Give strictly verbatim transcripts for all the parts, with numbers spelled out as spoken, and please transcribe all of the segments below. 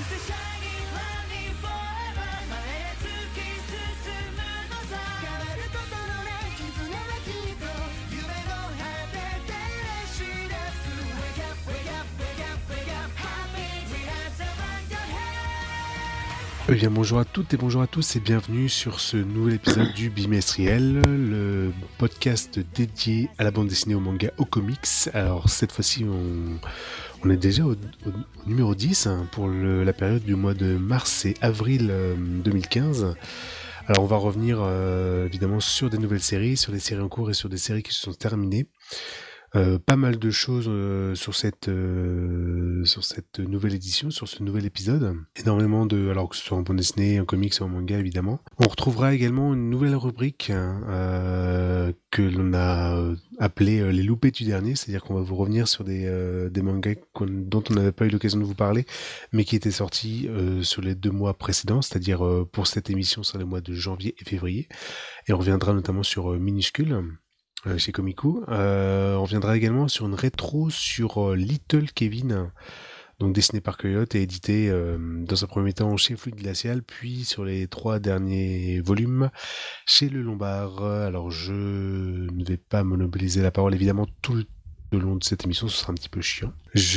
Eh bien, bonjour à toutes et bonjour à tous et bienvenue sur ce nouvel épisode du Bimestriel, le podcast dédié à la bande dessinée, au manga, aux comics. Alors cette fois-ci, on, on est déjà au, au, au numéro dix hein, pour le, la période du mois de mars et avril euh, deux mille quinze. Alors on va revenir euh, évidemment sur des nouvelles séries, sur des séries en cours et sur des séries qui se sont terminées. Euh, pas mal de choses euh, sur cette euh, sur cette nouvelle édition, sur ce nouvel épisode. Énormément de, alors que ce soit en bande dessinée, en comics ou en manga évidemment. On retrouvera également une nouvelle rubrique hein, euh, que l'on a appelée euh, les loupés du dernier, c'est-à-dire qu'on va vous revenir sur des euh, des mangas dont on n'avait pas eu l'occasion de vous parler, mais qui étaient sortis euh, sur les deux mois précédents, c'est-à-dire euh, pour cette émission sur les mois de janvier et février. Et on reviendra notamment sur euh, Minuscule. Euh, chez Komiku. Euh, on reviendra également sur une rétro sur euh, Little Kevin, donc dessiné par Coyote et édité euh, dans un premier temps chez Fluide Glacial, puis sur les trois derniers volumes chez Le Lombard. Alors je ne vais pas monopoliser la parole évidemment tout le long de cette émission, ce sera un petit peu chiant.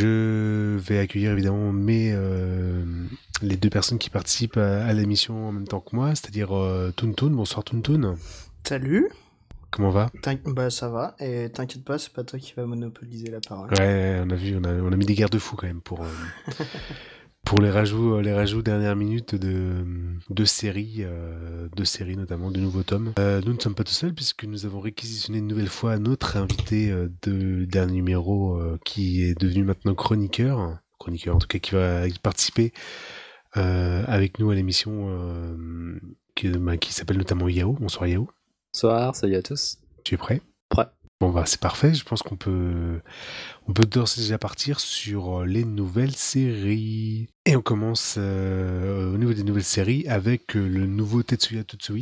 Je vais accueillir évidemment mes, euh, les deux personnes qui participent à, à l'émission en même temps que moi, c'est-à-dire euh, Toontoon. Bonsoir Toontoon. Salut. Comment va ? Bah ça va, et t'inquiète pas, c'est pas toi qui va monopoliser la parole. Ouais, on a vu, on a, on a mis des garde-fous quand même pour, euh, pour les rajouts, les rajouts dernière minute de, de séries, euh, de séries notamment, de nouveaux tomes. Euh, nous ne sommes pas tout seuls puisque nous avons réquisitionné une nouvelle fois notre invité euh, de dernier numéro euh, qui est devenu maintenant chroniqueur, chroniqueur en tout cas qui va participer euh, avec nous à l'émission euh, qui, bah, qui s'appelle notamment Yao. Bonsoir Yao. Bonsoir, salut à tous. Tu es prêt ? Prêt. Bon bah c'est parfait, je pense qu'on peut on peut d'ores et déjà partir sur les nouvelles séries. Et on commence euh, au niveau des nouvelles séries avec euh, le nouveau Tetsuya Tsutsui,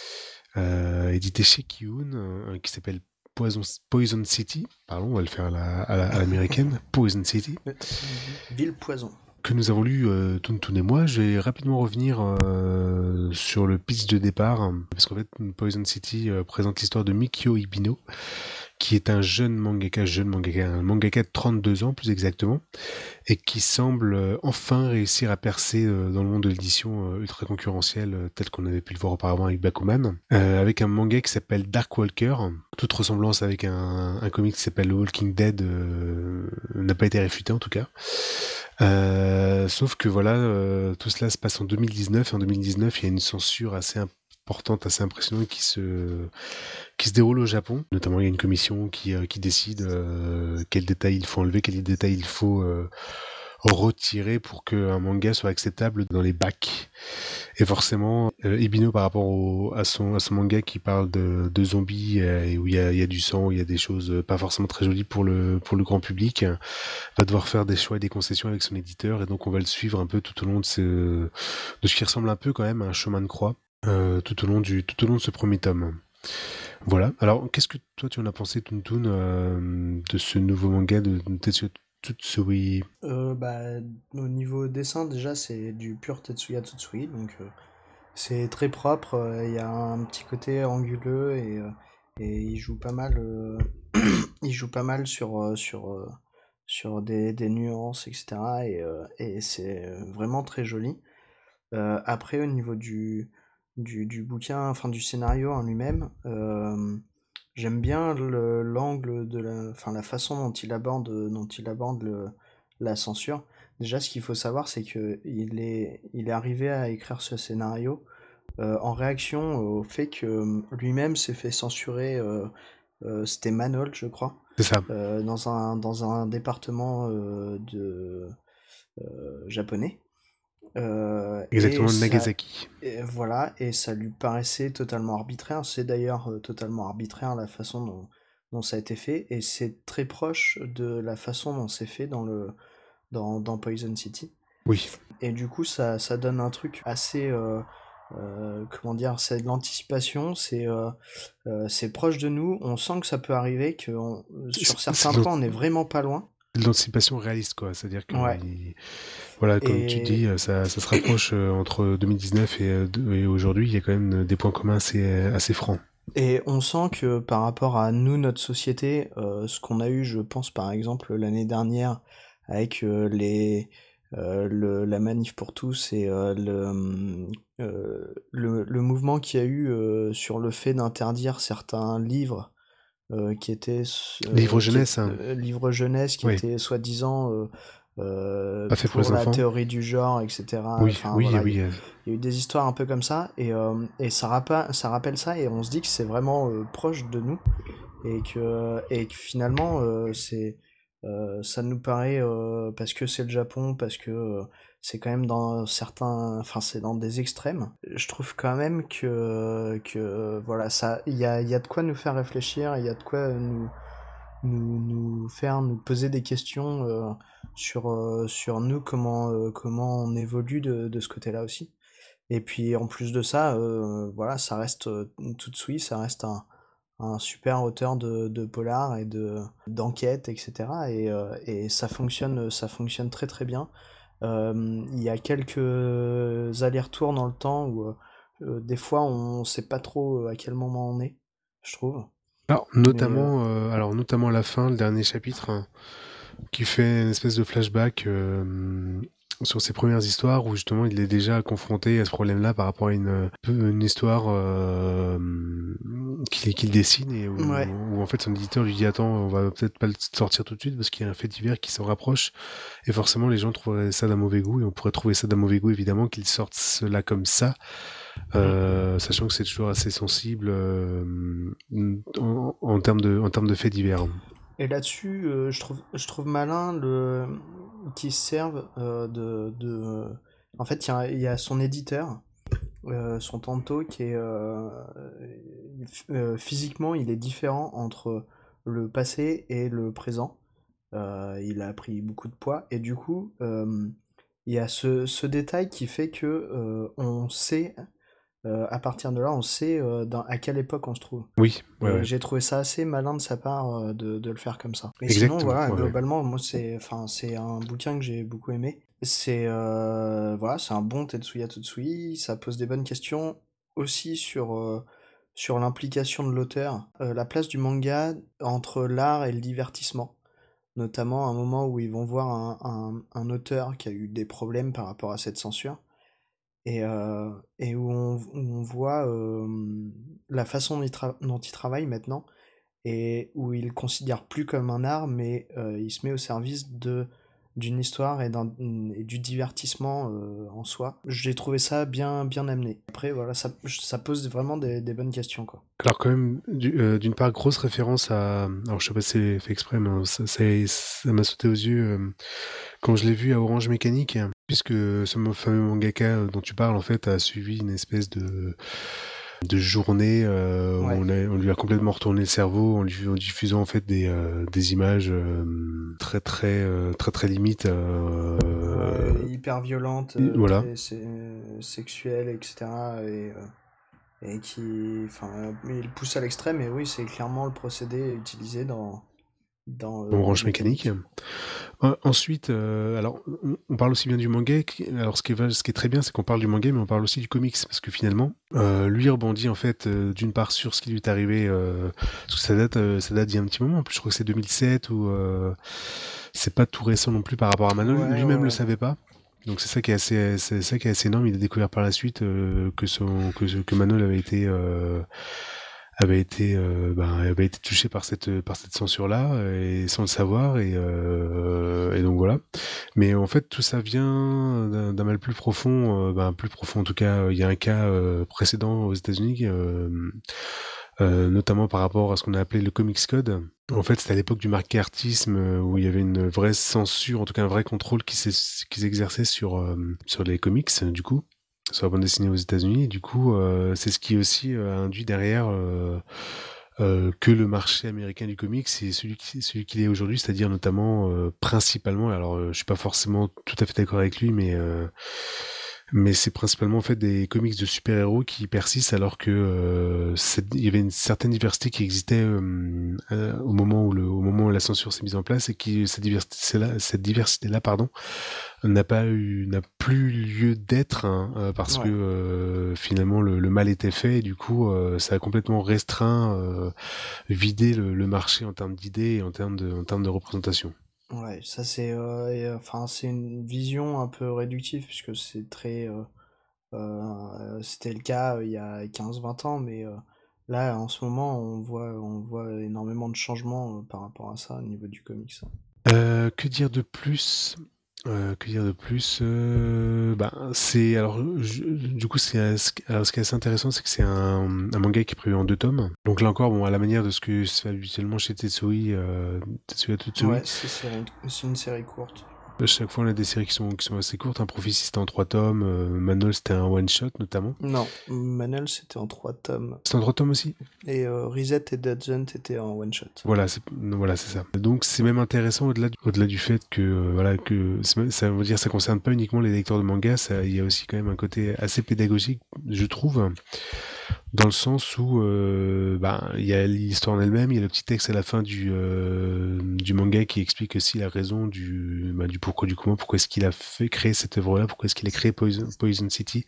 euh, édité chez Kiun, euh, qui s'appelle Poison, Poison City. Pardon, on va le faire à, la, à, la, à l'américaine. Poison City. Ville Poison. Que nous avons lu euh, Toontoon et moi. Je vais rapidement revenir euh, sur le pitch de départ, hein, parce qu'en fait Poison City euh, présente l'histoire de Mikio Ibino, qui est un jeune mangaka, jeune mangaka, un mangaka de trente-deux ans plus exactement, et qui semble euh, enfin réussir à percer euh, dans le monde de l'édition euh, ultra concurrentielle, euh, tel qu'on avait pu le voir auparavant avec Bakuman, euh, avec un manga qui s'appelle Dark Walker. Toute ressemblance avec un, un comic qui s'appelle The Walking Dead euh, n'a pas été réfutée en tout cas. Euh, sauf que voilà, euh, tout cela se passe en deux mille dix-neuf, et en deux mille dix-neuf, il y a une censure assez importante, assez impressionnante qui se, qui se déroule au Japon. Notamment, il y a une commission qui, euh, qui décide euh, quels détails il faut enlever, quels détails il faut euh, retirer pour qu'un manga soit acceptable dans les bacs. Et forcément, euh, Ibino, par rapport au, à, son, à son manga qui parle de, de zombies, euh, et où il y a, il y a du sang, il y a des choses pas forcément très jolies pour le, pour le grand public, va devoir faire des choix et des concessions avec son éditeur, et donc on va le suivre un peu tout au long de ce, de ce qui ressemble un peu quand même à un chemin de croix, euh, tout au long du, tout au long de ce premier tome. Voilà. Alors, qu'est-ce que toi tu en as pensé, Toontoon, euh, de ce nouveau manga de Tetsuya Tsutsui? euh, bah, Au niveau dessin, déjà, c'est du pur Tetsuya Tsutsui, donc euh, c'est très propre. Il euh, y a un petit côté anguleux et, euh, et il joue pas mal. Euh, il joue pas mal sur euh, sur euh, sur des, des nuances, et cetera. Et, euh, et c'est vraiment très joli. Euh, après, au niveau du du, du bouquin, enfin du scénario en lui-même. Euh, J'aime bien le, l'angle de la, enfin la façon dont il aborde, dont il aborde le, la censure. Déjà, ce qu'il faut savoir, c'est que il est, il est arrivé à écrire ce scénario euh, en réaction au fait que lui-même s'est fait censurer. Euh, euh, c'était Manol, je crois, C'est ça. euh, dans un dans un département euh, de euh, japonais. Euh, Exactement, et ça, Nagasaki. et voilà, et ça lui paraissait totalement arbitraire. C'est d'ailleurs euh, totalement arbitraire la façon dont, dont ça a été fait, et c'est très proche de la façon dont c'est fait dans, le, dans, dans Poison City. Oui. Et du coup, ça, ça donne un truc assez... Euh, euh, comment dire, c'est de l'anticipation, c'est euh, euh, c'est proche de nous, on sent que ça peut arriver, que on, sur C'est- certains c'est- points on est vraiment pas loin. de l'anticipation réaliste, quoi. C'est-à-dire que, Ouais. il- voilà, comme tu Et, dis, euh, ça, ça se rapproche euh, entre deux mille dix-neuf et, euh, de- et aujourd'hui, il y a quand même des points communs assez, assez francs. et on sent que par rapport à nous, notre société, euh, ce qu'on a eu, je pense par exemple l'année dernière avec euh, les euh, le, la manif pour tous et euh, le, hum, euh, le le mouvement qu'il y a eu euh, sur le fait d'interdire certains livres euh, qui étaient Livre euh, qui est- jeunesse, hein. euh, livres jeunesse qui Oui, étaient soi-disant euh, euh, pas fait pour pour les la enfants. théorie du genre, et cetera. Oui, Enfin oui, voilà, il y, oui. euh, il y a eu des histoires un peu comme ça et, euh, et ça, rappelle, ça rappelle ça et on se dit que c'est vraiment euh, proche de nous et que, et que finalement euh, c'est euh, ça nous paraît euh, parce que c'est le Japon, parce que euh, c'est quand même dans certains, enfin c'est dans des extrêmes. Je trouve quand même que que voilà, ça, il y a, il y a de quoi nous faire réfléchir, il y a de quoi nous nous, nous faire nous poser des questions euh, sur euh, sur nous, comment euh, comment on évolue de, de ce côté-là aussi. Et puis en plus de ça, euh, voilà, ça reste euh, tout de suite, ça reste un un super auteur de, de polar et de d'enquête, et cetera. Et, euh, et ça fonctionne, ça fonctionne très très bien. Euh, Il y a quelques allers-retours dans le temps où euh, euh, des fois on sait pas trop à quel moment on est, je trouve. Alors, Mais euh, notamment, euh, alors, notamment à la fin, le dernier chapitre, hein, qui fait une espèce de flashback euh, sur ses premières histoires où justement il est déjà confronté à ce problème-là par rapport à une, une histoire euh, qu'il qu'il dessine et où, ouais, où en fait son éditeur lui dit attends, on va peut-être pas le sortir tout de suite parce qu'il y a un fait divers qui s'en rapproche et forcément les gens trouveraient ça d'un mauvais goût et on pourrait trouver ça d'un mauvais goût évidemment qu'ils sortent cela comme ça, euh, sachant que c'est toujours assez sensible euh, en, en termes de en termes de faits divers. et là-dessus, euh, je trouve, je trouve malin le qu'ils se servent euh, de, de... En fait, il y a, il y a son éditeur, euh, son Tanto, qui est euh, euh, physiquement, il est différent entre le passé et le présent. Euh, il a pris beaucoup de poids et du coup, euh, il y a ce, ce détail qui fait que euh, on sait, euh, à partir de là, on sait euh, dans, à quelle époque on se trouve. Oui, ouais, Et ouais. j'ai trouvé ça assez malin de sa part euh, de, de le faire comme ça. Mais sinon, Exactement, voilà, ouais, ouais. globalement, moi, c'est, enfin, c'est un bouquin que j'ai beaucoup aimé. C'est, euh, voilà, c'est un bon Tetsuya Tsutsui. Ça pose des bonnes questions aussi sur, euh, sur l'implication de l'auteur, euh, la place du manga entre l'art et le divertissement. Notamment à un moment où ils vont voir un, un, un auteur qui a eu des problèmes par rapport à cette censure et, euh, et où on, où on voit euh, la façon dont il, tra- dont il travaille maintenant et où il le considère plus comme un art, mais euh, il se met au service de d'une histoire et, d'un, et du divertissement euh, en soi. J'ai trouvé ça bien bien amené. Après voilà, ça, ça pose vraiment des, des bonnes questions quoi. Alors quand même, du- euh, d'une part, grosse référence à... Alors je sais pas si c'est fait exprès, mais ça ça- ça m'a sauté aux yeux euh, quand je l'ai vu à Orange Mécanique, hein, puisque ce mo- fameux mangaka euh, dont tu parles, en fait, a suivi une espèce de, de journée euh, où Ouais. on, a- on lui a complètement retourné le cerveau en lui en diffusant en fait des, euh, des images euh, très très euh, très très limites. euh, Ouais, hyper violente, et euh, voilà. très sé- sexuelle, et cetera. Et, euh, et qui, enfin, euh, il pousse à l'extrême. Et oui, c'est clairement le procédé utilisé dans dans euh, Orange Orange Mécanique. Mécanique. Euh, ensuite, euh, alors on, on parle aussi bien du manga. qui- Alors ce qui est, va- ce qui est très bien, c'est qu'on parle du manga, mais on parle aussi du comics parce que finalement, euh, lui rebondit en fait euh, d'une part sur ce qui lui est arrivé, euh, parce que ça date, euh, ça date d'il y a un petit moment. En plus, je crois que c'est deux mille sept ou euh, c'est pas tout récent non plus par rapport à Manon. Ouais, Lui-même ouais, le ouais. savait pas. Donc c'est ça qui est assez, c'est ça qui est assez énorme. Il a découvert par la suite euh, que son, que, que Manon avait été euh, avait été euh, ben, avait été touché par cette par cette censure là et sans le savoir et, euh, et donc voilà, mais en fait tout ça vient d'un d'un mal plus profond, euh, ben, plus profond en tout cas. Il y a un cas euh, précédent aux États-Unis, euh, euh, notamment par rapport à ce qu'on a appelé le Comics Code. En fait, c'était à l'époque du macartisme euh, où il y avait une vraie censure, en tout cas un vrai contrôle qui s'est- qui s'exerçait sur euh, sur les comics du coup, sur la bande dessinée aux États-Unis. Et du coup, euh, c'est ce qui aussi euh, a induit derrière euh, euh, que le marché américain du comics c'est celui qui, celui qu'il est aujourd'hui, c'est-à-dire notamment euh, principalement. Alors, euh, je suis pas forcément tout à fait d'accord avec lui, mais euh, mais c'est principalement en fait des comics de super-héros qui persistent alors que euh, cette- il y avait une certaine diversité qui existait euh, euh, au moment où le au moment où la censure s'est mise en place et qui cette diversité là cette diversité là pardon n'a pas eu n'a plus lieu d'être hein, euh, parce que Ouais, euh, finalement le, le mal était fait et du coup euh, ça a complètement restreint euh, vidé le, le marché en termes d'idées et en termes de en termes de représentation. ouais, ça c'est euh, et, euh, enfin c'est une vision un peu réductive puisque c'est très euh, euh, c'était le cas euh, il y a quinze vingt ans, mais euh, là en ce moment on voit on voit énormément de changements euh, par rapport à ça au niveau du comics, hein. Euh, que dire de plus? Euh, que dire de plus? Euh, bah, c'est alors je- du coup c'est euh, ce alors, ce qui est assez intéressant, c'est que c'est un, un manga qui est prévu en deux tomes. Donc là encore, bon, à la manière de ce que se fait habituellement chez Tetsui, euh, Tetsuya Tsutsui, Ouais, c'est série- c'est une série courte. à chaque fois on a des séries qui sont qui sont assez courtes. Un Prophétie c'était en trois tomes, euh, Manol c'était un one shot notamment. Non, Manel c'était en trois tomes C'est en trois tomes aussi. et euh, Reset et Dudgeon étaient en one shot. Voilà, c'est voilà, c'est ça. Donc c'est même intéressant au-delà du, au-delà du fait que euh, voilà que c'est même- ça veut dire ça concerne pas uniquement les lecteurs de manga, ça il y a aussi quand même un côté assez pédagogique, je trouve, dans le sens où euh, bah il y a l'histoire en elle-même, il y a le petit texte à la fin du euh, du manga qui explique aussi la raison du bah, du pourquoi du comment, pourquoi est-ce qu'il a fait créer cette œuvre-là, pourquoi est-ce qu'il a créé Poison, Poison City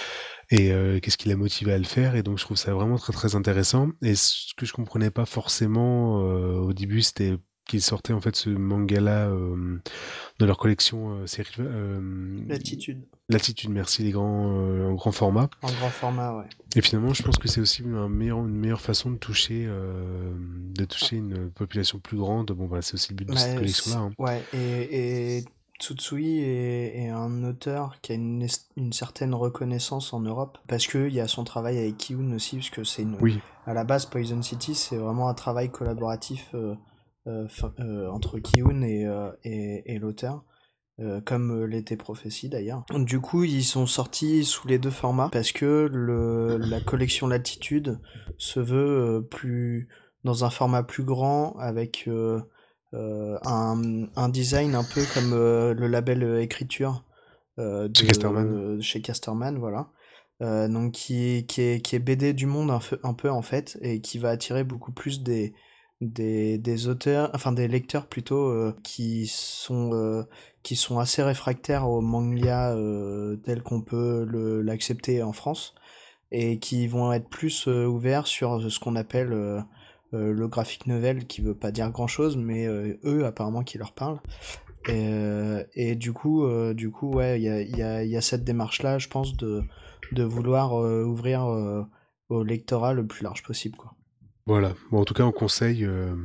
et euh, qu'est-ce qui l'a motivé à le faire. Et donc je trouve ça vraiment très très intéressant. Et ce que je comprenais pas forcément euh, au début, c'était qu'ils sortaient en fait ce manga-là euh, de leur collection euh, série euh, L'attitude. Latitude, merci, les grands euh, en grand format. En grand format, ouais. Et finalement, je pense que c'est aussi un meilleur, une meilleure façon de toucher, euh, de toucher une population plus grande. Bon, voilà, c'est aussi le but de cette Mais collection-là. c'est- Hein. ouais, et, et Tsutsui est, est un auteur qui a une, es- une certaine reconnaissance en Europe, parce qu'il y a son travail avec Kiun aussi, parce que c'est une... Oui, À la base, Poison City, c'est vraiment un travail collaboratif euh, euh, fin- euh, entre Kiun et, euh, et, et l'auteur. Euh, comme euh, l'était Prophétie d'ailleurs. Du coup, ils sont sortis sous les deux formats parce que le, la collection Latitude se veut euh, plus dans un format plus grand avec euh, euh, un, un design un peu comme euh, le label euh, écriture euh, chez Casterman. de chez Casterman, voilà. Euh, donc qui, qui est qui est B D du monde un, peu- un peu en fait et qui va attirer beaucoup plus des des, des auteurs, enfin des lecteurs plutôt euh, qui sont euh, qui sont assez réfractaires au manga euh, tel qu'on peut le l'accepter en France et qui vont être plus euh, ouverts sur ce qu'on appelle euh, euh, le graphic novel, qui veut pas dire grand chose, mais euh, eux apparemment qui leur parlent. Et, euh, et du coup, euh, du coup, ouais, il y a, il y a, il y a cette démarche-là, je pense, de, de vouloir euh, ouvrir euh, au lectorat le plus large possible, quoi. Voilà. Bon, en tout cas, on conseille euh,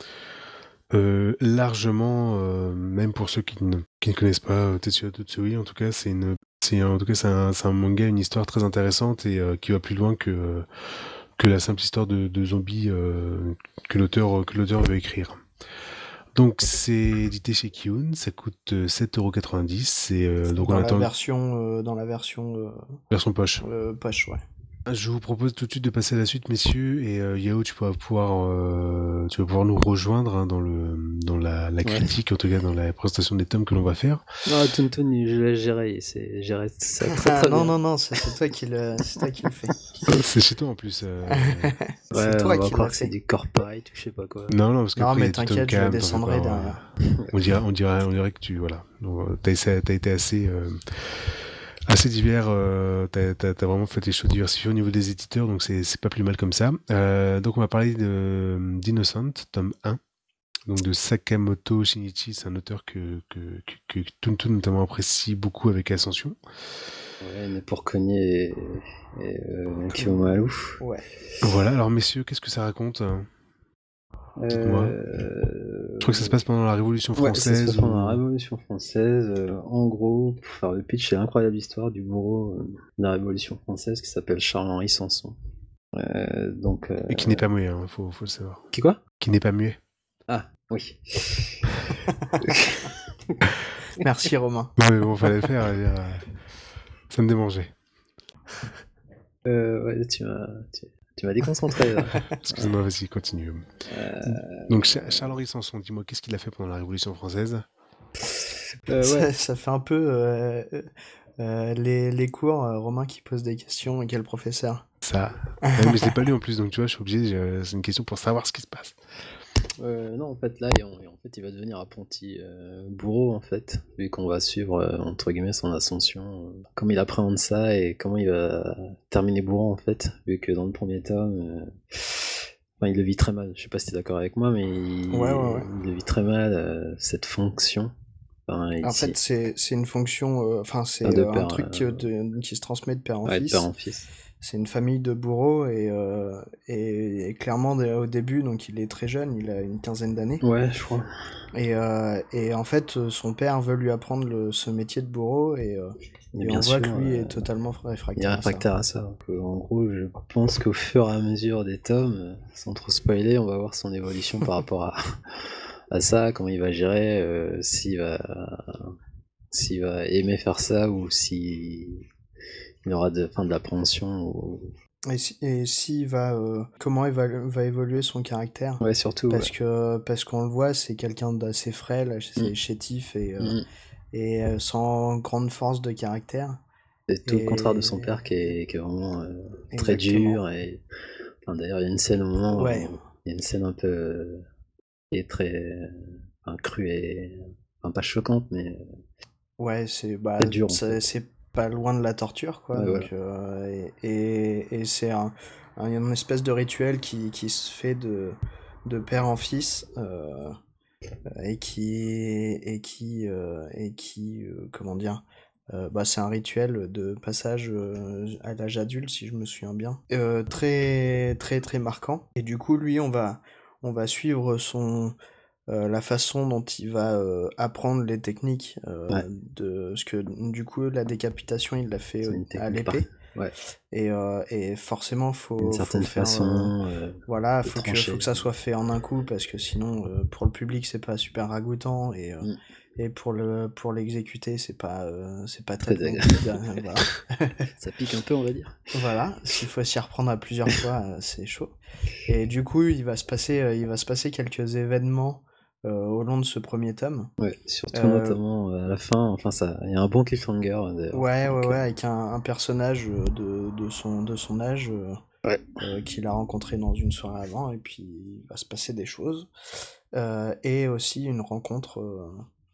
euh, largement, euh, même pour ceux qui ne, qui ne connaissent pas euh, Tetsuya Tsutsui, en tout cas, c'est une, c'est en tout cas c'est un, c'est un manga, une histoire très intéressante et euh, qui va plus loin que euh, que la simple histoire de, de zombies euh, que l'auteur que l'auteur veut écrire. Donc c'est édité chez Kiun, ça coûte euh, sept euros quatre-vingt-dix et euh, donc on Dans la attend version, euh, dans la version euh, version poche. euh, poche, ouais. Je vous propose tout de suite de passer à la suite, messieurs, et euh, Yao, tu vas pouvoir, euh, tu vas pouvoir nous rejoindre hein, dans le, dans la, la Ouais. critique, en tout cas dans la présentation des tomes que l'on va faire. Non, Toontoon, je l'ai géré, c'est géré ça très Ah, très non, bien. non, non, c'est c'est toi qui le, c'est toi qui le fais. C'est chez toi en plus. Euh... C'est Ouais, toi on va qui croire l'as que c'est fait. du corporate ou je sais pas quoi. Non, non, parce Non, qu'après il y mais a tout t'inquiète, je le Cam, t'en fais descendrai pas, derrière. on dirait, on dirait, on dirait que tu, voilà, Donc, t'as, essayé- t'as été assez, euh, assez divers. Euh, t'as, t'as, t'as vraiment fait des choses diversifiées au niveau des éditeurs, donc c'est, c'est pas plus mal comme ça. Euh, donc on va parler de d'Innocent, tome un. Donc de Sakamoto Shinichi, c'est un auteur que, que, que, que Toontoon notamment apprécie beaucoup avec Ascension. Ouais, mais pour cogner et, et euh, Kiyomaru. Ouais. Voilà, alors messieurs, qu'est-ce que ça raconte hein Dites-moi. Euh... Je crois que ça se passe pendant la Révolution Ouais, ça se française. passe pendant ou- la Révolution française. Euh, en gros, pour faire le pitch, c'est l'incroyable histoire du bourreau euh, de la Révolution française qui s'appelle Charles-Henri Sanson. Euh, donc, euh... Et qui n'est pas muet, hein, faut, faut le savoir. Qui quoi Qui n'est pas muet. Ah, oui. Merci Romain. Non mais bon, fallait le faire, je veux dire, euh, ça me démangeait. Euh, ouais, tu m'as, tu, tu m'as déconcentré là. Excuse-moi, vas-y, continue. Euh, Donc Cha- Charles-Henri Sanson, dis-moi, qu'est-ce qu'il a fait pendant la Révolution française euh, ouais. Ça, ça fait un peu euh, Euh, les, les cours, euh, Romain qui pose des questions et quel professeur. Ça. Ouais, mais je l'ai pas lu en plus, donc tu vois, je suis obligé. je- C'est une question pour savoir ce qui se passe. Euh, non, en fait, là, il, en fait, il va devenir apprenti euh, bourreau, en fait, vu qu'on va suivre, euh, entre guillemets, son ascension. euh, comment il appréhende ça et comment il va terminer bourreau, en fait, vu que dans le premier tome, euh, enfin, il le vit très mal. Je sais pas si t'es d'accord avec moi, mais il, Ouais, ouais, ouais. il le vit très mal, euh, cette fonction. Enfin, En ici, fait, c'est c'est une fonction, euh, enfin, c'est enfin, de euh, un père, truc euh, euh, de- qui se transmet de père en ouais, de père fils. en fils. C'est une famille de bourreaux et, euh, et, et clairement, dès- au début, donc il est très jeune, il a une quinzaine d'années. Ouais, je crois. Et, euh, et en fait, euh, son père veut lui apprendre le, ce métier de bourreau et, euh, Et et bien on voit sûr, que lui euh, est totalement il est réfractaire à ça. réfractaire à ça. Donc, euh, en gros, je pense qu'au fur et à mesure des tomes, euh, sans trop spoiler, on va voir son évolution par rapport à, à ça, comment il va gérer, euh, s'il va, s'il va aimer faire ça ou s'il il aura de, enfin, de l'appréhension. Ou... Et si, et s'il va, euh, comment il va, va évoluer son caractère? Ouais, surtout. Parce Ouais. que parce qu'on le voit, c'est quelqu'un d'assez frêle, assez Mm. chétif et, euh, Mm. et euh, sans grande force de caractère. C'est tout le contraire de son Et père qui est, qui est vraiment euh, très exactement. dur. Et... Enfin, d'ailleurs, il y a une scène au moment Ouais, où il y a une scène un peu euh, qui est très enfin, crue et enfin, pas choquante, mais ouais, c'est bah très dure en c'est fait. c'est pas loin de la torture quoi. Ouais, voilà. Donc euh, et et, et c'est un, un- une espèce de rituel qui qui se fait de de père en fils euh, et qui et qui euh, et qui euh, comment dire. Euh, bah, c'est un rituel de passage euh, à l'âge adulte, si je me souviens bien. Euh, très, très, très marquant. Et du coup, lui, on va, on va suivre son, euh, la façon dont il va euh, apprendre les techniques Ouais, euh, de ce que du coup la décapitation il l'a fait c'est euh, une à technique par. l'épée Ouais, et, euh, et forcément d'une faut faut certaine faire euh, façon euh, voilà de faut que faut trancher. que ça soit fait en un coup parce que sinon euh, pour le public c'est pas super ragoûtant et euh, Mm. et pour le pour l'exécuter c'est pas euh, c'est pas Très top non agréable. plus derrière, voilà. Ça pique un peu, on va dire. Voilà, s'il faut s'y reprendre à plusieurs fois, euh, c'est chaud. Et du coup, il va se passer, euh, il va se passer quelques événements euh, au long de ce premier tome. Ouais, surtout Euh, notamment euh, à la fin. Enfin, ça, il y a un bon cliffhanger euh, d'ailleurs. ouais, ouais, Donc, ouais, euh, avec un, un personnage euh, de, de son, de son âge euh, ouais. euh, qu'il a rencontré dans une soirée avant, et puis il va se passer des choses. Euh, et aussi une rencontre euh,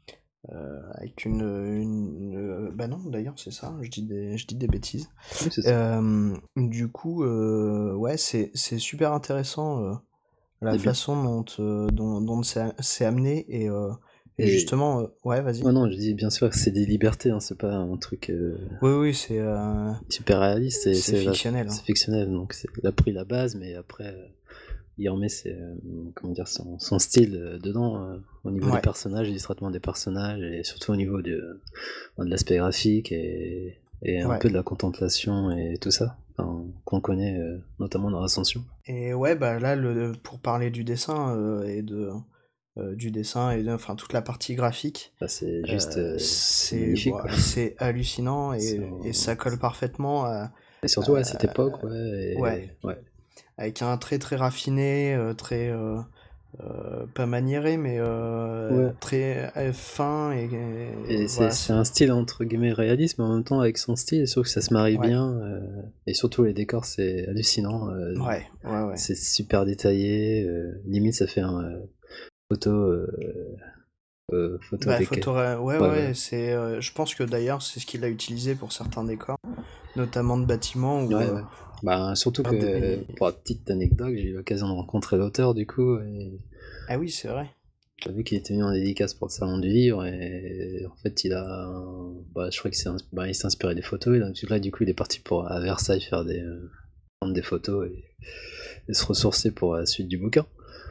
euh, avec une, une euh, bah non, d'ailleurs, c'est ça, je dis des, je dis des bêtises. Oui, c'est ça. Euh, du coup, euh, ouais, c'est, c'est super intéressant. Euh, la Et bien. façon dont, euh, dont, dont c'est c'est amené et, euh, et Et justement euh, ouais vas-y ouais, non, je dis bien sûr, c'est des libertés, hein, c'est pas un truc euh, oui oui c'est euh, super réaliste, c'est c'est c'est la- fictionnel hein. c'est fictionnel, donc c'est- il a pris la base, mais après euh, il remet ses, euh, comment dire, son, son style euh, dedans, euh, au niveau des Ouais, personnages, et du traitement des personnages, et surtout au niveau de, de l'aspect graphique et, et un ouais. peu de la contemplation et tout ça, enfin, qu'on connaît euh, notamment dans Ascension. Et ouais bah là le pour parler du dessin euh, et de euh, du dessin et de, enfin toute la partie graphique Bah, c'est juste euh, euh, c'est c'est magnifique, bon, quoi. c'est hallucinant C'est et, et un- ça colle parfaitement à, Et surtout à cette à- époque, ouais, ouais et, ouais. avec un trait très raffiné euh, très euh, euh, pas maniéré mais euh, Ouais. très euh, fin et, et Et c'est voilà c'est un c'est style entre guillemets réaliste, mais en même temps avec son style, je trouve que ça se marie ouais bien. euh, et surtout les décors, c'est hallucinant. euh, ouais ouais ouais c'est super détaillé. euh, limite, ça fait un euh, photo, euh, euh, photo bah avec. euh, photo ouais Ouais, ouais voilà. c'est euh, je pense que d'ailleurs c'est ce qu'il a utilisé pour certains décors notamment de bâtiments où Ouais, euh, ouais. Bah, surtout ah, que, de- euh, il- pour la petite anecdote, j'ai eu l'occasion de rencontrer l'auteur du coup, et ah oui c'est vrai j'ai vu qu'il était mis en dédicace pour le salon du livre, et en fait, il a. Bah, je crois qu'il s'est ins- bah, il s'est inspiré des photos, et donc, là, du coup, il est parti pour, à Versailles faire des, euh, prendre des photos et, et se ressourcer pour la suite du bouquin.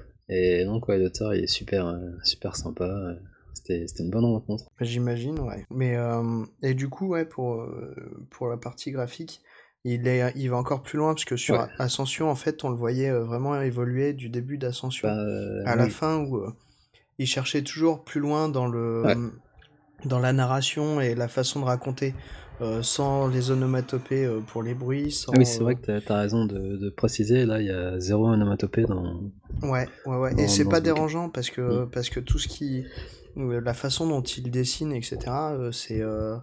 Et donc, ouais, l'auteur, il est super, euh, super sympa. euh, C'était c'était une bonne rencontre. j'imagine ouais mais euh, et du coup ouais pour euh, pour la partie graphique il est il va encore plus loin parce que Ouais, sur Ascension en fait on le voyait euh, vraiment évoluer du début bah, d'Ascension euh, à la oui. fin où euh, il cherchait toujours plus loin dans Ouais. le dans la narration et la façon de raconter euh, sans les onomatopées euh, pour les bruits Ah oui, sans c'est vrai euh, que t'as, t'as raison de, de préciser. Là, il y a zéro onomatopée dans, ouais ouais ouais et dans, c'est dans pas ce bouquin. dérangeant parce Mm. que parce que tout ce qui euh, la façon dont il dessine etc euh, c'est euh,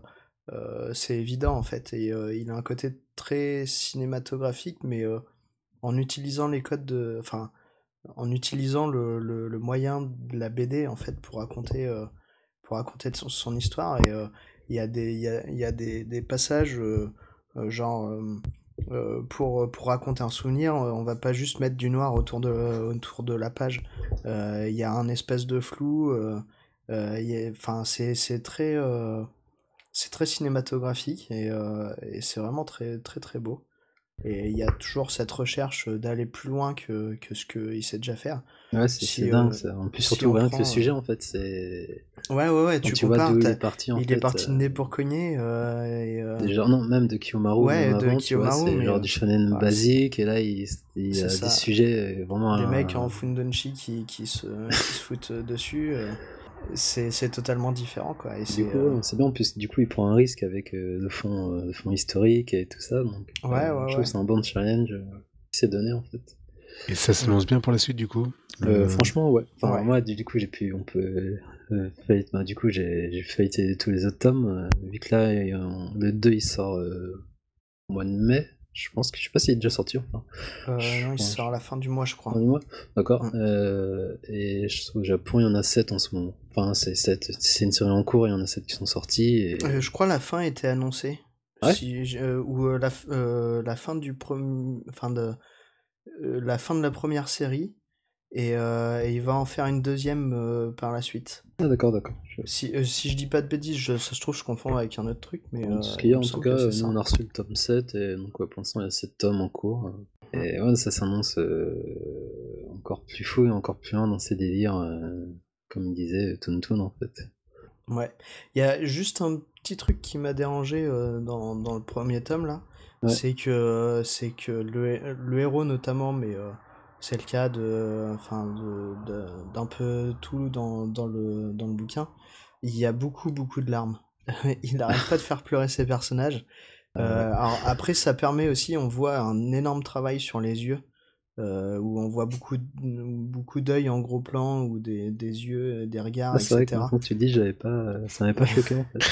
euh, c'est évident en fait. Et euh, il a un côté très cinématographique, mais euh, en utilisant les codes de, enfin, en utilisant le, le, le moyen de la B D en fait pour raconter, euh, pour raconter son, son histoire. Et euh, il y a des, il y a, il y a des, des passages euh, euh, genre euh, euh, pour, pour raconter un souvenir, euh, on va pas juste mettre du noir autour de, autour de la page. Euh, Il y a un espèce de flou. Euh, euh, il y a- Enfin, c'est, c'est très, euh, c'est très cinématographique et, euh, et c'est vraiment très, très, très beau. Et il y a toujours cette recherche d'aller plus loin que, que ce qu'il sait déjà faire. Ouais, c'est c'est Si, dingue euh, ça. En plus, si surtout on rien que le prend. sujet, euh, en fait, c'est. Ouais, ouais, ouais, Quand tu tu vois compares. d'où il est t'as- parti, en Il est fait. parti de euh, nez pour cogner. euh, et, euh, Déjà, non, même de Kiyomaru, même Ouais, de avant, tu vois, Kiyomaru, c'est mais. genre euh, du shonen ouais, c'est basique, et là, il, il c'est a des ça. sujets euh, vraiment. Des mecs en un- Fundenshi qui, qui, se, qui se foutent dessus. euh, c'est c'est totalement différent, quoi. Et Du c'est. coup, euh, ouais, c'est bien, en plus, du coup, il prend un risque avec euh, le fond, euh, le fond historique et tout ça, donc Ouais, euh, ouais, je trouve ouais. que c'est un bon challenge euh, qui s'est donné, en fait. Et ça Mm. s'annonce bien pour la suite, du coup. Euh, Le... franchement, ouais. Enfin, Ouais. moi, du, du coup, j'ai pu, on peut, euh, feuille- bah, du coup, j'ai j'ai feuilleté tous les autres tomes, euh, vu que là, il y a- le deux, il sort euh, au mois de mai, je pense que, je sais pas s'il est déjà sorti, enfin, Euh, je, non, il enfin, sort je- à la fin du mois, je crois. fin du mois, d'accord, Mm. euh, et je trouve au Japon, il y en a sept en ce moment, enfin, c'est sept, c'est une série en cours, il y en a sept qui sont sortis, Euh, et... je crois la fin était annoncée. Ouais. Si, j'- euh, ou euh, la, f- euh, la fin du premier, enfin de, euh, la fin de la première série et, euh, et il va en faire une deuxième euh, par la suite. Ah, d'accord, d'accord. Je- Si, euh, si je dis pas de bêtises, je- ça se trouve je confonds avec un autre truc, mais Bon, tout ce euh, qu'il y il a, me en tout semble cas, que c'est euh, nous, ça. on a reçu le tome sept, et donc, ouais, pour l'instant, il y a sept tomes en cours, Mm. et ouais, ça s'annonce euh, encore plus fou et encore plus loin dans ses délires, euh, comme il disait, Toon Toon, en fait. Ouais. Il y a juste un petit truc qui m'a dérangé euh, dans, dans le premier tome là, Ouais, c'est que c'est que le, hé- le héros notamment, mais euh, c'est le cas de, enfin de, de- d'un peu tout dans, dans le dans le bouquin. Il y a beaucoup beaucoup de larmes. Il n'arrête pas de faire pleurer ses personnages. ah ouais. Euh, alors après, ça permet aussi, on voit un énorme travail sur les yeux, euh, où on voit beaucoup, de- beaucoup d'œils en gros plan, ou des, des yeux, des Ah, regards, c'est vrai que et cetera. maintenant que tu dis, j'avais pas, euh, ça m'avait pas choqué, en fait.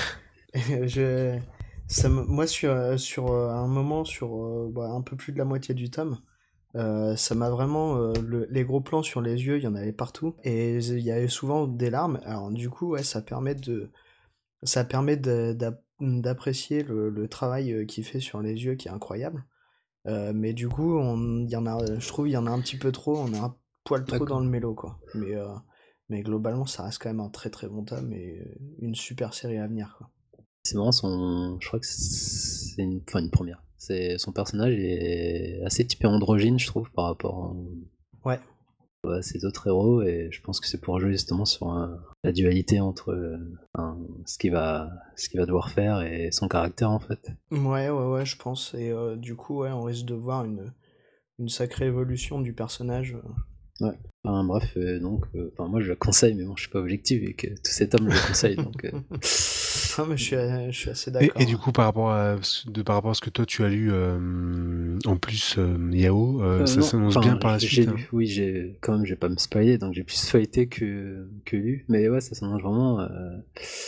Je, ça me- moi, sur, euh, sur euh, un moment, sur euh, bah, un peu plus de la moitié du tome, euh, ça m'a vraiment. Euh, le- les gros plans sur les yeux, il y en avait partout. Et il y avait souvent des larmes. Alors, du coup, ouais, ça permet de, ça permet de- d'ap- d'apprécier le, le travail euh, qu'il fait sur les yeux, qui est incroyable. Euh, mais du coup, on, il y en a, je trouve il y en a un petit peu trop, on a un poil trop dans D'accord. le mélo, quoi. Mais, euh, mais globalement, ça reste quand même un très très bon tome et euh, une super série à venir, quoi. C'est marrant, son... je crois que c'est une... Enfin, une première. C'est... Son personnage est assez typé androgyne, je trouve, par rapport Ouais, à ses autres héros, et je pense que c'est pour jouer justement sur un- la dualité entre euh, un- ce qu'il va... ce qu'il va devoir faire et son caractère, en fait. ouais, ouais, ouais, je pense. Et euh, du coup, ouais, on risque de voir une, une sacrée évolution du personnage. Ouais. Enfin, bref, euh, donc, euh, enfin, moi je le conseille, mais bon, je suis pas objectif, et que tous ces tomes je le conseille, donc... euh, Non, mais je suis, euh, je suis assez Et, et d'accord. du Ouais. coup, par rapport à, ce- de, par rapport à ce que toi tu as lu, euh, en plus, euh, Yao, euh, Euh, ça non, s'annonce bien enfin, par la j'ai suite, hein. lu, oui, j'ai quand même, j'ai pas me spoiler, donc j'ai plus feuilleté que, que lu, mais ouais, ça s'annonce vraiment euh,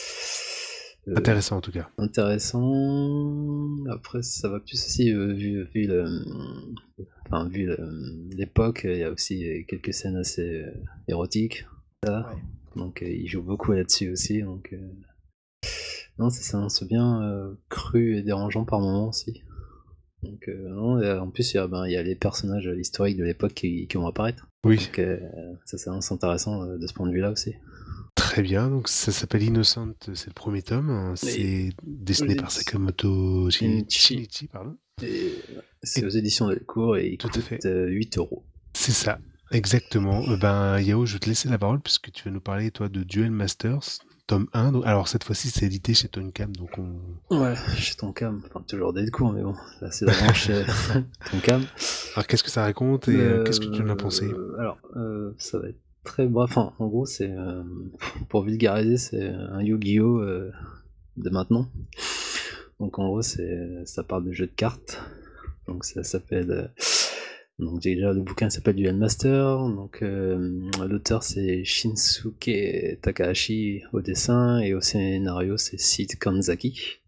euh, Intéressant en tout cas. intéressant. Après, ça va plus aussi, euh, vu, vu le, enfin, vu le- l'époque, il y a aussi quelques scènes assez euh, érotiques, Ouais. donc euh, il joue beaucoup là-dessus aussi, donc euh, non, ça s'annonce bien euh, cru et dérangeant par moments aussi. Donc, euh, non, et en plus, il y, a, ben, il y a les personnages historiques de l'époque qui, qui vont apparaître. Oui, Donc, euh, ça, c'est c'est intéressant euh, de ce point de vue-là aussi. très bien. Donc ça s'appelle Innocent, c'est le premier tome, hein. Et C'est aux dessiné par éditions Sakamoto Shini- Shinichi, Shinichi, pardon. et, ouais, c'est Et aux éditions Delcourt et il tout à fait. coûte euh, huit euros. C'est ça, exactement. Euh, ben, Yao, je vais te laisser la parole puisque tu vas nous parler, toi, de Duel Masters, tome un. Donc, alors, cette fois-ci, c'est édité chez Tonkam, donc on... Ouais, chez Tonkam, enfin toujours Delcourt, mais bon, là c'est la branche euh, Tonkam. Alors, qu'est-ce que ça raconte et euh, qu'est-ce que tu en as pensé? Euh, alors, euh, ça va être très bref. Enfin, en gros, c'est euh, pour vulgariser, c'est un Yu-Gi-Oh! Euh, de maintenant. Donc en gros, c'est ça parle de jeu de cartes. Donc ça s'appelle Donc déjà le bouquin s'appelle Duel Master, donc euh, l'auteur c'est Shinsuke Takahashi au dessin et au scénario c'est Sid Kanzaki.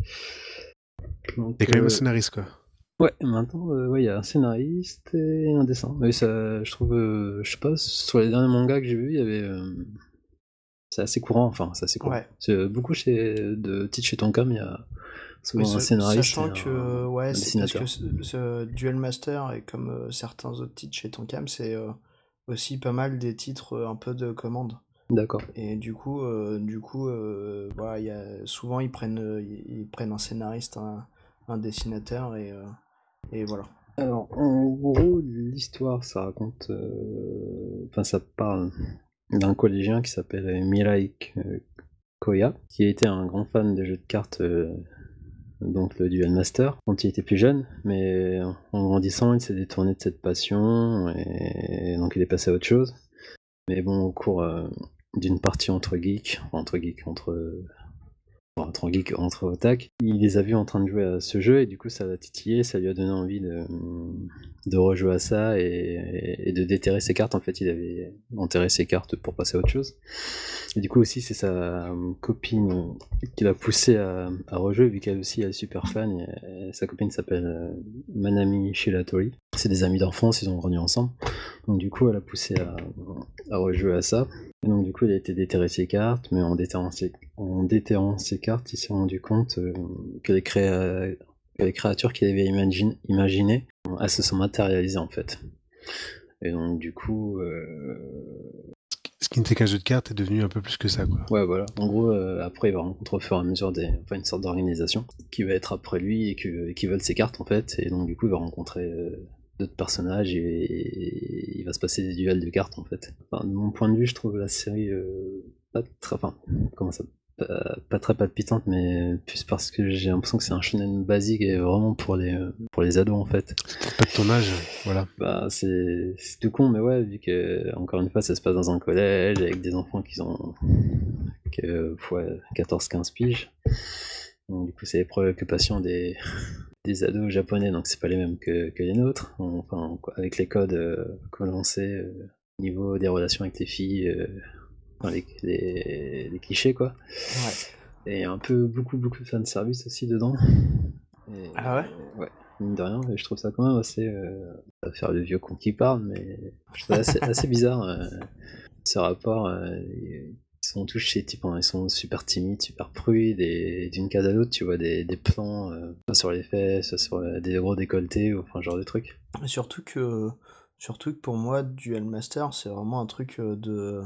Donc, T'es quand même un euh, scénariste, quoi. ouais, maintenant euh, ouais, il y a un scénariste et un dessin. Mais ça, je trouve, euh, je sais pas, sur les derniers mangas que j'ai vus, il y avait, euh, c'est assez courant, enfin c'est assez courant. Ouais. C'est, euh, beaucoup chez de titres chez Tonkam, il y a Oui, souvent un sa- scénariste et sachant un, que ouais, un c'est parce que dessinateur. ce, ce Duel Master et comme euh, certains autres titres chez Tonkam, c'est euh, aussi pas mal des titres euh, un peu de commande. D'accord. Et du coup, euh, du coup, euh, voilà, il y a, souvent ils prennent, euh, ils, ils prennent un scénariste, un, un dessinateur et, euh, et voilà. Alors, en gros, l'histoire, ça raconte. euh, Enfin, ça parle d'un collégien qui s'appelle Mirai euh, Koya, qui était un grand fan de jeux de cartes, euh, donc le Duel Master, quand il était plus jeune, mais en grandissant, il s'est détourné de cette passion, et donc il est passé à autre chose. Mais bon, au cours euh, d'une partie entre geeks, entre geeks, entre entre geeks, entre otak, il les a vus en train de jouer à ce jeu et du coup ça l'a titillé, ça lui a donné envie de, de rejouer à ça et, et de déterrer ses cartes. En fait, il avait enterré ses cartes pour passer à autre chose. Et du coup aussi c'est sa copine qui l'a poussé à, à rejouer vu qu'elle aussi elle est super fan. Et, et sa copine s'appelle Manami Shiratori. C'est des amis d'enfance, ils ont grandi ensemble. Donc du coup elle a poussé à, à rejouer à ça. Et donc du coup il a été déterrer ses cartes, mais en déterrant ses, en déterrant ses cartes, il s'est rendu compte euh, que, les créa... que les créatures qu'il avait imagine... imaginées, elles se sont matérialisées en fait. Et donc du coup... Euh... Ce qui n'était qu'un jeu de cartes est devenu un peu plus que ça, quoi. Ouais, voilà. En gros, euh, après il va rencontrer au fur et à mesure des... enfin, une sorte d'organisation qui va être après lui et, que... et qui veulent ses cartes en fait. Et donc du coup il va rencontrer... Euh... d'autres personnages et il va se passer des duels de cartes en fait. Enfin, de mon point de vue, je trouve la série euh, pas très, enfin, comment ça, pas, pas très palpitante, mais plus parce que j'ai l'impression que c'est un shonen basique et vraiment pour les pour les ados en fait. C'est pas de ton âge, voilà. Bah c'est c'est tout con, mais ouais, vu que encore une fois ça se passe dans un collège avec des enfants qui ont que ouais, quatorze quinze piges. Donc, du coup, c'est les préoccupations des, des ados japonais, donc c'est pas les mêmes que, que les nôtres. Enfin, avec les codes euh, que l'on sait euh, au niveau des relations avec les filles, euh, enfin, les, les, les clichés quoi. Ouais. Et un peu beaucoup beaucoup de fanservice aussi dedans. Et, Ah ouais ouais, mine de rien, et je trouve ça quand même assez. Euh, ça va faire le vieux con qui parle, mais je trouve ça assez, assez bizarre euh, ce rapport. Euh, ils sont tous chez type, hein, ils sont super timides, super prudes, et d'une case à l'autre, tu vois des, des plans, euh, soit sur les fesses, soit sur euh, des gros décolletés, ou enfin, genre de trucs. Surtout que, surtout que pour moi, Duel Master, c'est vraiment un truc euh, de.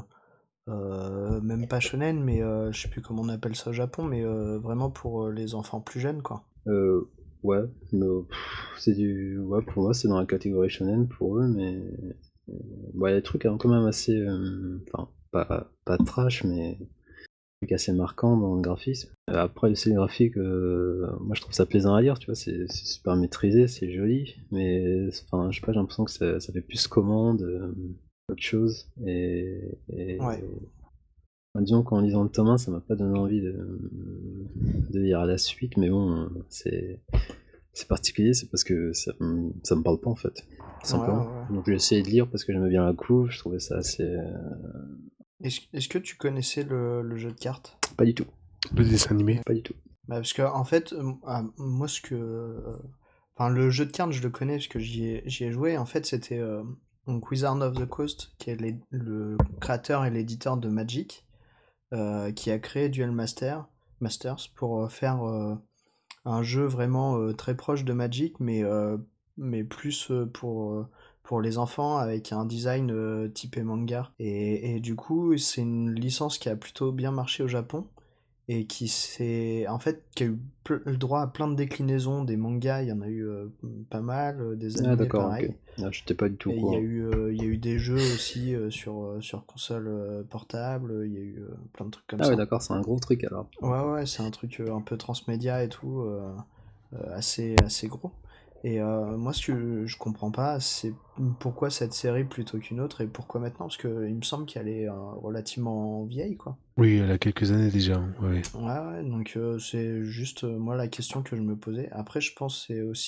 euh, même pas shonen, mais euh, je sais plus comment on appelle ça au Japon, mais euh, vraiment pour euh, les enfants plus jeunes, quoi. Euh, ouais, mais pff, c'est du. Ouais, pour moi, c'est dans la catégorie shonen pour eux, mais. euh, ouais, les trucs hein, quand même assez. euh, Enfin, pas, pas trash, mais. Assez marquant dans le graphisme. Euh, Après, le style graphique, euh, moi je trouve ça plaisant à lire, tu vois, c'est c'est super maîtrisé, c'est joli, mais enfin, je sais pas, j'ai l'impression que ça, ça fait plus commande, euh, autre chose. Et, et Ouais. enfin, disons qu'en lisant le tome un, ça m'a pas donné envie de, de lire à la suite, mais bon, c'est c'est particulier, c'est parce que ça, me- ça me parle pas en fait, tout Ouais, simplement. ouais, ouais. Donc j'ai essayé de lire parce que j'aimais bien la couve, je trouvais ça assez. euh, Est-ce, est-ce que tu connaissais le, le jeu de cartes? Pas du tout, Le dessin animé. pas du tout. Bah, parce que en fait, euh, ah, moi ce que, euh, enfin le jeu de cartes je le connais parce que j'y ai, j'y ai joué. En fait, c'était euh, donc Wizard of the Coast qui est l'é- le créateur et l'éditeur de Magic, euh, qui a créé Duel Master, Masters pour euh, faire euh, un jeu vraiment euh, très proche de Magic, mais euh, mais plus euh, pour euh, pour les enfants avec un design euh, typé manga. Et, et du coup, c'est une licence qui a plutôt bien marché au Japon et qui s'est en fait qui a eu ple- le droit à plein de déclinaisons des mangas. Il y en a eu euh, pas mal, euh, des Ah animés d'accord, ok. pareil. Ah, j'étais pas du tout au Et il y a courant. eu euh, il y a eu des jeux aussi euh, sur euh, sur console euh, portable. Il y a eu euh, plein de trucs comme Ah ouais, ça. d'accord, c'est un gros truc alors. Ouais, ouais, c'est un truc euh, un peu transmédia et tout, euh, euh, assez, assez gros. Et euh, moi, ce que je comprends pas, c'est pourquoi cette série plutôt qu'une autre et pourquoi maintenant, parce que il me semble qu'elle est euh, relativement vieille, quoi. Oui, elle a quelques années déjà. Ouais. Ouais, ouais, donc euh, c'est juste euh, moi la question que je me posais. Après, je pense que c'est aussi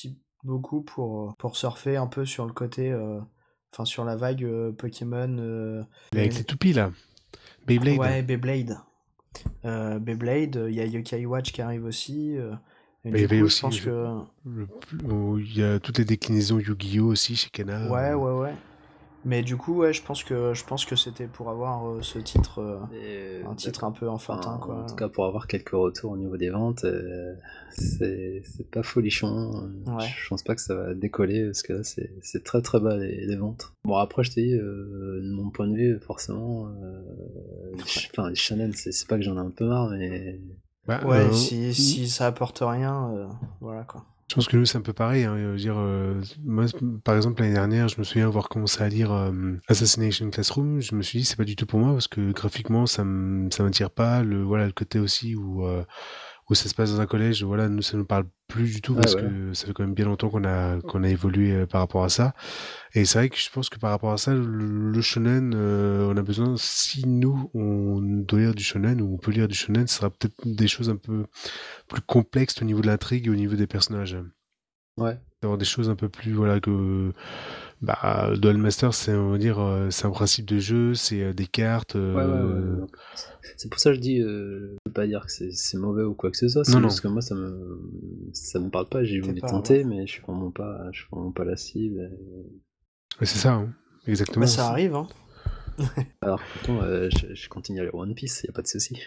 beaucoup pour, pour surfer un peu sur le côté, euh, enfin sur la vague euh, Pokémon. euh, Mais avec et- les toupies là. Beyblade. Ouais, Beyblade. Euh, Beyblade, il y a Yokai Watch qui arrive aussi. euh, et Bah, il y du avait coup, je aussi, pense je- que. le- où il y a toutes les déclinaisons Yu-Gi-Oh aussi chez Kana. Ouais, euh. ouais, ouais. Mais du coup, ouais, je pense que je pense que c'était pour avoir euh, ce titre, euh, Et, un titre un d'accord. peu enfantin, Enfin, en tout quoi. cas, pour avoir quelques retours au niveau des ventes, euh, c'est c'est pas folichon. euh, Ouais. Je pense pas que ça va décoller parce que là, c'est c'est très très bas les, les ventes. Bon, après, je te dis, euh, de mon point de vue, forcément, euh, ch- enfin, les shonen, c'est c'est pas que j'en ai un peu marre, mais Bah, Ouais, euh, si, si ça apporte rien, euh, voilà quoi. je pense que nous, c'est un peu pareil. Hein, je veux dire, euh, moi, par exemple, l'année dernière, je me souviens avoir commencé à lire euh, Assassination Classroom. Je me suis dit, c'est pas du tout pour moi parce que graphiquement, ça m- ça m'attire pas. Le, voilà, le côté aussi où, euh, où ça se passe dans un collège, voilà, nous, ça nous parle plus du tout ouais, parce voilà. que ça fait quand même bien longtemps qu'on a, qu'on a évolué euh, par rapport à ça. Et c'est vrai que je pense que par rapport à ça, le, le shonen, euh, on a besoin, si nous, on doit lire du shonen ou on peut lire du shonen, ce sera peut-être des choses un peu plus complexes au niveau de l'intrigue et au niveau des personnages. Ouais. D'avoir des choses un peu plus, voilà, que bah, Duel Master, c'est, on va dire, euh, c'est un principe de jeu, c'est euh, des cartes. Ouais, ouais, ouais. euh, donc, c'est pour ça que je dis, euh, je veux pas dire que c'est c'est mauvais ou quoi que ce soit, Non, c'est non. juste que moi ça me ça me parle pas, j'ai T'es voulu pas, tenter, ouais. mais je suis vraiment pas, je suis vraiment pas la cible. et- Ouais, c'est ça, hein. Exactement. Bah ça arrive, hein. Alors pourtant, euh, je, je continue à lire One Piece, y a pas de souci.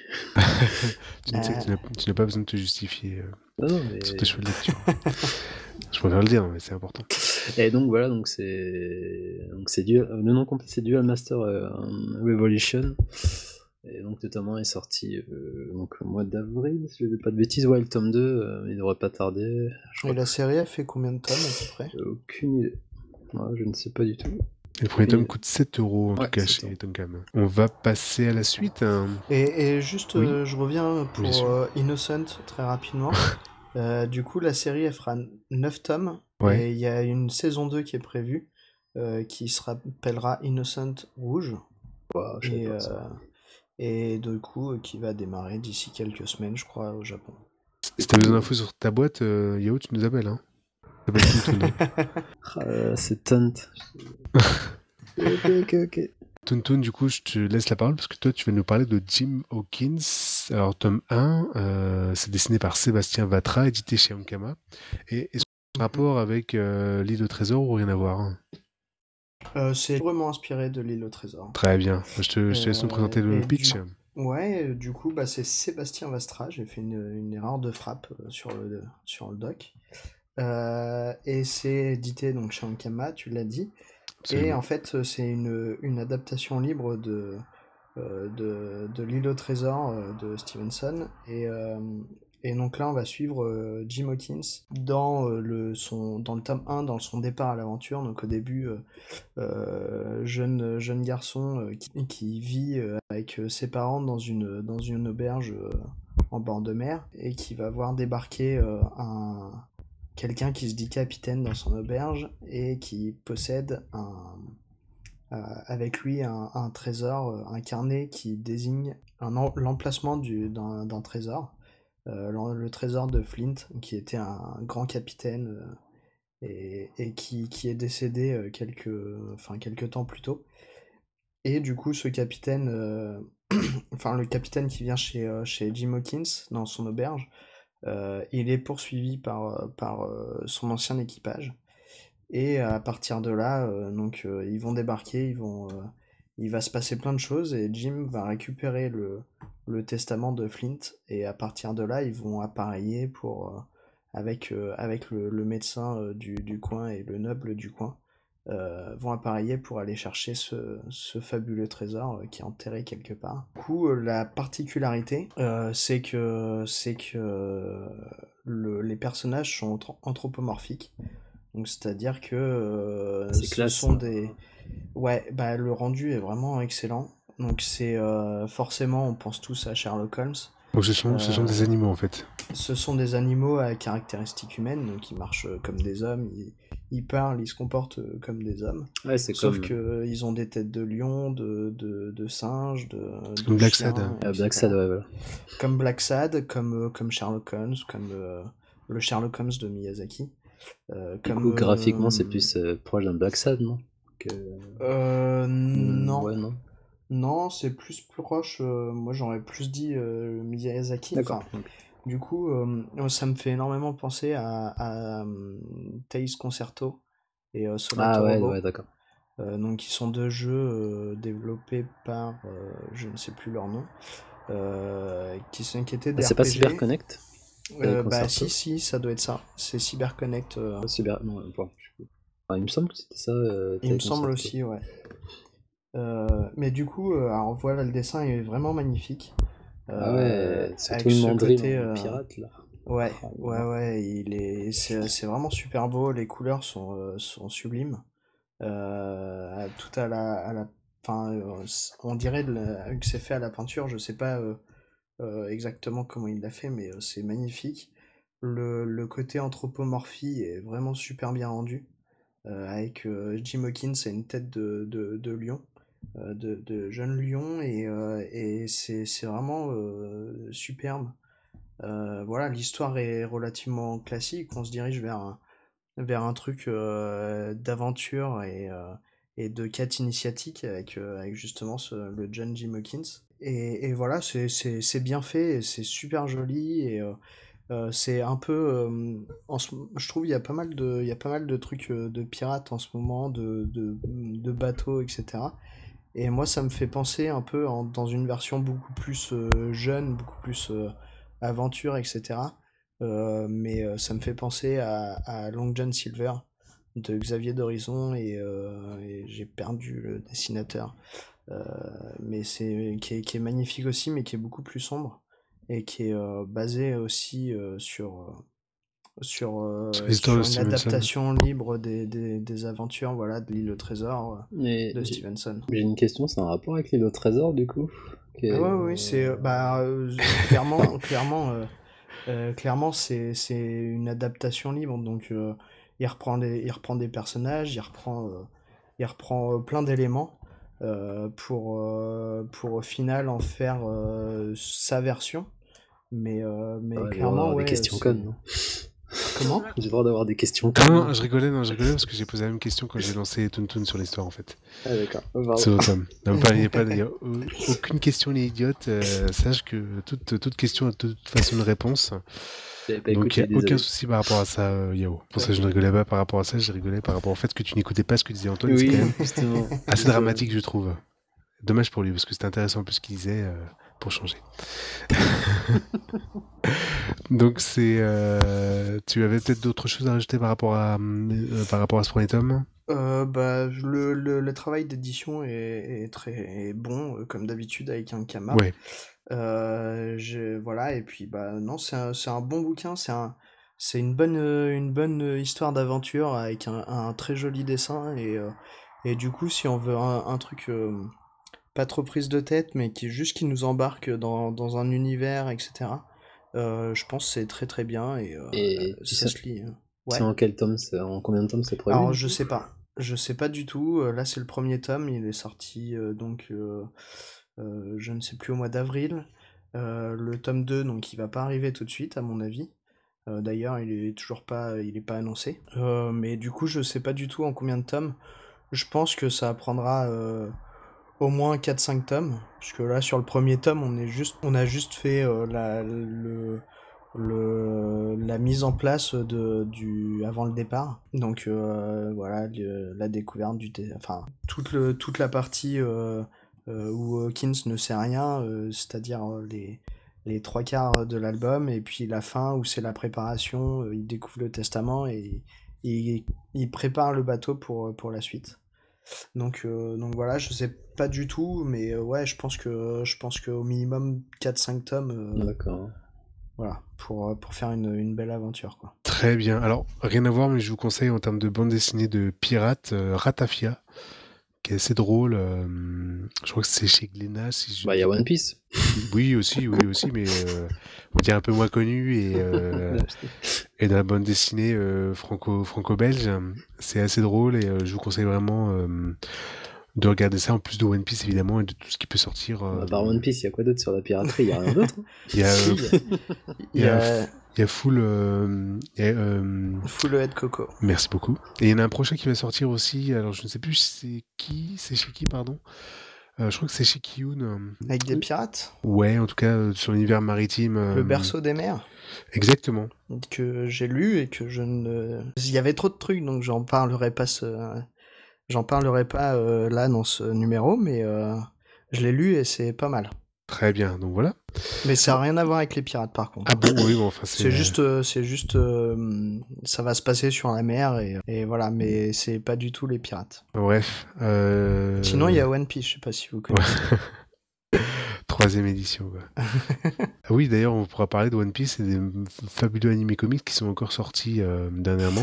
Tu ne sais que tu Euh, n'as tu n'as pas besoin de te justifier euh, Non, non, mais sur tes choix de lecture. Je préfère le dire, mais c'est important. et donc voilà, donc c'est donc c'est Duel- le nom complet c'est Duel Master euh, Revolution. Et donc le tome un est sorti euh, donc au mois d'avril, si je dis pas de bêtises. Ouais, le tome deux, euh, il devrait pas tarder. Je Et crois la que série a fait combien de tomes à peu près? j'ai aucune idée. Ouais, je ne sais pas du tout. Et le premier Et- tome coûte sept euros en Ouais, tout cas sept chez euros. Tonkam. On va passer à la suite. hein. Et, et juste, Oui. euh, je reviens Bien pour sûr. euh, Innocent très rapidement. Euh, du coup, la série elle fera neuf tomes Ouais. et il y a une saison deux qui est prévue euh, qui se rappellera Innocent Rouge Ouais, je savais et, pas ça. euh, et du coup euh, qui va démarrer d'ici quelques semaines, je crois, au Japon. Si t'as besoin d'infos sur ta boîte, euh, Yao, tu nous appelles. Hein. Ça s'appelle Toontoon. Ah, euh, c'est Tant. ok, ok, ok. Toontoon, du coup, je te laisse la parole parce que toi, tu vas nous parler de Jim Hawkins. Alors, tome un, euh, c'est dessiné par Sébastien Vatra, édité chez Ankama. Et est-ce qu'il y a un rapport avec euh, l'île au trésor ou rien à voir? hein Euh, c'est vraiment inspiré de l'île au trésor. Très bien. Je te, je te laisse nous Euh, présenter le et pitch. du- Ouais, euh, du coup, bah, c'est Sébastien Vastra. J'ai fait une, une erreur de frappe euh, sur le, sur le doc. Euh, et c'est édité donc chez Ankama, tu l'as dit. Et Absolument. en fait, euh, c'est une, une adaptation libre de, euh, de, de l'île au trésor euh, de Stevenson. Et, euh, et donc là, on va suivre euh, Jim Hawkins dans, euh, le, son, dans le tome un, dans son départ à l'aventure. Donc au début, euh, euh, jeune, jeune garçon euh, qui, qui vit euh, avec euh, ses parents dans une, dans une auberge euh, en bord de mer et qui va voir débarquer euh, un, quelqu'un qui se dit capitaine dans son auberge et qui possède un, euh, avec lui un, un trésor, euh, un carnet qui désigne un en- l'emplacement du- d'un d'un trésor. Euh, le, le trésor de Flint, qui était un grand capitaine euh, et, et qui, qui est décédé euh, quelques, enfin, quelques temps plus tôt. Et du coup, ce capitaine, euh, enfin le capitaine qui vient chez, euh, chez Jim Hawkins dans son auberge, euh, il est poursuivi par, euh, par euh, son ancien équipage. Et à partir de là, euh, donc euh, ils vont débarquer, ils vont, euh, il va se passer plein de choses et Jim va récupérer le, le testament de Flint et à partir de là, ils vont appareiller pour euh, avec euh, avec le, le médecin euh, du, du coin et le noble du coin euh, vont appareiller pour aller chercher ce, ce fabuleux trésor euh, qui est enterré quelque part. Du coup, euh, la particularité, euh, c'est que c'est que euh, le- les personnages sont anthro- anthropomorphiques. Donc c'est-à-dire que euh, C'est ce classe. sont des... Ouais, bah le rendu est vraiment excellent. Donc c'est euh, forcément, on pense tous à Sherlock Holmes. Donc, ce sont, ce sont des Euh, animaux en fait. Ce sont des animaux à caractéristiques humaines, donc ils marchent euh, comme des hommes, ils, ils parlent, ils se comportent euh, comme des hommes. Ouais, c'est Sauf comme que euh, ils ont des têtes de lion, de, de, de singe, de, C'est de comme Black chien, Sad, hein. ah, et Black cetera. Sad, ouais, voilà. Comme Black Sad, comme, euh, comme Sherlock Holmes, comme euh, le Sherlock Holmes de Miyazaki. Euh, Du comme, coup, graphiquement, c'est euh, plus euh, proche d'un Black Sad, non que... euh, Hmm, non. Ouais, non. Non, c'est plus proche. Euh, moi, j'aurais plus dit euh, Miyazaki. D'accord. Enfin, du coup, euh, ça me fait énormément penser à, à euh, Tales Concerto et euh, Sonato Ah ouais, Robo. ouais, d'accord. Euh, donc, qui sont deux jeux euh, développés par, euh, je ne sais plus leur nom, euh, qui sont qui étaient Ah, des c'est pas R P G. CyberConnect euh, Euh, bah Concerto si, si, ça doit être ça. C'est CyberConnect. euh, Ouais, Cyber... Non, bon, je sais plus. Ah, il me semble que c'était ça, euh, il me Tale semble Concerto. aussi, ouais. Euh, mais du coup, euh, alors voilà, le dessin est vraiment magnifique. Ah Euh, ouais, c'est tout avec le ce mandril côté, en euh, pirate, là. ouais, Oh là ouais, là. ouais, il est, c'est, c'est vraiment super beau. Les couleurs sont, euh, sont sublimes. Euh, à- tout à la, à la, enfin, euh, c- on dirait de la- que c'est fait à la peinture. Je sais pas euh, euh, exactement comment il l'a fait, mais euh, c'est magnifique. Le, le côté anthropomorphie est vraiment super bien rendu. Euh, avec euh, Jim Hawkins, c'est une tête de, de, de lion, euh, de, de jeune lion, et, euh, et c'est, c'est vraiment euh, superbe. Euh, voilà, l'histoire est relativement classique. On se dirige vers un, vers un truc euh, d'aventure et, euh, et de quête initiatique avec, euh, avec justement ce- le John Jim Hawkins. Et, et voilà, c'est c'est- c'est bien fait, et c'est super joli, et euh, euh, c'est un peu, euh, en ce- je trouve il y a pas mal de, il y a pas mal de trucs euh, de pirates en ce moment, de, de, de bateaux, et cetera. Et moi, ça me fait penser un peu en- dans une version beaucoup plus euh, jeune, beaucoup plus euh, aventure, et cetera. Euh, mais euh, ça me fait penser à, à Long John Silver de Xavier d'Horizon, et, euh, et j'ai perdu le dessinateur. Euh, mais c'est qui est, qui est magnifique aussi, mais qui est beaucoup plus sombre et qui est euh, basé aussi euh, sur euh, sur, Sur euh, l'histoire de sur une Stevenson. adaptation libre des, des, des aventures, voilà, de l'île au trésor euh, Mais de j'ai Stevenson. j'ai une question, c'est un rapport avec l'île au trésor, du coup qui Ah ouais, est- ouais, c'est euh, bah euh, Enfin, clairement, clairement, euh, euh, clairement, c'est c'est une adaptation libre. Donc euh, il reprend des, il reprend des personnages, il reprend, euh, il reprend euh, plein d'éléments euh, pour euh, pour au final en faire euh, sa version. Mais euh, mais ouais, j'ai le droit clairement, d'avoir des ouais, questions connes, c'est non comment? J'ai le droit d'avoir des questions Non, connes. non, je rigolais, non, je rigolais parce que j'ai posé la même question quand j'ai lancé Toon Toon sur l'histoire en fait. Ah d'accord, oh, pardon. C'est automne. Non, pas, il y a pas, il y a au- aucune question n'est idiote. euh, sache que toute, toute question a de toute façon une réponse. Eh ben, Donc écoute, il je n'y suis a aucun désolé. souci par rapport à ça, euh, Yao. Pour ça, je ne D'accord. rigolais pas par rapport à ça, je rigolais par rapport au fait que tu n'écoutais pas ce que disait Antoine. C'est quand Oui, même justement. assez Je- dramatique, je trouve. Dommage pour lui, parce que c'était intéressant un peu ce qu'il disait euh, pour changer. Donc c'est, euh, tu avais peut-être d'autres choses à rajouter par rapport à, euh, par rapport à ce premier tome? Euh, bah, le, le, le travail d'édition est, est très est bon, euh, comme d'habitude avec un Kama. Ouais. Euh, je, voilà, et puis bah non, c'est un, c'est un bon bouquin, c'est un, c'est une bonne, euh, une bonne euh, histoire d'aventure avec un, un très joli dessin, et, euh, et du coup, si on veut un, un truc euh, pas trop prise de tête, mais qui juste qui nous embarque dans, dans un univers, et cetera. Euh, je pense que c'est très très bien, et euh, Et tu ça sais, se lit. hein. c'est Ouais. en quel tome, c'est en combien de tomes c'est prévu Alors du je coup sais pas, je sais pas du tout. Euh, là c'est le premier tome, il est sorti euh, donc euh, euh, je ne sais plus au mois d'avril. Euh, le tome deux donc il va pas arriver tout de suite à mon avis. Euh, d'ailleurs il est toujours pas, il est pas annoncé. Euh, mais du coup je sais pas du tout en combien de tomes. Je pense que ça prendra euh, au moins quatre cinq tomes, puisque là sur le premier tome on est juste, on a juste fait euh, la, le, le, la mise en place de, du, avant le départ. Donc euh, voilà, le- la découverte du... dé- Enfin, toute, le, toute la partie euh, euh, où Hawkins ne sait rien, euh, c'est-à-dire euh, les, les trois quarts de l'album, et puis la fin où c'est la préparation, euh, il découvre le testament, et il, il prépare le bateau pour, pour la suite. Donc, euh, donc voilà, je sais pas du tout, mais euh, ouais, je pense que je pense qu'au minimum quatre cinq tomes, euh, D'accord. voilà, pour, euh, pour faire une, une belle aventure, quoi. Très bien. Alors, rien à voir, mais je vous conseille en termes de bande dessinée de pirates, euh, Ratafia, qui est assez drôle. euh, je crois que c'est chez Glénat, si je Bah, ne il y dis a pas. One Piece. Oui, aussi, oui, aussi, mais euh, on va dire un peu moins connu, et, euh, et dans la bande dessinée euh, franco, franco-belge, c'est assez drôle, et euh, je vous conseille vraiment euh, de regarder ça en plus de One Piece évidemment et de tout ce qui peut sortir. Euh, Bah, par One Piece, il y a quoi d'autre sur la piraterie? Il y a rien d'autre. Il y a, Si, euh, il il y y a, a il y a Full. euh, il y a, euh, Full Head Coco. Merci beaucoup. Et il y en a un prochain qui va sortir aussi. Alors je ne sais plus c'est qui, c'est chez qui, pardon. Euh, je crois que c'est chez Kiyun. euh, Avec des pirates, Ouais, en tout cas euh, sur l'univers maritime. euh, le berceau des mers, Exactement. que j'ai lu et que je ne... Il y avait trop de trucs, donc j'en parlerai pas ce... J'en parlerai pas euh, là dans ce numéro, mais euh, je l'ai lu et c'est pas mal. Très bien. Donc voilà. Mais ça n'a rien à voir avec les pirates par contre. Ah bon, oui, bon, enfin c'est. C'est juste, euh, c'est juste, euh, ça va se passer sur la mer et, et voilà, mais c'est pas du tout les pirates. Bref. Euh... Sinon, il y a One Piece, je sais pas si vous connaissez. Troisième édition. Quoi. Ah oui, d'ailleurs, on pourra parler de One Piece et des fabuleux animés comics qui sont encore sortis euh, dernièrement.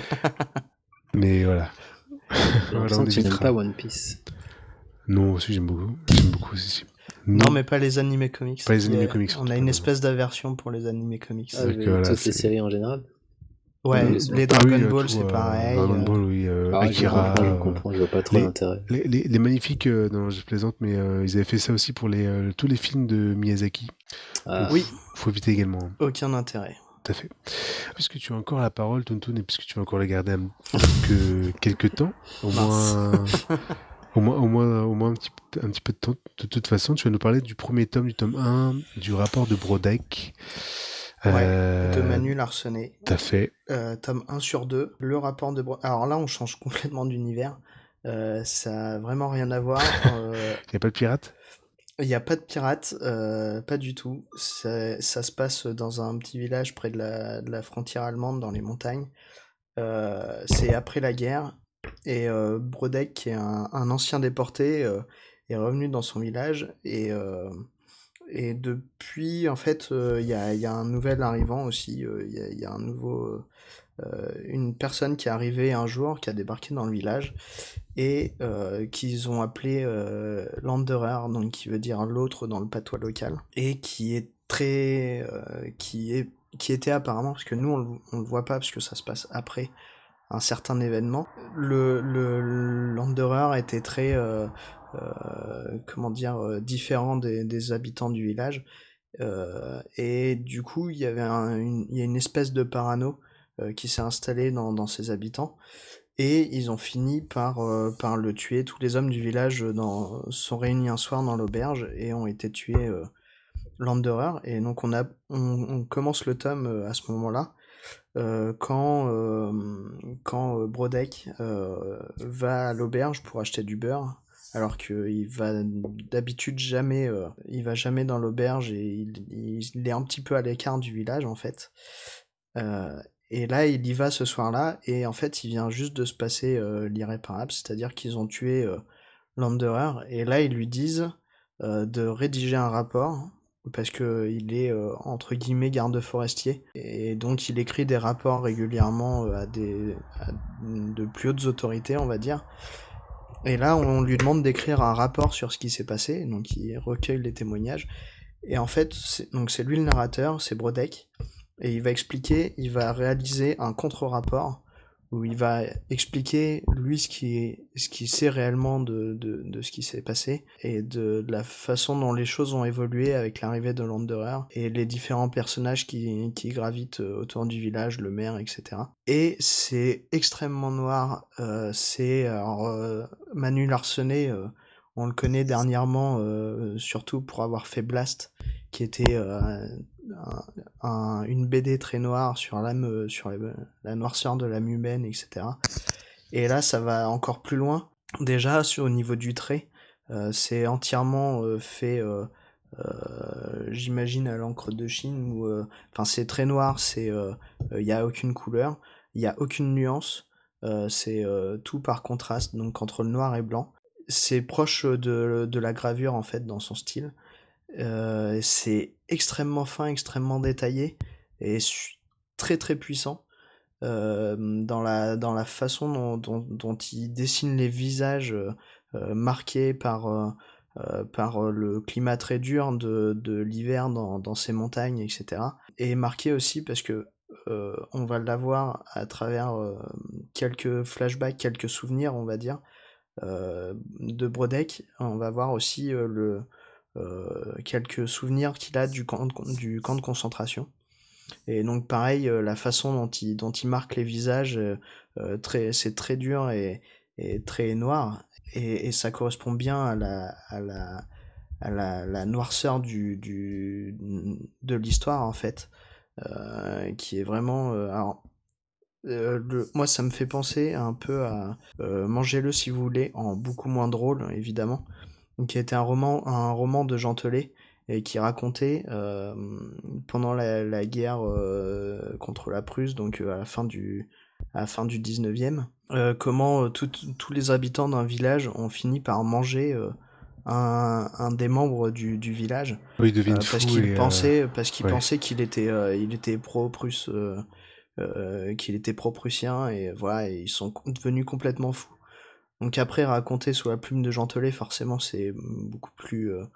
Mais voilà. J'ai Voilà, l'impression on que tu n'aimes évitera. pas One Piece. Non, aussi j'aime beaucoup. J'aime beaucoup aussi. Non, mais pas les animés comics. Pas les Il y a- animés comics, On surtout a pas, une non. espèce d'aversion pour les animés comics. Ah, C'est mais que voilà, toutes les c'est- séries en général. Ouais, les- les Ah Dragon oui, euh, Ball, tout, c'est euh, pareil. Dragon euh, Ball, oui. euh, Ah, je Akira. comprends, je euh, comprends, je vois pas trop les- l'intérêt. Les, les, les magnifiques, euh, non, je plaisante, mais euh, ils avaient fait ça aussi pour les, euh, tous les films de Miyazaki. Ah, Oui, Faut éviter également. hein. aucun intérêt. Tout à fait. Puisque tu as encore la parole, Tonton, et puisque tu vas encore la garder un, quelques, quelques temps, au Mince. moins, au moins, au moins, au moins un, petit, un petit peu de temps. De toute façon, tu vas nous parler du premier tome, du tome un, du rapport de Brodeck. Ouais, Euh, de Manu Larsenet. Tout à fait. Euh, tome un sur deux, le rapport de... Bro- Alors là, on change complètement d'univers. Euh, ça a vraiment rien à voir. Euh, Il n'y a pas de pirate Il n'y a pas de pirates, euh, pas du tout. Ça, ça se passe dans un petit village près de la, de la frontière allemande, dans les montagnes. Euh, c'est après la guerre. Et euh, Brodeck, qui est un, un ancien déporté, euh, est revenu dans son village. Et, euh, et depuis, en fait, euh, il y, a, il y a un nouvel arrivant aussi. euh, Il y, a, il y a un nouveau... euh, une personne qui est arrivée un jour, qui a débarqué dans le village, et euh, qu'ils ont appelé euh, Landerer, donc qui veut dire l'autre dans le patois local, et qui est très... euh, qui, est, qui était apparemment, parce que nous on, le- on le voit pas, parce que ça se passe après un certain événement, le, le, le Landerer était très... euh, euh, comment dire, euh, différent des, des habitants du village, euh, et du coup il y avait un- une, il y a une espèce de parano euh, qui s'est installée dans, dans ses habitants, et ils ont fini par, euh, par le tuer. Tous les hommes du village euh, dans, sont réunis un soir dans l'auberge et ont été tués euh, Landerer. Et donc on, a, on, on commence le tome euh, à ce moment-là, euh, quand, euh, quand euh, Brodeck euh, va à l'auberge pour acheter du beurre, alors qu'il va d'habitude jamais, euh, il va jamais dans l'auberge et il, il est un petit peu à l'écart du village en fait. Euh, et là, il y va ce soir-là, et en fait, il vient juste de se passer euh, l'irréparable, c'est-à-dire qu'ils ont tué euh, Landerer, et là, ils lui disent euh, de rédiger un rapport, parce que il est, euh, entre guillemets, garde forestier, et donc il écrit des rapports régulièrement euh, à, des, à de plus hautes autorités, on va dire. Et là, on lui demande d'écrire un rapport sur ce qui s'est passé, donc il recueille les témoignages, et en fait, c'est, donc c'est lui le narrateur, c'est Brodeck, et il va expliquer, il va réaliser un contre-rapport où il va expliquer lui ce qui est, ce qu'il sait réellement de, de, de ce qui s'est passé et de, de la façon dont les choses ont évolué avec l'arrivée de Landerer et les différents personnages qui, qui gravitent autour du village, le maire, et cetera. Et c'est extrêmement noir. Euh, c'est alors euh, Manu Larsenet, euh, on le connaît dernièrement euh, surtout pour avoir fait Blast, qui était euh, un, un, une B D très noire sur l'âme, sur la, la noirceur de l'âme humaine, et cetera. Et là, ça va encore plus loin. Déjà, sur, au niveau du trait, euh, c'est entièrement euh, fait, euh, euh, j'imagine, à l'encre de Chine, où, euh, enfin, c'est très noir, c'est, il euh, n'y a aucune couleur, il n'y a aucune nuance, euh, c'est euh, tout par contraste, donc entre le noir et blanc. C'est proche de, de la gravure, en fait, dans son style. Euh, c'est extrêmement fin, extrêmement détaillé et su- très très puissant euh, dans, la, dans la façon dont, dont, dont il dessine les visages euh, euh, marqués par, euh, euh, par euh, le climat très dur de, de l'hiver dans, dans ces montagnes, et cetera. Et marqué aussi parce que euh, on va l'avoir à travers euh, quelques flashbacks, quelques souvenirs, on va dire, euh, de Brodeck, on va voir aussi euh, le, euh, quelques souvenirs qu'il a du camp de, du camp de concentration. Et donc pareil, euh, la façon dont il, dont il marque les visages, euh, euh, très, c'est très dur et, et très noir. Et, et ça correspond bien à la, à la, à la, la noirceur du, du, de l'histoire en fait, euh, qui est vraiment... euh, alors, euh, le, moi ça me fait penser un peu à euh, Mangez-le si vous voulez, en beaucoup moins drôle évidemment, qui était un roman, un roman de Jean Telet et qui racontait euh, pendant la, la guerre euh, contre la Prusse, donc euh, à la fin du, à la fin du dix-neuvième, euh, comment euh, tout- tous les habitants d'un village ont fini par manger euh, un, un des membres du, du village Oui, il devient euh, parce fou qu'il et... euh, pensait, parce qu'il Ouais. pensait qu'il était, euh, il était pro-prusse, euh, euh, qu'il était pro-prussien et voilà, et ils sont devenus complètement fous. Donc après, raconter sous la plume de Jean Telet, forcément, c'est beaucoup plus euh,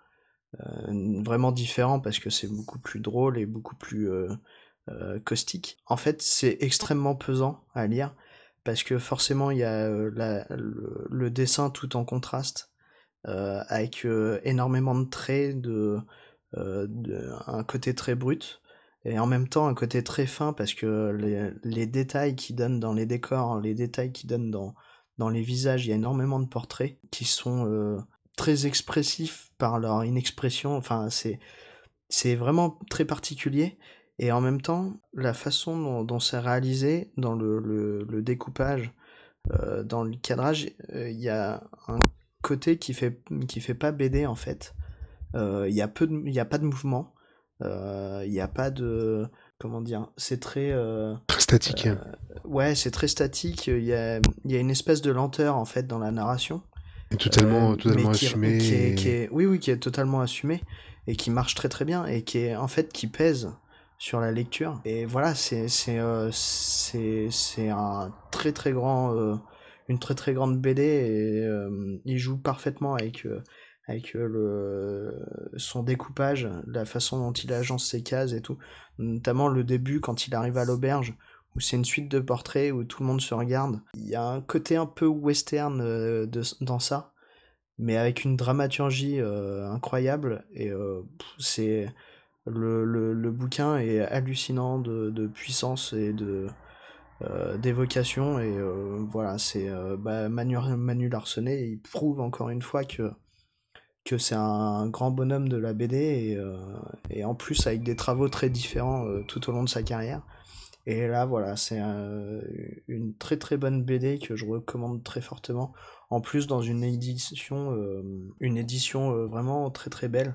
euh, vraiment différent parce que c'est beaucoup plus drôle et beaucoup plus euh, euh, caustique. En fait, c'est extrêmement pesant à lire parce que forcément, il y a euh, la- le, le dessin tout en contraste euh, avec euh, énormément de traits, de, euh, de- un côté très brut et en même temps un côté très fin parce que les, les détails qu'il donne dans les décors, les détails qu'il donne dans, dans les visages, il y a énormément de portraits qui sont euh, très expressifs par leur inexpression, enfin c'est, c'est vraiment très particulier et en même temps la façon dont, dont c'est réalisé dans le, le, le découpage, euh, dans le cadrage, euh, il y a un côté qui fait, qui fait pas B D en fait. Euh, Il y a peu de, il y a pas de mouvement. Euh, Il y a pas de, comment dire, c'est très, euh, Très statique. euh, ouais, c'est très statique. Il y a, il y a une espèce de lenteur en fait dans la narration, Et euh, totalement, mais totalement qui, assumé. qui est, qui Et... est, oui, oui, qui est totalement assumée et qui marche très très bien et qui est en fait qui pèse sur la lecture. Et voilà, c'est, c'est, euh, c'est, c'est un très très grand, euh, une très très grande B D et euh, il joue parfaitement avec. Euh, avec euh, le, son découpage, la façon dont il agence ses cases et tout. Notamment le début quand il arrive à l'auberge, où c'est une suite de portraits où tout le monde se regarde. Il y a un côté un peu western euh, de, dans ça, mais avec une dramaturgie euh, incroyable. Et euh, pff, c'est le, le, le bouquin est hallucinant de, de puissance et de euh, d'évocation. Et euh, voilà, c'est euh, bah, Manu, Manu Larsenet, il prouve encore une fois que que c'est un grand bonhomme de la B D et, euh, et en plus avec des travaux très différents euh, tout au long de sa carrière. Et là, voilà, c'est euh, une très très bonne B D que je recommande très fortement. En plus, dans une édition, euh, une édition euh, vraiment très très belle,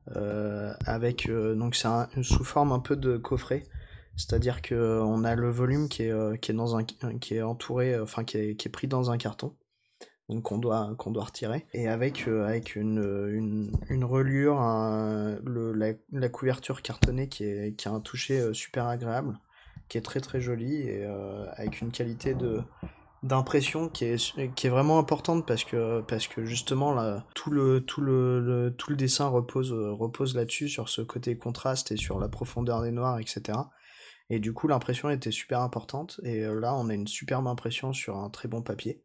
euh, avec euh, donc c'est un- sous forme un peu de coffret. C'est-à-dire que on a le volume qui est euh, qui est dans un qui est entouré, euh, enfin qui est, qui est pris dans un carton donc qu'on doit qu'on doit retirer et avec euh, avec une, une, une reliure un- le, la, la couverture cartonnée qui est qui a un toucher euh, super agréable, qui est très très joli et euh, avec une qualité de d'impression qui est qui est vraiment importante parce que parce que justement là tout le tout le, le- tout le dessin repose euh, repose là-dessus sur ce côté contraste et sur la profondeur des noirs, etc. Et du coup l'impression était super importante et euh, là on a une superbe impression sur un très bon papier.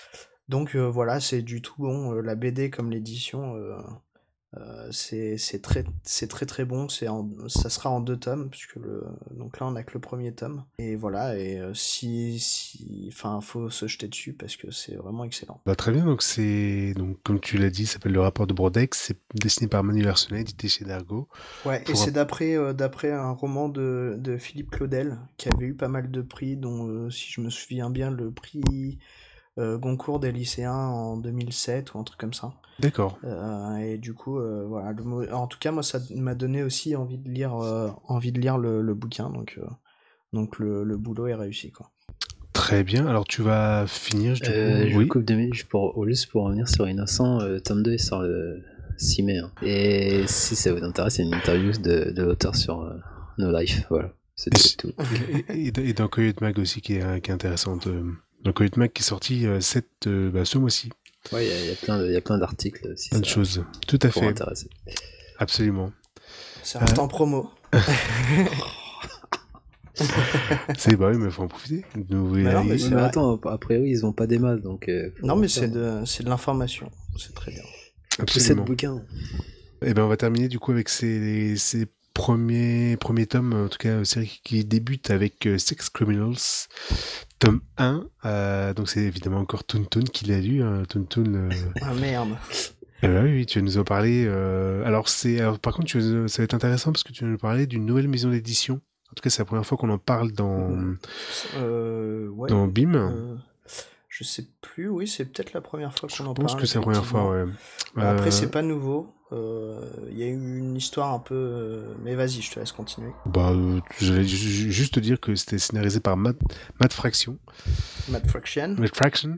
Donc euh, voilà, c'est du tout bon. Euh, la B D comme l'édition, euh, euh, c'est c'est très c'est très très bon. C'est en- ça sera en deux tomes puisque le donc là on a que le premier tome. Et voilà. Et euh, si si enfin faut se jeter dessus parce que c'est vraiment excellent. Bah, très bien, donc c'est... Donc, comme tu l'as dit, ça s'appelle Le rapport de Brodeck. C'est dessiné par Manu Larsenet, édité chez Dargaud. Ouais. Et Pour un... c'est d'après euh, d'après un roman de de Philippe Claudel qui avait eu pas mal de prix, dont euh, si je me souviens bien le prix euh, Goncourt des lycéens en deux mille sept ou un truc comme ça. D'accord. Euh, et du coup, euh, voilà. Le mot- En tout cas, moi, ça m'a donné aussi envie de lire, euh, envie de lire le, le bouquin. Donc, euh, donc le, le boulot est réussi, quoi. Très bien. Alors, tu vas finir, du Euh, coup... je vous Oui. coupe deux minutes juste pour, juste pour revenir sur Innocent. Euh, tome deux il sort le six mai. Hein. Et si ça vous intéresse, il y a une interview de, de l'auteur sur euh, No Life. Voilà, c'est Et, tout. si- tout. et, et- et dans Coyote Mag aussi, qui est, qui est intéressante. euh, Dans Coyote Mag qui est sorti euh, cette, euh, bah, ce mois-ci. Ouais, il y a- il y, a plein de- il y a plein d'articles si Plein de ça choses. Tout à pour fait. intéresser. Absolument. C'est Euh, un temps promo. C'est bah oui, mais faut en profiter. Nous, Mais non, mais Ouais, c'est mais vrai. attends, a priori, ils ont pas des masses, donc. euh, faut Non, en mais faire. c'est de, c'est de l'information. C'est très bien. Possède Absolument. bouquin. Et ben on va terminer du coup avec ces, ces premiers, premiers tomes, en tout cas euh, série qui débute avec euh, Sex Criminals, tome un. Euh, donc c'est évidemment encore Toon Toon qui l'a lu. Hein, Toon Toon. euh, Ah merde. Eh ben oui, oui, tu vas nous en parler. euh, Alors c'est, alors, par contre, tu vas- ça va être intéressant parce que tu vas nous parler d'une nouvelle maison d'édition. En tout cas, c'est la première fois qu'on en parle dans Euh, ouais. dans B I M. euh, je sais plus, oui, c'est peut-être la première fois Je qu'on en pense parle, que c'est la première fois. effectivement. Ouais. Bah, après, Euh, c'est pas nouveau. Euh, Il y a eu une histoire un peu. euh, Mais vas-y, je te laisse continuer. Bah, euh, j'allais ju- ju- juste te dire que c'était scénarisé par Matt, Matt Fraction. Mad Fraction. Matt Fraction.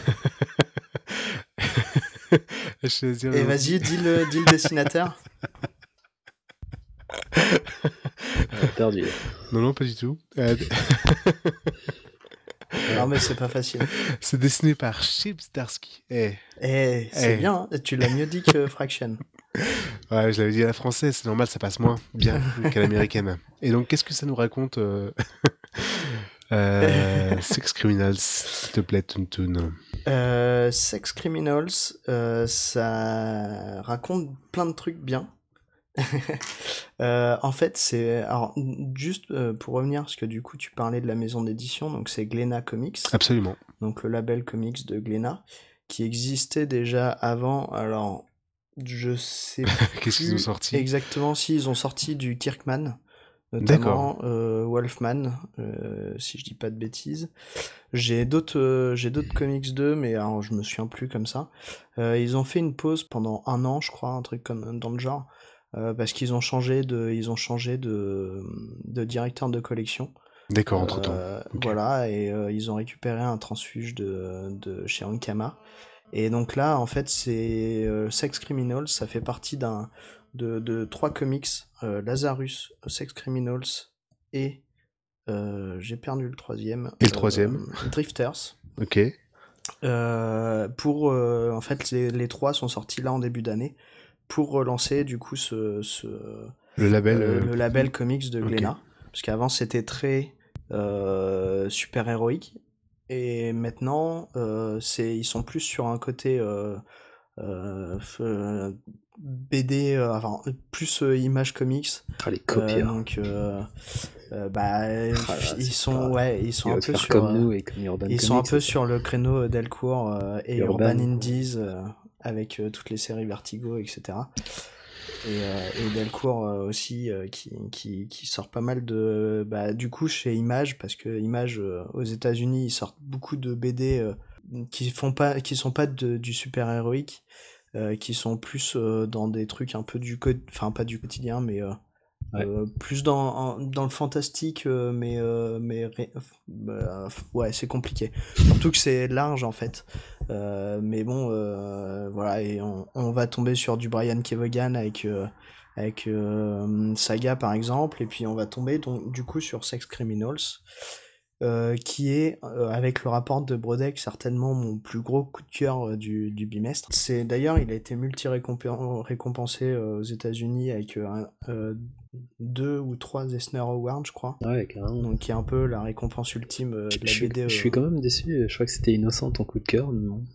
Je sais dire Et le- vas-y, dis le, dis le dessinateur. Ouais, perdu. Non, non, pas du tout. Euh, Non, mais c'est pas facile. c'est dessiné par Chip Zdarsky. Eh, Eh, c'est Eh. bien, hein. Tu l'as mieux dit que Fraction. ouais, je l'avais dit à la française, c'est normal, ça passe moins bien qu'à l'américaine. Et donc, qu'est-ce que ça nous raconte euh... euh, Sex Criminals, s'il te plaît, Toon Toon. Euh, Sex Criminals, euh, ça raconte plein de trucs bien. Euh, en fait, c'est. Alors, juste euh, pour revenir, parce que du coup, tu parlais de la maison d'édition, donc c'est Glénat Comics, Absolument. donc le label comics de Glénat, qui existait déjà avant. Alors, je sais Qu'est-ce qu'ils ont plus sorti exactement si ils ont sorti du Kirkman, D'accord. notamment euh, Wolfman, euh, si je dis pas de bêtises. J'ai d'autres euh, j'ai d'autres comics d'eux, mais alors je me souviens plus comme ça. Euh, ils ont fait une pause pendant un an, je crois, un truc comme dans le genre, euh, parce qu'ils ont changé de ils ont changé de de directeur de collection. D'accord, entre-temps. Euh, Ok. Voilà, et euh, ils ont récupéré un transfuge de de chez Ankama. Et donc là, en fait, c'est euh, Sex Criminals, ça fait partie d'un de, de trois comics, euh, Lazarus, Sex Criminals et euh, j'ai perdu le troisième. Et le troisième euh, Drifters. Ok. Euh, pour euh, en fait, les, les trois sont sortis là en début d'année pour relancer du coup ce, ce Le label. euh, euh, le label comics de ok. Glénat, parce qu'avant c'était très euh, super héroïque et maintenant euh, c'est ils sont plus sur un côté euh, euh, euh, B D, euh, enfin plus euh, image comics. Ah, les Euh, copieurs. donc euh, euh, bah Ah là, ils c'est sont pas- ouais ils sont Ils un veulent peu faire sur comme euh, nous et comme Urban ils sont un Comics, peu c'est sur le créneau Delcourt euh, et Urban, Urban. Indies euh, avec euh, toutes les séries Vertigo, et cetera. Et, euh, et Delcourt euh, aussi euh, qui, qui, qui sort pas mal de bah, du coup chez Image, parce que Image euh, aux États-Unis ils sortent beaucoup de B D euh, qui font pas qui sont pas de, du super héroïque, euh, qui sont plus euh, dans des trucs un peu du co- enfin pas du quotidien, mais euh, Ouais. euh, plus dans en- dans le fantastique, euh, mais euh, mais ré- bah, ouais, c'est compliqué, surtout que c'est large en fait. Euh, mais bon, euh, voilà, et on, on va tomber sur du Brian Kevogan avec euh, avec euh, Saga par exemple, et puis on va tomber donc du coup sur Sex Criminals, euh, qui est, euh, avec le rapport de Brodeck, certainement mon plus gros coup de cœur euh, du, du bimestre. C'est d'ailleurs, il a été multi-récompensé euh, aux États-Unis avec euh, un- euh, deux ou trois Eisner Awards, je crois. Ouais, carrément. Donc, qui est un peu la récompense ultime euh, Je, de je la suis, B D. je euh. suis quand même déçu. Je crois que c'était innocent ton coup de cœur, mais bon.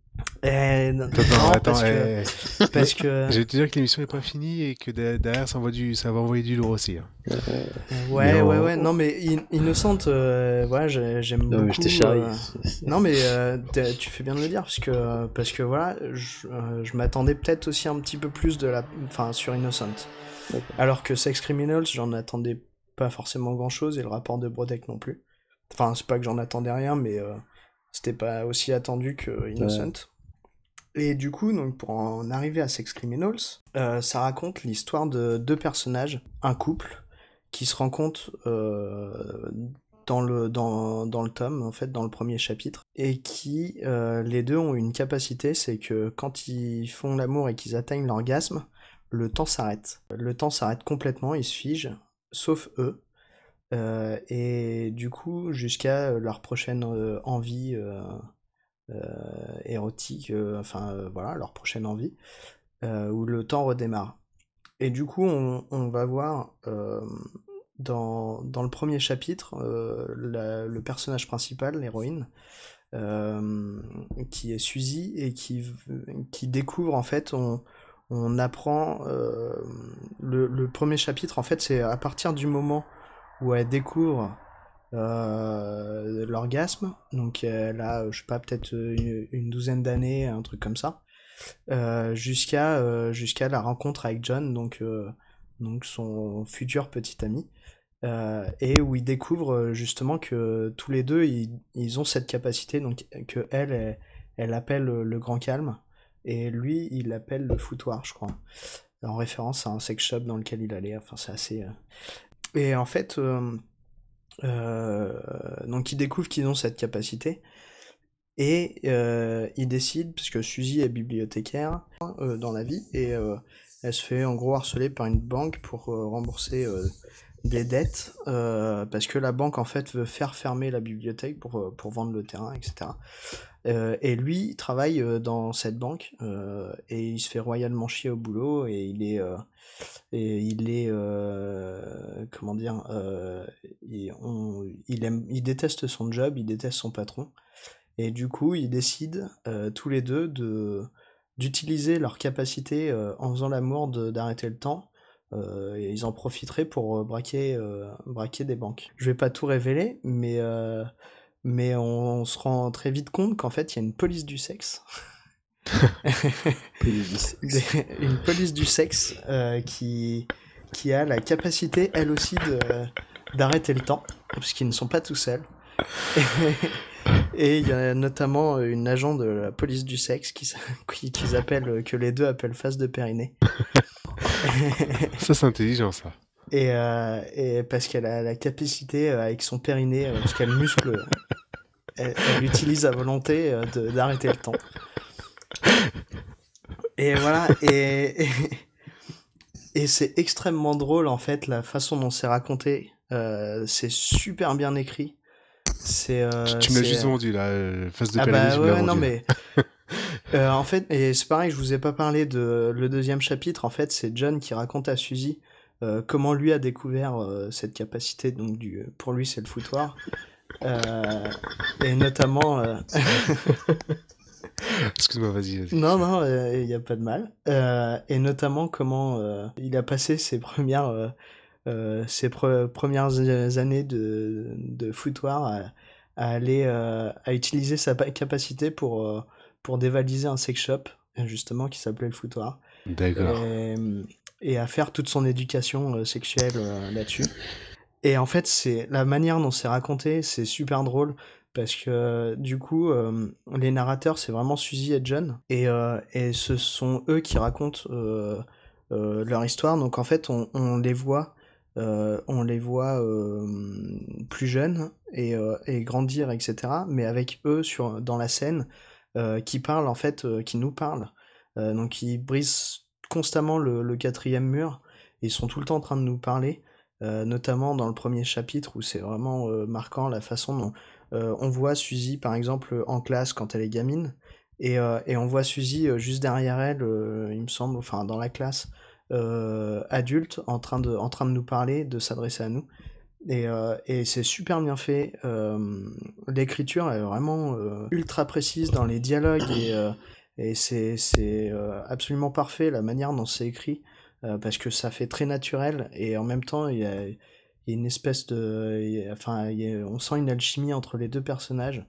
Eh, non, Attends, non, attends, parce que, eh, parce que, je vais te dire que l'émission n'est pas finie et que de- derrière ça, envoie du, ça va envoyer du lourd aussi. hein. ouais, Mais ouais, on- ouais, non, mais In- Innocente, euh, voilà, j'ai- j'aime Non, beaucoup. mais je t'ai charrié. euh, Non mais euh, t'es- tu fais bien de le dire, parce que parce que voilà, je, euh, je m'attendais peut-être aussi un petit peu plus de la, enfin sur Innocent. D'accord. Alors que Sex Criminals, j'en attendais pas forcément grand-chose, et le rapport de Brodeck non plus. Enfin, c'est pas que j'en attendais rien, mais euh, c'était pas aussi attendu que Innocent. Et du coup, donc pour en arriver à Sex Criminals, euh, ça raconte l'histoire de deux personnages, un couple qui se rencontrent euh, dans le dans, dans le tome, en fait, dans le premier chapitre, et qui euh, les deux ont une capacité, c'est que quand ils font l'amour et qu'ils atteignent l'orgasme, le temps s'arrête. Le temps s'arrête complètement, ils se figent, sauf eux. Euh, et du coup, jusqu'à leur prochaine euh, envie euh, euh, érotique, euh, enfin euh, voilà, leur prochaine envie, euh, où le temps redémarre. Et du coup, on, on va voir euh, dans, dans le premier chapitre, euh, la- le personnage principal, l'héroïne, euh, qui est Suzy et qui, qui découvre en fait, on, on apprend euh, le, le premier chapitre en fait c'est à partir du moment où elle découvre euh, l'orgasme, donc elle a je sais pas peut-être une, une douzaine d'années, un truc comme ça, euh, jusqu'à euh, jusqu'à la rencontre avec John, donc euh, donc son futur petit ami, euh, et où ils découvrent euh, justement que tous les deux ils, ils ont cette capacité, donc que elle elle, elle appelle le grand calme et lui il l'appelle le foutoir, je crois, en référence à un sex shop dans lequel il allait. Enfin c'est assez. euh, Et en fait, euh, euh, donc ils découvrent qu'ils ont cette capacité et euh, ils décident, parce que Suzy est bibliothécaire euh, dans la vie et euh, elle se fait en gros harceler par une banque pour euh, rembourser euh, des dettes, euh, parce que la banque en fait veut faire fermer la bibliothèque pour, euh, pour vendre le terrain, et cetera. Euh, et lui, il travaille euh, dans cette banque euh, et il se fait royalement chier au boulot et il est, euh, et il est, euh, comment dire, euh, il, on- il aime, il déteste son job, il déteste son patron et du coup, ils décident euh, tous les deux de d'utiliser leur capacité euh, en faisant l'amour de- d'arrêter le temps. Euh, et ils en profiteraient pour euh, braquer, euh, braquer des banques. Je vais pas tout révéler, mais, euh, mais on, on se rend très vite compte qu'en fait, il y a une police du sexe. Police du sexe. Des- une police du sexe euh, qui, qui a la capacité, elle aussi, de, d'arrêter le temps, parce qu'ils ne sont pas tout seuls. Et il y a notamment une agent de la police du sexe qui, s- qui- qu'ils appellent, que les deux appellent face de périnée. Ça, c'est intelligent, ça. Et, euh, et parce qu'elle a la capacité euh, avec son périnée, euh, parce qu'elle muscle, elle, elle utilise à volonté euh, de- d'arrêter le temps. Et voilà, et, et, et c'est extrêmement drôle en fait la façon dont c'est raconté. Euh, c'est super bien écrit. C'est, Tu, euh, tu me l'as juste c'est... vendu, là. euh, Face de Ah Périnée, bah tu me ouais, l'as ouais, non vendu. mais euh, en fait, et c'est pareil, je vous ai pas parlé de le deuxième chapitre. En fait, c'est John qui raconte à Suzy euh, comment lui a découvert euh, cette capacité. Donc du, pour lui, c'est le foutoir. Euh, et notamment, euh, Excuse-moi, vas-y, vas-y. non, non, il n'y a pas de mal. Euh, et notamment comment euh, il a passé ses premières, euh, euh, ses pre- premières années de, de foutoir à, à aller euh, à utiliser sa pa- capacité pour, euh, pour dévaliser un sex shop, justement, qui s'appelait le foutoir. D'accord. Et, et à faire toute son éducation euh, sexuelle euh, là-dessus. Et en fait, c'est la manière dont c'est raconté, c'est super drôle parce que du coup, euh, les narrateurs, c'est vraiment Suzy et John, et, euh, et ce sont eux qui racontent euh, euh, leur histoire. Donc en fait, on, on les voit, euh, on les voit euh, plus jeunes et, euh, et grandir, et cetera. Mais avec eux sur dans la scène, euh, qui parlent en fait, euh, qui nous parlent. Euh, donc ils brisent constamment le, le quatrième mur. Ils sont tout le temps en train de nous parler. Euh, notamment dans le premier chapitre où c'est vraiment euh, marquant la façon dont euh, on voit Suzy par exemple en classe quand elle est gamine et, euh, et on voit Suzy euh, juste derrière elle, euh, il me semble, enfin dans la classe euh, adulte en train, de, en train de nous parler, de s'adresser à nous. Et, euh, et c'est super bien fait. Euh, l'écriture est vraiment euh, ultra précise dans les dialogues et, euh, et c'est, c'est euh, absolument parfait la manière dont c'est écrit euh, parce que ça fait très naturel et en même temps il y a, il y a une espèce de, il y a- enfin il y a- on sent une alchimie entre les deux personnages.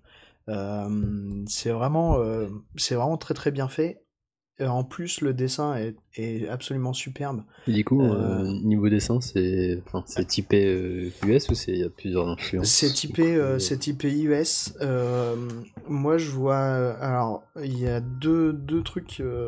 Euh, c'est vraiment, euh, c'est vraiment très très bien fait. Et en plus le dessin est, est absolument superbe. Et du coup, Euh, euh, niveau dessin, c'est enfin, c'est typé euh, U S ou c'est il y a plusieurs C'est influences du typé, coup, euh, euh, c'est typé U S. Euh, moi, je vois. euh, Alors, il y a deux, deux trucs, euh,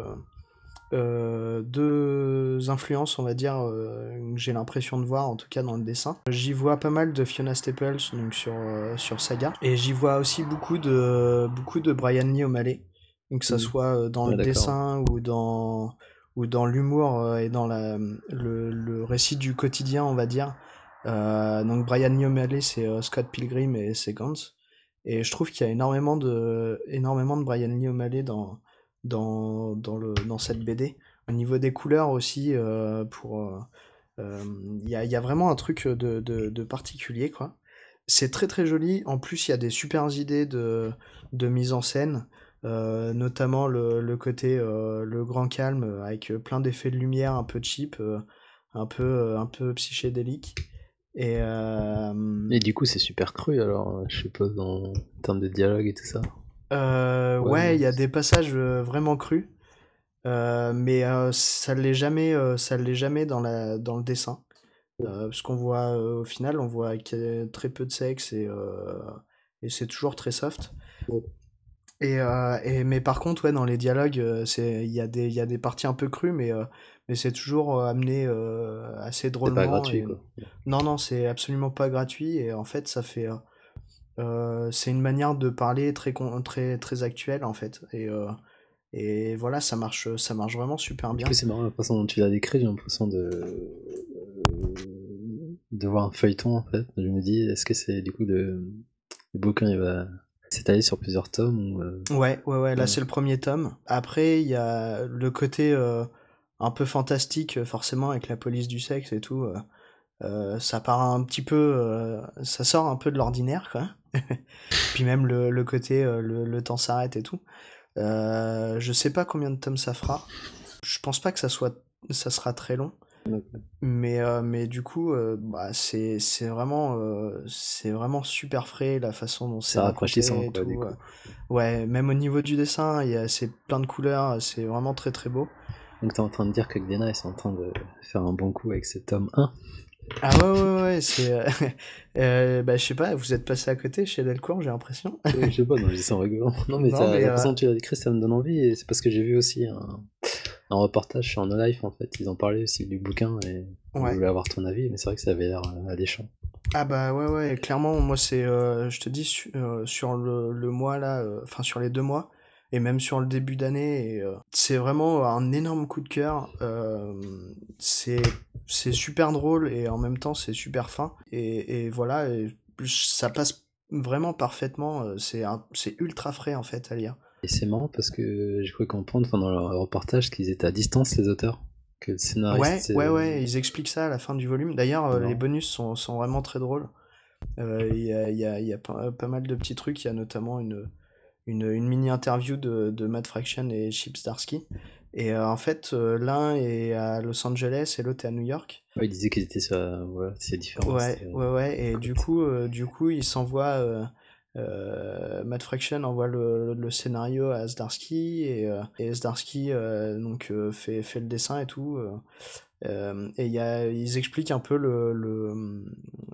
euh, deux influences, on va dire, euh, que j'ai l'impression de voir, en tout cas dans le dessin. J'y vois pas mal de Fiona Staples, donc sur, euh, sur Saga, et j'y vois aussi beaucoup de, beaucoup de Brian Lee O'Malley, donc que ça Mhm. soit euh, dans Ah, le d'accord. dessin ou dans, ou dans l'humour euh, et dans la, le, le récit du quotidien, on va dire. Euh, donc Brian Lee O'Malley, c'est euh, Scott Pilgrim et c'est Gantz. Et je trouve qu'il y a énormément de, énormément de Brian Lee O'Malley dans, dans, dans, le, dans cette B D. Au niveau des couleurs aussi, euh, pour, euh, Il y a, y a vraiment un truc de, de, de particulier, quoi. C'est très très joli. En plus, il y a des super idées de, de mise en scène, euh, notamment le, le côté euh, le grand calme euh, avec euh, plein d'effets de lumière un peu cheap, euh, un peu euh, un peu psychédélique. Et euh, Et du coup, c'est super cru, alors, euh, je suppose, en termes de dialogue et tout ça. euh, Ouais, ouais, non. il y a des passages euh, vraiment crus, euh, mais euh, ça l'est jamais, euh, ça l'est jamais dans la dans le dessin. Euh, parce qu'on voit euh, au final, on voit qu'il y a très peu de sexe et euh, et c'est toujours très soft. Et, euh, et mais par contre, ouais, dans les dialogues, euh, c'est il y a des il y a des parties un peu crues, mais euh, mais c'est toujours euh, amené euh, assez C'est pas drôlement. gratuit, Et quoi. non, non, c'est absolument pas gratuit. Et en fait, ça fait euh, euh, c'est une manière de parler très con- très très actuelle en fait. Et euh, et voilà, ça marche ça marche vraiment super Du coup, bien. c'est marrant la façon dont tu l'as décrit, j'ai l'impression de... de voir un feuilleton, en fait. Je me dis, est-ce que c'est, du coup, le, le bouquin, il va s'étaler sur plusieurs tomes ou... euh, Ouais, ouais, ouais, là ouais. c'est le premier tome. Après, il y a le côté euh, un peu fantastique, euh, forcément, avec la police du sexe et tout. euh, euh, ça part un petit peu, euh, ça sort un peu de l'ordinaire, quoi. Puis même le, le côté, euh, le, le temps s'arrête et tout. Euh, je sais pas combien de tomes ça fera. Je pense pas que ça soit, ça sera très long. Mais, euh, mais du coup, euh, bah, c'est, c'est vraiment, euh, c'est vraiment super frais la façon dont c'est C'est rafraîchissant, raconté et quoi, du tout. euh. coup. Ouais, même au niveau du dessin, il y a c'est plein de couleurs, c'est vraiment très très beau. Donc t'es en train de dire que Glénat est en train de faire un bon coup avec ce tome un. Ah ouais, ouais, ouais, c'est, euh, euh, bah, je sais pas, vous êtes passé à côté chez Delcourt, j'ai l'impression. Euh, je sais pas, non, je dis ça en rigolant. Non, mais Non, t'as- mais la euh, façon dont tu l'as décrit, ça me donne envie, et c'est parce que j'ai vu aussi un, un reportage sur No Life, en fait. Ils en parlaient aussi du bouquin, et je ouais. voulais avoir ton avis, mais c'est vrai que ça avait l'air euh, alléchant. Ah bah ouais, ouais, clairement, moi c'est, euh, je te dis, su- euh, sur le, le mois là, euh, enfin sur les deux mois, et même sur le début d'année, et, euh, c'est vraiment un énorme coup de cœur. euh, c'est, c'est super drôle et en même temps c'est super fin. Et, et voilà, et ça passe vraiment parfaitement. euh, C'est un- c'est ultra frais en fait à lire. Et c'est marrant parce que j'ai cru comprendre pendant le reportage qu'ils étaient à distance, les auteurs. Que le scénariste, Ouais, ouais, c'est ouais, ils expliquent ça à la fin du volume. D'ailleurs, c'est euh, les marrant. bonus sont, sont vraiment très drôles. Euh, Il y a, il y a, il y a pas, pas mal de petits trucs. Il y a notamment une, une, une mini-interview de, de Matt Fraction et Chip Zdarsky. Et euh, en fait, euh, l'un est à Los Angeles et l'autre est à New York. Ouais, ils disaient qu'ils étaient sur. Voilà, c'est différent. Ouais, C'était ouais, ouais. Et du côté. coup, euh, du coup, il s'envoie. Euh, euh, Matt Fraction envoie le, le scénario à Zdarsky et, euh, et Zdarsky euh, donc euh, fait, fait le dessin et tout. euh. Euh, et il y a, ils expliquent un peu le, le,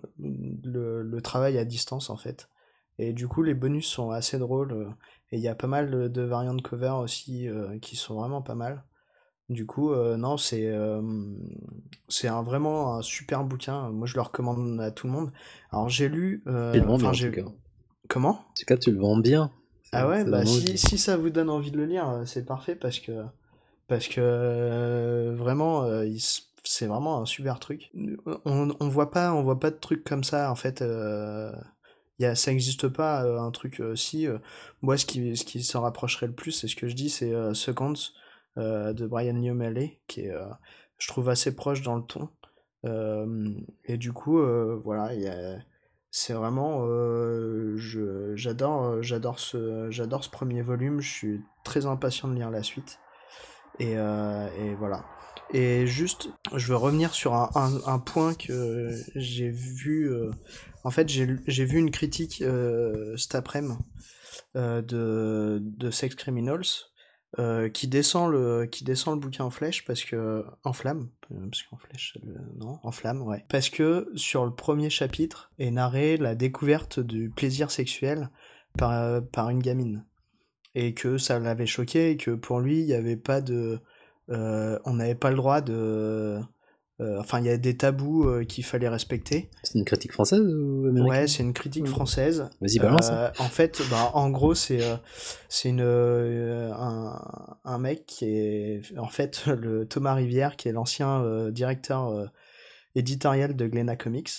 le, le travail à distance en fait. Et du coup, les bonus sont assez drôles. euh, Et il y a pas mal de, de variantes de cover aussi euh, qui sont vraiment pas mal. Du coup, euh, non, c'est euh, c'est un, vraiment un super bouquin. Moi, je le recommande à tout le monde. Alors, j'ai lu. Tu le euh, vends bien Enfin, en tout j'ai. cas. En Comment? tout cas, tu le vends bien. Ça, Ah ouais, ça bah donne si, envie. si ça vous donne envie de le lire, euh, c'est parfait parce que parce que euh, vraiment, euh, il s- c'est vraiment un super truc. On, on voit pas, on voit pas de trucs comme ça en fait. Euh, y a, ça n'existe pas euh, un truc euh, si. euh, moi, ce qui, ce qui s'en rapprocherait le plus, c'est ce que je dis, c'est euh, Seconds euh, de Brian Lee O'Malley, qui est, euh, je trouve, assez proche dans le ton. Euh, et du coup, euh, voilà, il y a- c'est vraiment, euh, je, j'adore, euh, j'adore ce, j'adore ce premier volume. Je suis très impatient de lire la suite. Et, euh, et voilà. Et juste, je veux revenir sur un, un, un point que j'ai vu. euh, en fait, j'ai lu- j'ai vu une critique euh, cet après-midi euh, de, de Sex Criminals euh, qui descend le qui descend le bouquin en flèche parce que en flamme euh, parce qu'en flèche le- non en flamme ouais parce que sur le premier chapitre est narré la découverte du plaisir sexuel par euh, par une gamine et que ça l'avait choqué et que pour lui il n'y avait pas de euh, on n'avait pas le droit de euh, enfin il y a des tabous euh, qu'il fallait respecter. C'est une critique française ou Ouais, américaine? c'est une critique Ouais. française. Vas-y, balance, hein. Euh, en fait, bah, en gros, c'est euh, c'est une euh, un, un mec qui est en fait le Thomas Rivière, qui est l'ancien euh, directeur euh, éditorial de Glénat Comics.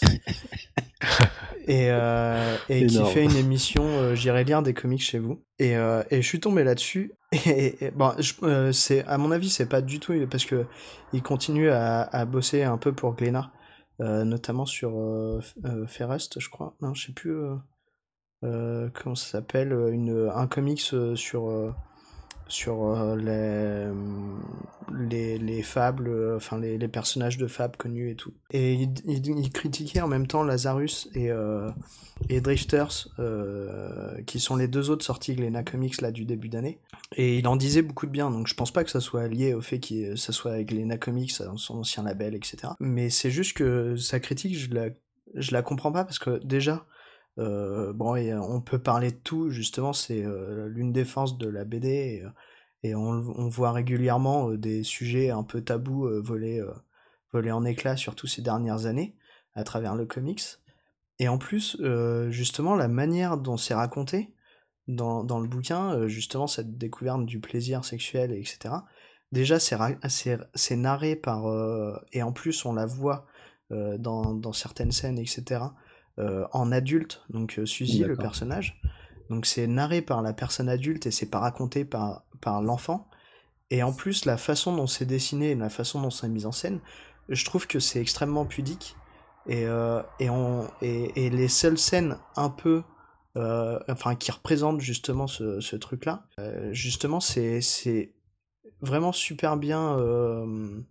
et, euh, et qui Énorme. fait une émission euh, J'irai lire des comics chez vous. Et, euh, et je suis tombé là-dessus. Et, et bon, je, euh, c'est, à mon avis, c'est pas du tout parce que il continue à, à bosser un peu pour Glénat, euh, notamment sur euh, euh, Fairest, je crois. Non, je sais plus euh, euh, comment ça s'appelle. Une, un comics euh, sur. Euh, sur euh, les, les, les fables, euh, enfin les, les personnages de fables connus et tout. Et il, il, il critiquait en même temps Lazarus et, euh, et Drifters, euh, qui sont les deux autres sorties Glénat Comics là, du début d'année. Et il en disait beaucoup de bien, donc je pense pas que ça soit lié au fait que ça soit avec Glénat Comics, son ancien label, et cetera. Mais c'est juste que sa critique, je la, je la comprends pas parce que déjà, Euh, bon, et on peut parler de tout, justement, c'est euh, l'une des forces de la B D, et, et on, on voit régulièrement euh, des sujets un peu tabous euh, voler, euh, voler en éclats, surtout ces dernières années, à travers le comics. Et en plus, euh, justement, la manière dont c'est raconté dans, dans le bouquin, euh, justement, cette découverte du plaisir sexuel, et cetera, déjà, c'est, ra- c'est, c'est narré par... euh, et en plus, on la voit euh, dans, dans certaines scènes, et cetera, euh, en adulte, donc euh, Suzy, le D'accord. personnage. Donc c'est narré par la personne adulte et c'est pas raconté par, par l'enfant. Et en plus, la façon dont c'est dessiné et la façon dont c'est mis en scène, je trouve que c'est extrêmement pudique. Et, euh, et, on, et, et les seules scènes un peu... euh, enfin, qui représentent justement ce, ce truc-là, euh, justement, c'est, c'est vraiment super bien... euh,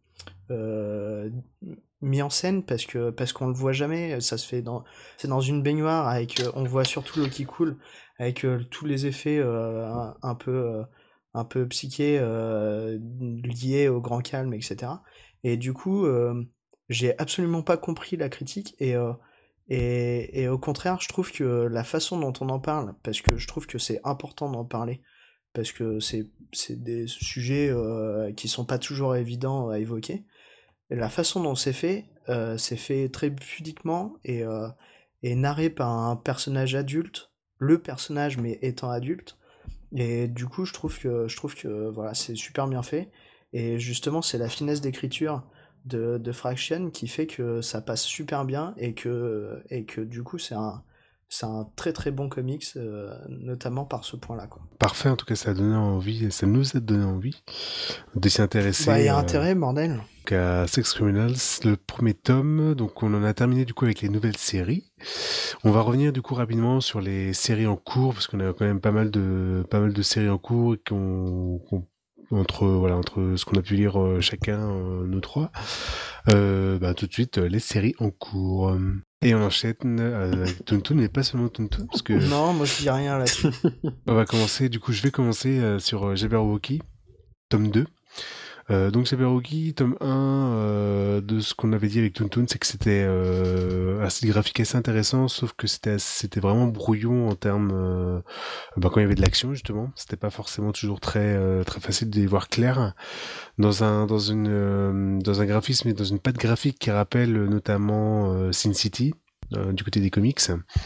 euh, mis en scène parce que parce qu'on le voit jamais, ça se fait dans c'est dans une baignoire avec euh, on voit surtout l'eau qui coule avec euh, tous les effets euh, un, un peu euh, un peu psychés euh, liés au grand calme, etc. Et du coup euh, j'ai absolument pas compris la critique et euh, et, et au contraire je trouve que la façon dont on en parle, parce que je trouve que c'est important d'en parler parce que c'est c'est des sujets euh, qui sont pas toujours évidents à évoquer. Et la façon dont c'est fait, euh, c'est fait très pudiquement et, euh, et narré par un personnage adulte, le personnage mais étant adulte. Et du coup, je trouve que, je trouve que voilà, c'est super bien fait. Et justement, c'est la finesse d'écriture de, de Fraction qui fait que ça passe super bien et que, et que du coup, c'est un, c'est un très très bon comics, euh, notamment par ce point-là, quoi. Parfait, en tout cas, ça a donné envie, ça nous a donné envie de s'y intéresser. Bah, il y a euh, intérêt, bordel. à Sex Criminals, le premier tome. Donc on en a terminé du coup avec les nouvelles séries. On va revenir du coup rapidement sur les séries en cours parce qu'on a quand même pas mal de pas mal de séries en cours et qu'on, qu'on entre voilà entre ce qu'on a pu lire euh, chacun euh, nous trois. Euh, bah, tout de suite euh, les séries en cours. Et on enchaîne euh, avec Toontoon, mais pas seulement Toontoon parce que Non, moi je dis rien là-dessus. on va commencer. Du coup, je vais commencer euh, sur euh, Jabberwocky, tome deux. Euh, donc Jabberwocky, tome un, euh, de ce qu'on avait dit avec Toontoon, c'est que c'était euh, assez graphique, assez intéressant, sauf que c'était c'était vraiment brouillon en termes euh, bah, quand il y avait de l'action justement, c'était pas forcément toujours très euh, très facile de les voir clairs dans un dans une euh, dans un graphisme et dans une patte graphique qui rappelle notamment euh, Sin City euh, du côté des comics.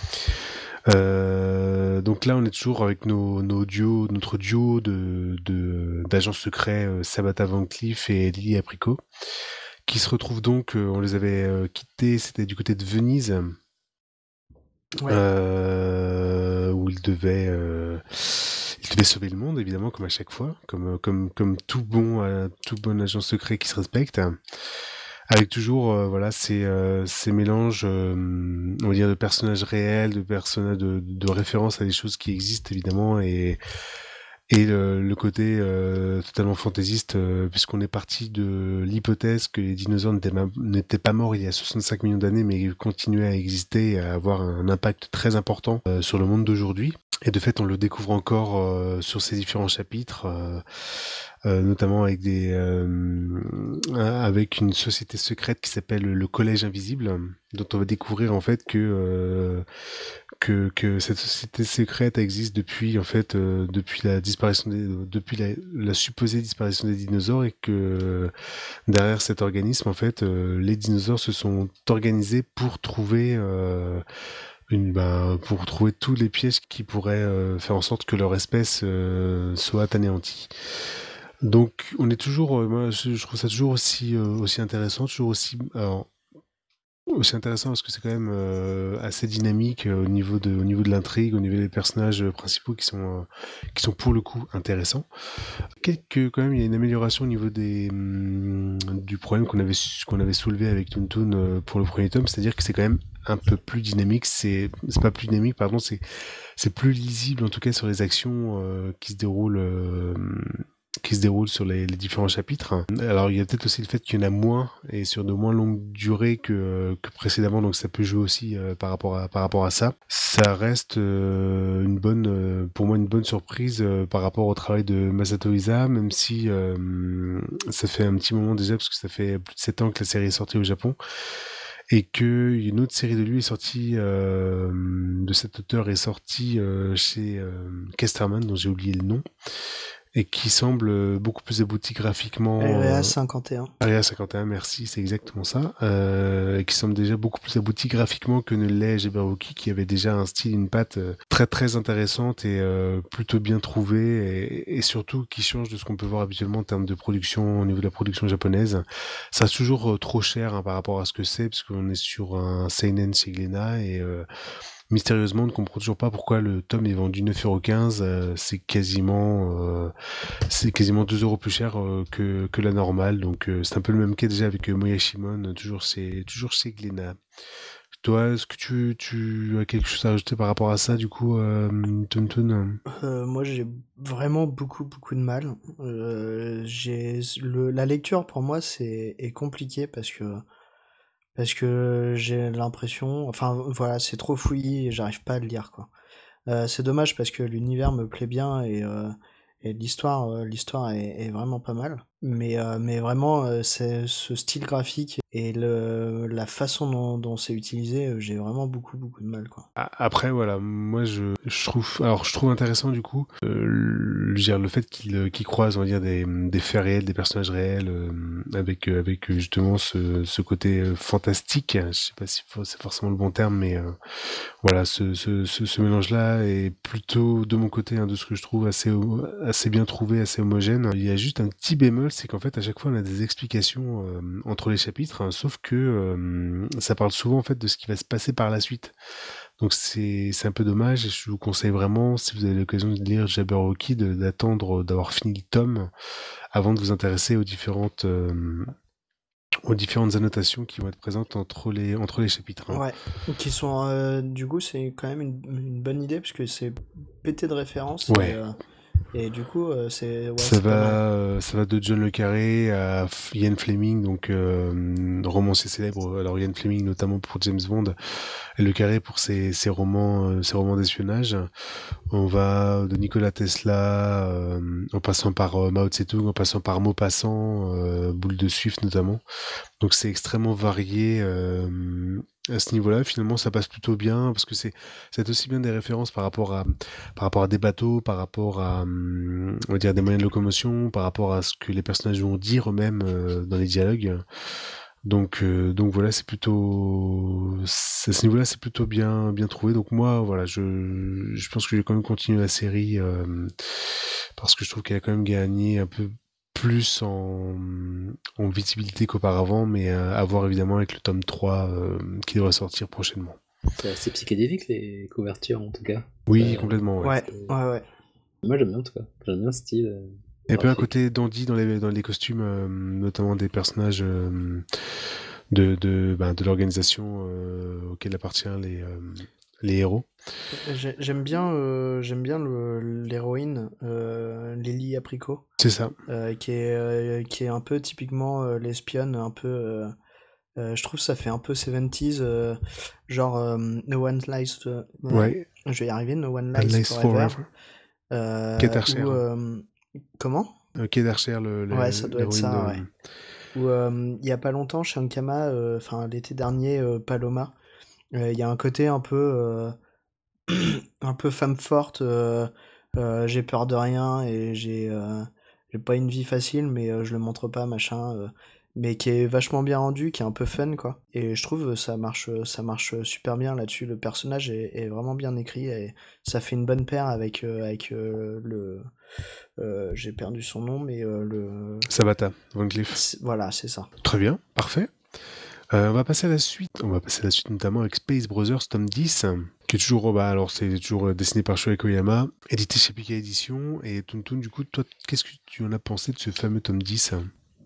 Euh, donc là, on est toujours avec nos, nos duos, notre duo de, de, d'agents secrets euh, Sabata Van Cleef et Lily Apricot, qui se retrouvent donc, euh, on les avait euh, quittés, c'était du côté de Venise, Ouais. euh, où ils devaient, euh, ils devaient sauver le monde, évidemment, comme à chaque fois, comme, comme, comme tout bon, euh, tout bon agent secret qui se respecte. Avec toujours euh, voilà ces, euh, ces mélanges euh, on va dire de personnages réels, de personnages de, de références à des choses qui existent évidemment et et le, le côté euh, totalement fantaisiste euh, puisqu'on est parti de l'hypothèse que les dinosaures n'étaient, ma- n'étaient pas morts il y a soixante-cinq millions d'années mais continuaient à exister et à avoir un impact très important euh, sur le monde d'aujourd'hui. Et de fait, on le découvre encore euh, sur ces différents chapitres, euh, euh, notamment avec des, euh, avec une société secrète qui s'appelle le Collège Invisible, dont on va découvrir en fait que euh, que, que cette société secrète existe depuis en fait euh, depuis la disparition des, depuis la, la supposée disparition des dinosaures et que euh, derrière cet organisme en fait euh, les dinosaures se sont organisés pour trouver euh, une, bah, pour trouver tous les pièges qui pourraient euh, faire en sorte que leur espèce euh, soit anéantie. Donc on est toujours, euh, moi je, je trouve ça toujours aussi euh, aussi intéressant, toujours aussi alors, c'est intéressant parce que c'est quand même euh, assez dynamique euh, au niveau de, au niveau de l'intrigue, au niveau des personnages euh, principaux qui sont, euh, qui sont pour le coup intéressants. Quelques, quand même, il y a une amélioration au niveau des, hum, du problème qu'on avait, su- qu'on avait soulevé avec Toon Toon euh, pour le premier tome, c'est-à-dire que c'est quand même un peu plus dynamique, c'est, c'est pas plus dynamique, pardon, c'est, c'est plus lisible en tout cas sur les actions euh, qui se déroulent. Euh, qui se déroulent sur les, les différents chapitres. Alors il y a peut-être aussi le fait qu'il y en a moins et sur de moins longue durée que, que précédemment, donc ça peut jouer aussi euh, par rapport à par rapport à ça. Ça reste euh, une bonne, euh, pour moi une bonne surprise euh, par rapport au travail de Masato Isa, même si euh, ça fait un petit moment déjà parce que ça fait plus de sept ans que la série est sortie au Japon. Et que une autre série de lui est sortie, euh, de cet auteur est sortie euh, chez euh, Casterman, dont j'ai oublié le nom, et qui semble beaucoup plus abouti graphiquement. Area euh, cinquante et un. Area cinquante et un, merci, c'est exactement ça. Euh, et qui semble déjà beaucoup plus abouti graphiquement que ne l'est Jabberwocky, qui avait déjà un style, une patte euh, très très intéressante et euh, plutôt bien trouvée, et, et surtout qui change de ce qu'on peut voir habituellement en termes de production, au niveau de la production japonaise. Ça reste toujours euh, trop cher hein, par rapport à ce que c'est, parce qu'on est sur un seinen chez Glénat, et euh, mystérieusement, on ne comprend toujours pas pourquoi le tome est vendu neuf euros quinze. Euh, c'est quasiment, euh, c'est quasiment deux euros plus cher euh, que, que la normale. Donc, euh, c'est un peu le même cas déjà avec euh, Moyashimon, toujours chez, toujours chez Glénat. Toi, est-ce que tu, tu as quelque chose à ajouter par rapport à ça, du coup, euh, Toon Toon? Euh, moi, j'ai vraiment beaucoup, beaucoup de mal. Euh, j'ai le, la lecture pour moi c'est est compliqué parce que parce que j'ai l'impression, enfin voilà, c'est trop fouillis et j'arrive pas à le lire quoi. Euh, c'est dommage parce que l'univers me plaît bien et euh, et l'histoire euh, l'histoire est, est vraiment pas mal. Mais euh, mais vraiment euh, c'est ce style graphique et le la façon dont, dont c'est utilisé, euh, j'ai vraiment beaucoup beaucoup de mal quoi. A- Après, voilà, moi je, je trouve, alors je trouve intéressant du coup, euh, le, je veux dire, le fait qu'il euh, qu'il croise, on va dire, des, des faits réels, des personnages réels, euh, avec euh, avec euh, justement ce, ce côté euh, fantastique. Je sais pas si faut- c'est forcément le bon terme, mais euh, voilà, ce, ce, ce, ce mélange-là est plutôt de mon côté, hein, de ce que je trouve assez ho- assez bien trouvé, assez homogène. Il y a juste un petit bémol, c'est qu'en fait à chaque fois on a des explications euh, entre les chapitres, hein, sauf que euh, ça parle souvent en fait de ce qui va se passer par la suite. Donc c'est c'est un peu dommage, et je vous conseille vraiment, si vous avez l'occasion de lire Jabberwocky, de- d'attendre d'avoir fini le tome avant de vous intéresser aux différentes euh, aux différentes annotations qui vont être présentes entre les entre les chapitres. Hein. Ouais, qui sont euh, du coup c'est quand même une, une bonne idée parce que c'est pété de références et Ouais, euh, et du coup euh, c'est ouais ça c'est pas mal. va euh, ça va de John le Carré à F- Ian Fleming, donc euh, romancier célèbre. Alors Ian Fleming notamment pour James Bond, et le Carré pour ses, ses romans euh, ses romans d'espionnage. On va de Nikola Tesla, euh, en passant par euh, Mao Tse-tung, en passant par Maupassant, euh, Boule de Suif notamment. Donc c'est extrêmement varié euh, à ce niveau-là. Finalement, ça passe plutôt bien parce que c'est c'est aussi bien des références par rapport à par rapport à des bateaux, par rapport à hum, on va dire des moyens de locomotion, par rapport à ce que les personnages vont dire eux-mêmes euh, dans les dialogues. Donc, euh, donc voilà, c'est plutôt, c'est- à ce niveau-là, c'est plutôt bien, bien trouvé. Donc moi, voilà, je, je pense que je vais quand même continuer la série euh, parce que je trouve qu'elle a quand même gagné un peu plus en, en visibilité qu'auparavant, mais euh, à voir évidemment avec le tome trois euh, qui devrait sortir prochainement. C'est assez psychédélique les couvertures en tout cas. Oui, Euh, complètement, ouais. Ouais, c'est- ouais, ouais. Moi j'aime bien en tout cas. J'aime bien le style euh, Il y a un peu un graphique. côté dandy dans les, dans les costumes, euh, notamment des personnages euh, de, de, ben, de l'organisation euh, auquel appartiennent les, euh, les héros. J'ai- J'aime bien, euh, j'aime bien le- l'héroïne, euh, Lily Apricot, C'est ça. euh, qui est, euh, qui est un peu typiquement euh, l'espionne, un peu. Euh, euh, je trouve que ça fait un peu soixante-dix, euh, genre euh, No One Lies. euh, Ouais. je vais y arriver, No One And Lies Lies Forever. Forever. Kate Euh, Archer. ou Hein. euh, comment? Euh, Kate Archer, le, Ouais, le- ça doit être l'héroïne ça, ouais. de. Ou euh, il y a pas longtemps, Shankama, euh, enfin l'été dernier, euh, Paloma. Euh, Il y a un côté un peu, euh, un peu femme forte. Euh, euh, j'ai peur de rien et j'ai, euh, j'ai pas une vie facile, mais euh, je le montre pas, machin. Euh, mais qui est vachement bien rendu, qui est un peu fun, quoi. Et je trouve euh, ça marche, euh, ça marche super bien là-dessus. Le personnage est, est vraiment bien écrit et ça fait une bonne paire avec, euh, avec euh, le, euh, j'ai perdu son nom, mais euh, le, Sabata, Van Cleef. c'est- voilà, c'est ça. Très bien, parfait. Euh, on va passer à la suite. On va passer à la suite notamment avec Space Brothers tome dix, qui est toujours, bah, alors c'est toujours euh, dessiné par Shoei Koyama, édité chez Pika Édition. Et Toontoon, du coup, toi, qu'est-ce que tu en as pensé de ce fameux tome dix?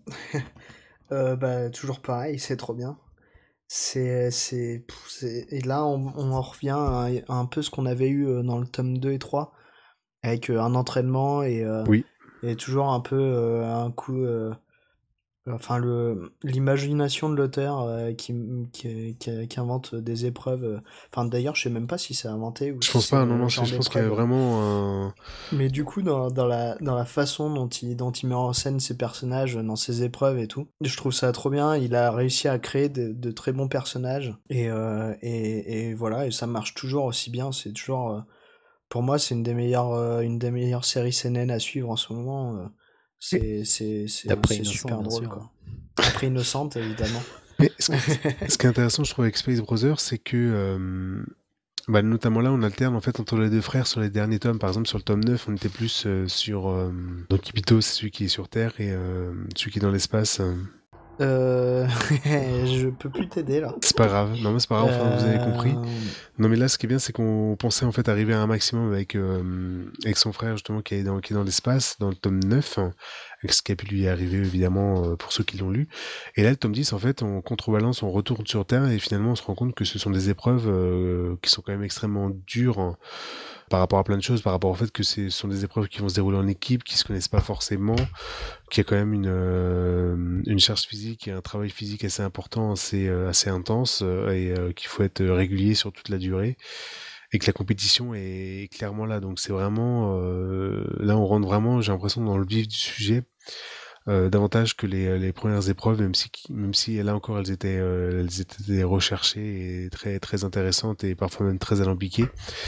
Euh, bah, toujours pareil, c'est trop bien. C'est, c'est, pff, c'est- Et là, on, on en revient à, à un peu ce qu'on avait eu euh, dans le tome deux et trois, avec euh, un entraînement et, euh, Oui, et toujours un peu euh, un coup. euh, Enfin, le, l'imagination de l'auteur euh, qui, qui, qui, qui invente des épreuves. euh, Enfin, d'ailleurs, je sais même pas si c'est inventé ou je si pense c'est pas. Non, le non, c'est- genre je pense qu'il y a d'épreuve. euh. vraiment un. Mais du coup, dans, dans la, dans la façon dont il, dont il met en scène ses personnages, dans ses épreuves et tout, je trouve ça trop bien. Il a réussi à créer de, de très bons personnages. Et, euh, et, et voilà, et ça marche toujours aussi bien. C'est toujours. euh, Pour moi, c'est une des meilleures, euh, une des meilleures séries C N N à suivre en ce moment. euh. C'est, c'est, c'est, Après c'est Innocent, super bien drôle, sûr. quoi. Après Innocente, évidemment. Mais ce, ce qui est intéressant, je trouve, avec Space Brothers, c'est que, euh, bah, notamment là, on alterne en fait entre les deux frères sur les derniers tomes. Par exemple, sur le tome neuf, on était plus euh, sur. Euh, donc, Ibito, c'est celui qui est sur Terre, et euh, celui qui est dans l'espace. euh, Euh... je peux plus t'aider là. C'est pas grave. Non, mais c'est pas grave. Enfin, vous avez compris. Euh... Non, mais là, ce qui est bien, c'est qu'on pensait en fait arriver à un maximum avec, euh, avec son frère, justement, qui est dans, qui est dans l'espace, dans le tome neuf, hein, avec ce qui a pu lui arriver, évidemment, euh, pour ceux qui l'ont lu. Et là, le tome dix, en fait, on contrebalance, on retourne sur Terre, et finalement, on se rend compte que ce sont des épreuves euh, qui sont quand même extrêmement dures, hein, par rapport à plein de choses, par rapport au fait que ce sont des épreuves qui vont se dérouler en équipe, qui se connaissent pas forcément, qu'il y a quand même une, euh, une charge physique et un travail physique assez important, assez, euh, assez intense, euh, et euh, qu'il faut être régulier sur toute la durée, et que la compétition est clairement là. Donc c'est vraiment... euh, là, on rentre vraiment, j'ai l'impression, dans le vif du sujet, euh, davantage que les, les premières épreuves, même si, même si là encore, elles étaient, euh, elles étaient recherchées et très, très intéressantes, et parfois même très alambiquées.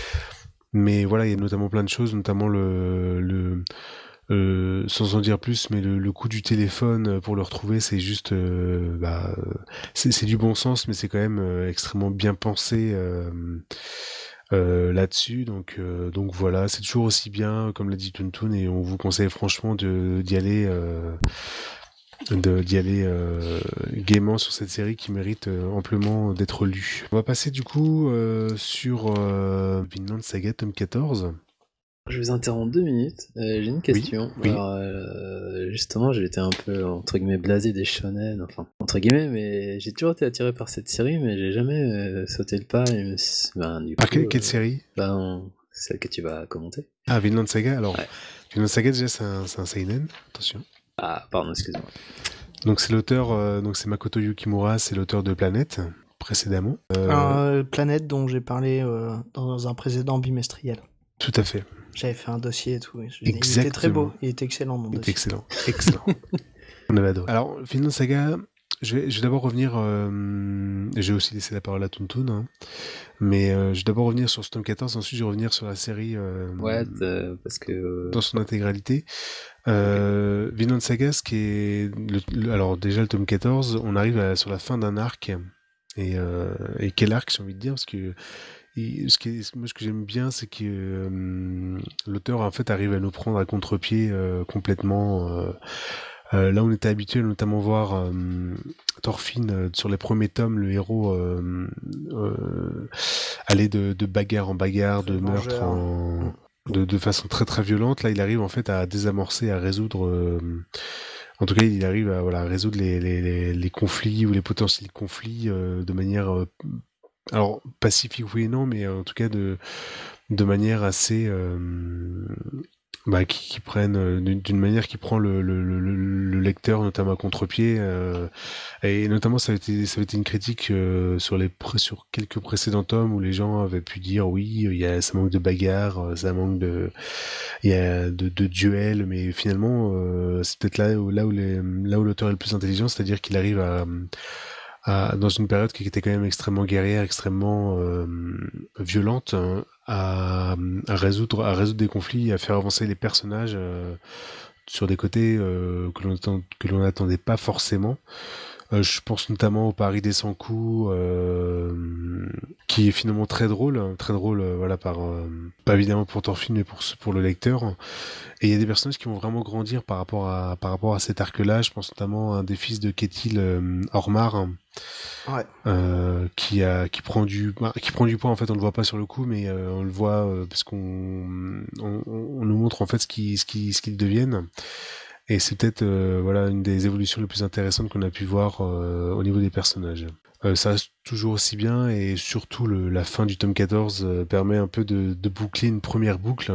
Mais voilà, il y a notamment plein de choses, notamment le... le euh, sans en dire plus, mais le, le coup du téléphone pour le retrouver, c'est juste, euh, bah, c'est, c'est du bon sens, mais c'est quand même euh, extrêmement bien pensé euh, euh, là-dessus. Donc, euh, donc voilà, c'est toujours aussi bien, comme l'a dit Toontoon, et on vous conseille franchement de, d'y aller, euh, de, d'y aller euh, gaiement sur cette série qui mérite euh, amplement d'être lue. On va passer du coup euh, sur euh, Vinland Saga tome quatorze. Je vous interromps deux minutes. Euh, j'ai une Oui, question. oui. Alors, euh, justement, j'ai été un peu entre guillemets blasé des shonen, enfin entre guillemets, mais j'ai toujours été attiré par cette série, mais j'ai jamais euh, sauté le pas. Et me suis- ben, du Par coup, quelle, quelle euh, série? ben, celle que tu vas commenter. Ah, Vinland Saga. Alors, Ouais. Vinland Saga, déjà, c'est un, c'est un seinen. Attention. Ah, pardon, excuse-moi. Donc, c'est l'auteur, euh, donc c'est Makoto Yukimura, c'est l'auteur de Planète, précédemment. Euh, Un planète dont j'ai parlé euh, dans un précédent bimestriel. Tout à fait. J'avais fait un dossier et tout. et je- Il était Exactement. très beau, il était excellent mon Il est dossier. excellent. Excellent. On avait adoré. Alors, Vinland Saga, je vais, je vais d'abord revenir. Euh, j'ai aussi laissé la parole à Toontoon, hein, mais euh, je vais d'abord revenir sur ce tome quatorze, ensuite je vais revenir sur la série euh, Ouais, euh, parce que. euh, dans son intégralité. Euh, Vinland Saga, ce qui est. Le, le- alors, déjà, le tome quatorze, on arrive à- sur la fin d'un arc. Et, euh, et quel arc, j'ai envie de dire, parce que il- ce qui est- moi, ce que j'aime bien, c'est que euh, l'auteur, en fait, arrive à nous prendre à contre-pied euh, complètement. euh, Euh, là, on était habitué à notamment voir euh, Thorfinn euh, sur les premiers tomes, le héros euh, euh, aller de, de bagarre en bagarre, Très de meurtre vengeur. en de, de façon très très violente. Là, il arrive en fait à désamorcer, à résoudre. euh, en tout cas, il arrive à voilà à résoudre les, les, les, les conflits ou les potentiels conflits euh, de manière euh, alors pacifique oui et non, mais en tout cas de de manière assez euh, bah, qui, qui prennent euh, d'une d'une manière qui prend le, le, le, le lecteur notamment à contre-pied euh, et notamment ça a été ça a été une critique euh, sur les pré- sur quelques précédents tomes où les gens avaient pu dire oui il y a ça manque de bagarre euh, ça manque de il y a de, de duels mais finalement euh, c'est peut-être là où là où les là où l'auteur est le plus intelligent, c'est-à-dire qu'il arrive à à, dans une période qui était quand même extrêmement guerrière, extrêmement euh, violente, hein, à, à résoudre, à résoudre des conflits, à faire avancer les personnages euh, sur des côtés euh, que l'on attend, que l'on n'attendait pas forcément. Euh, je pense notamment au Paris des cent coups, euh, qui est finalement très drôle, hein, très drôle, euh, voilà, par, euh, pas évidemment pour Thorfinn, mais pour, pour le lecteur. Et il y a des personnages qui vont vraiment grandir par rapport à, par rapport à cet arc-là. Je pense notamment à un des fils de Ketil, euh, Ormar, hein, Ouais. euh, qui a, qui prend du, bah, qui prend du poids en fait. On le voit pas sur le coup, mais euh, on le voit euh, parce qu'on, on, on nous montre en fait ce qu'ils, ce qu'ils, ce qu'ils deviennent. Et c'est peut-être euh, voilà une des évolutions les plus intéressantes qu'on a pu voir euh, au niveau des personnages. Euh, ça reste toujours aussi bien et surtout le, la fin du tome quatorze euh, permet un peu de, de boucler une première boucle,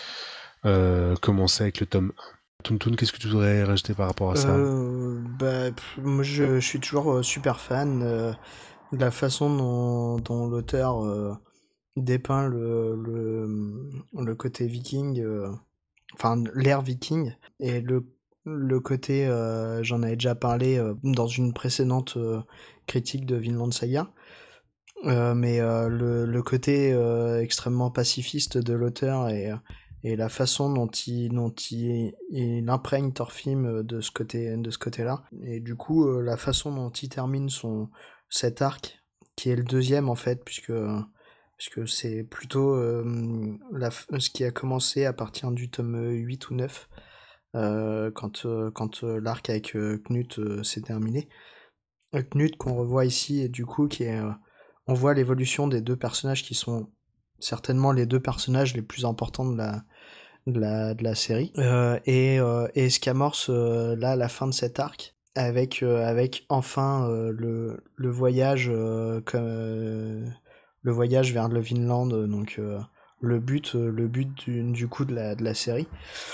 euh, commencer avec le tome un. Toon, qu'est-ce que tu voudrais rajouter par rapport à ça? Euh, bah, pff, moi je, je suis toujours euh, super fan euh, de la façon dont, dont l'auteur euh, dépeint le, le, le côté viking, euh, enfin l'ère viking, et le, le côté, euh, j'en avais déjà parlé euh, dans une précédente euh, critique de Vinland Saga, euh, mais euh, le, le côté euh, extrêmement pacifiste de l'auteur et, et la façon dont il, dont il, il imprègne Thorfinn de ce côté, de ce côté-là, et du coup euh, la façon dont il termine son, cet arc, qui est le deuxième en fait, puisque puisque c'est plutôt euh, la, ce qui a commencé à partir du tome huit ou neuf, euh, quand, euh, quand euh, l'arc avec euh, Knut euh, s'est terminé. Euh, Knut qu'on revoit ici, et du coup, qui est, euh, on voit l'évolution des deux personnages qui sont certainement les deux personnages les plus importants de la, de la, de la série. Euh, et, euh, et ce qu'amorce euh, là la fin de cet arc, avec, euh, avec enfin euh, le, le voyage euh, comme, euh, le voyage vers le Vinland, donc euh, le but, euh, le but du, du coup de la, de la série.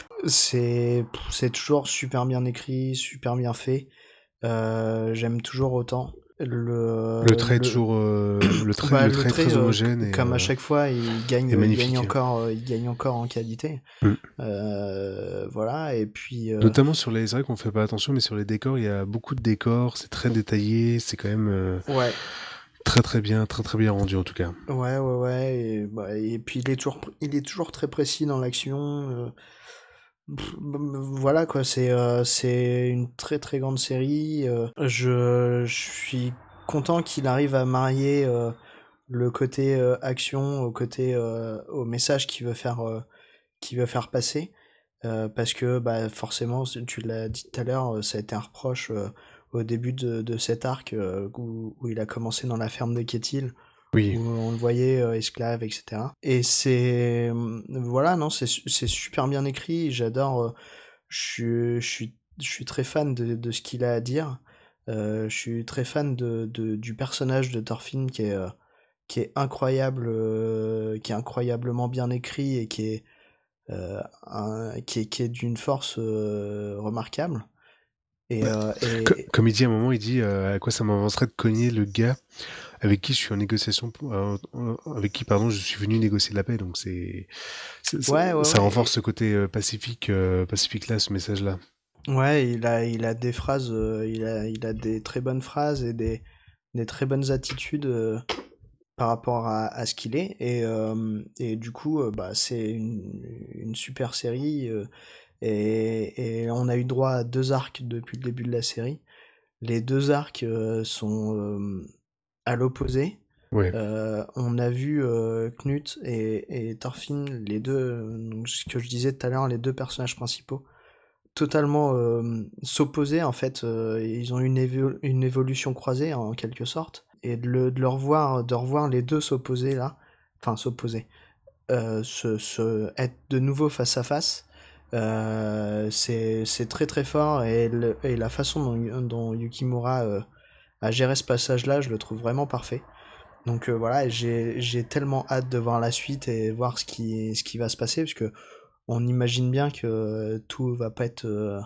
C'est, c'est toujours super bien écrit, super bien fait. Euh, j'aime toujours autant. Le, Le trait est le, toujours, euh, le trait, bah, le le trait est trait, très euh, homogène et, comme à euh, chaque fois, il gagne, et il magnifique. gagne encore, euh, il gagne encore en qualité. Mm. Euh, voilà, et puis. Euh, Notamment sur les, c'est vrai qu'on fait pas attention, mais sur les décors, il y a beaucoup de décors, c'est très détaillé, c'est quand même euh, ouais. très très bien, très très bien rendu en tout cas. Ouais, ouais, ouais. Et, bah, et puis il est toujours, il est toujours très précis dans l'action. euh, pff, Voilà quoi, c'est euh, c'est une très très grande série. euh, je, je suis content qu'il arrive à marier euh, le côté euh, action au côté euh, au message qu'il veut faire euh, qu'il veut faire passer. Euh, parce que bah forcément, tu l'as dit tout à l'heure, euh, ça a été un reproche euh, au début de, de cet arc euh, où, où il a commencé dans la ferme de Ketil, Oui. où on le voyait euh, esclave, et cetera. Et c'est euh, voilà, non, c'est su- c'est super bien écrit. J'adore. euh, je suis je suis je suis très fan de, de ce qu'il a à dire. Euh, je suis très fan de, de- du personnage de Thorfinn qui est euh, qui est incroyable, euh, qui est incroyablement bien écrit et qui est euh, un- qui est, qui est d'une force euh, remarquable. Et, Bah, euh, co- et comme il dit à un moment, il dit euh, à quoi ça m'avancerait de cogner le gars avec qui je suis en négociation, pour- euh, euh, avec qui pardon, je suis venu négocier la paix. Donc c'est, c'est- ça, ouais, ouais, ça ouais. renforce ce côté euh, pacifique, euh, pacifique là, ce message-là. Et- ouais, il a, il a des phrases, euh, il a, il a des très bonnes phrases et des, des très bonnes attitudes euh, par rapport à, à ce qu'il est. Et, euh, et du coup, euh, bah, c'est une, une super série. euh, et, et on a eu droit à deux arcs depuis le début de la série. Les deux arcs euh, sont euh, à l'opposé. Ouais. Euh, on a vu euh, Knut et, et Thorfinn, les deux, euh, donc ce que je disais tout à l'heure, les deux personnages principaux, totalement euh, s'opposer en fait. Euh, ils ont une, évo- une évolution croisée en quelque sorte, et de, le, de, leur voir, de revoir les deux s'opposer là, enfin s'opposer, euh, se, se, être de nouveau face à face. Euh, c'est c'est très très fort et, le, et la façon dont, dont Yukimura euh, a géré ce passage-là, je le trouve vraiment parfait. Donc euh, voilà, j'ai j'ai tellement hâte de voir la suite et voir ce qui ce qui va se passer parce que on imagine bien que euh, tout va pas être euh,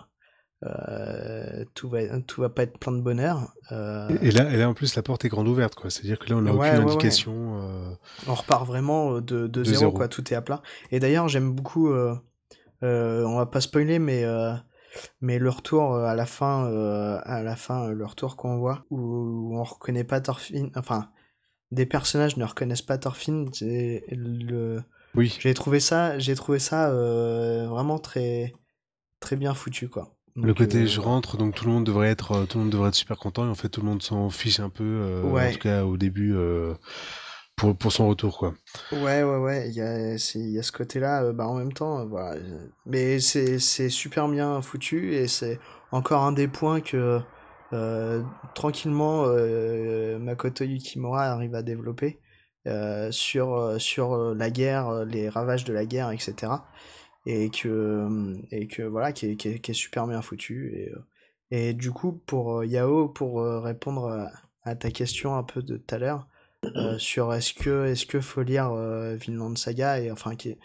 euh, tout va tout va pas être plein de bonheur. Euh, Et, et là, et là, en plus, la porte est grande ouverte, quoi. C'est-à-dire que là, on n'a aucune ouais ouais ouais. indication euh, On repart vraiment euh, de, de de zéro zéro. quoi, tout est à plat. Et d'ailleurs, j'aime beaucoup euh, euh, on va pas spoiler mais euh, mais le retour euh, à la fin euh, à la fin euh, le retour qu'on voit où on reconnaît pas Thorfinn, enfin des personnages ne reconnaissent pas Thorfinn, c'est le Oui. j'ai trouvé ça j'ai trouvé ça euh, vraiment très très bien foutu quoi. Le Donc, côté euh, je voilà. rentre, donc tout le monde devrait être, euh, tout le monde devrait être super content et en fait tout le monde s'en fiche un peu, euh, en tout Ouais, cas au début euh, pour pour son retour quoi. ouais, ouais, ouais, il y a, c'est- il y a ce côté-là, euh, bah, en même temps, euh, voilà. euh, Mais c'est, c'est super bien foutu et c'est encore un des points que euh, tranquillement euh, Makoto Yukimura arrive à développer euh, sur, euh, sur euh, la guerre, euh, les ravages de la guerre, et cetera. Et que, euh, et que voilà, qui est, qui est, qui est super bien foutu. Et, euh, et du coup, pour euh, Yao, pour euh, répondre à, à ta question un peu de tout à l'heure, euh, sur est-ce que est-ce que faut lire euh, Vinland Saga et enfin qui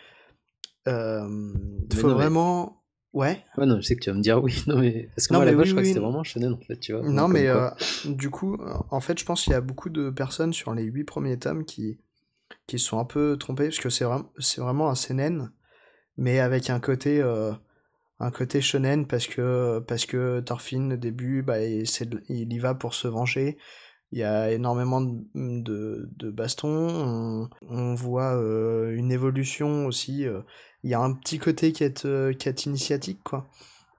euh, Mais faut non, mais. vraiment ouais Ouais, non, je sais que tu vas me dire oui. Non, mais. Parce que non moi, à la mais base, oui je crois que oui c'était oui. vraiment shonen, en fait, tu vois. Non Donc, comme mais quoi. euh, du coup euh, en fait je pense qu'il y a beaucoup de personnes sur les huit premiers tomes qui qui sont un peu trompées parce que c'est vraiment c'est vraiment un seinen mais avec un côté euh, un côté shonen parce que parce que Thorfinn au début bah il, c'est de- il y va pour se venger. Il y a énormément de, de, de bastons, on, on voit euh, une évolution aussi. euh, Il y a un petit côté quête, euh, quête initiatique, quoi.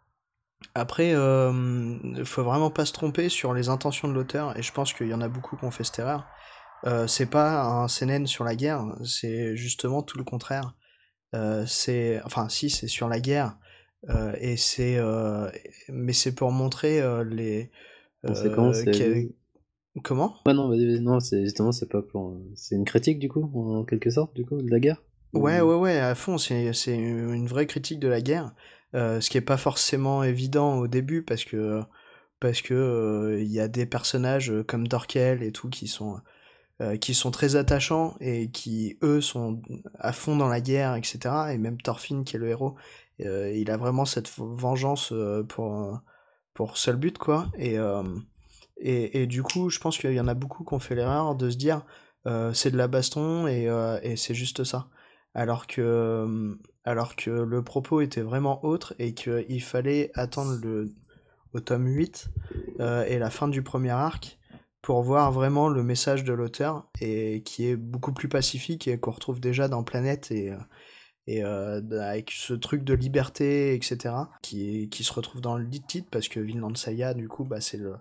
Après, euh, faut vraiment pas se tromper sur les intentions de l'auteur, et je pense qu'il y en a beaucoup qui ont fait cette erreur. Euh, c'est pas un seinen sur la guerre, c'est justement tout le contraire. Euh, c'est, enfin, si, c'est sur la guerre, euh, et c'est, euh, mais c'est pour montrer euh, les, Conséquence, euh, c'est. que- comment? Ouais, non, vas-y, vas-y, non, c'est justement, c'est pas pour. C'est une critique, du coup, en quelque sorte, du coup, de la guerre. Ouais, Ou- ouais, ouais, à fond, c'est, c'est une vraie critique de la guerre, euh, ce qui est pas forcément évident au début parce que parce que euh, il y a des personnages euh, comme Dorkel et tout qui sont euh, qui sont très attachants et qui eux sont à fond dans la guerre, et cetera. Et même Thorfinn qui est le héros, euh, il a vraiment cette vengeance euh, pour pour seul but quoi. Et euh, et, et du coup, je pense qu'il y en a beaucoup qui ont fait l'erreur de se dire euh, c'est de la baston et, euh, et c'est juste ça. Alors que, euh, alors que le propos était vraiment autre et qu'il fallait attendre le, au tome huit euh, et la fin du premier arc pour voir vraiment le message de l'auteur et qui est beaucoup plus pacifique et qu'on retrouve déjà dans Planète et, euh, et euh, avec ce truc de liberté, et cetera qui, qui se retrouve dans le titre parce que Vinland Saga, du coup, bah, c'est le,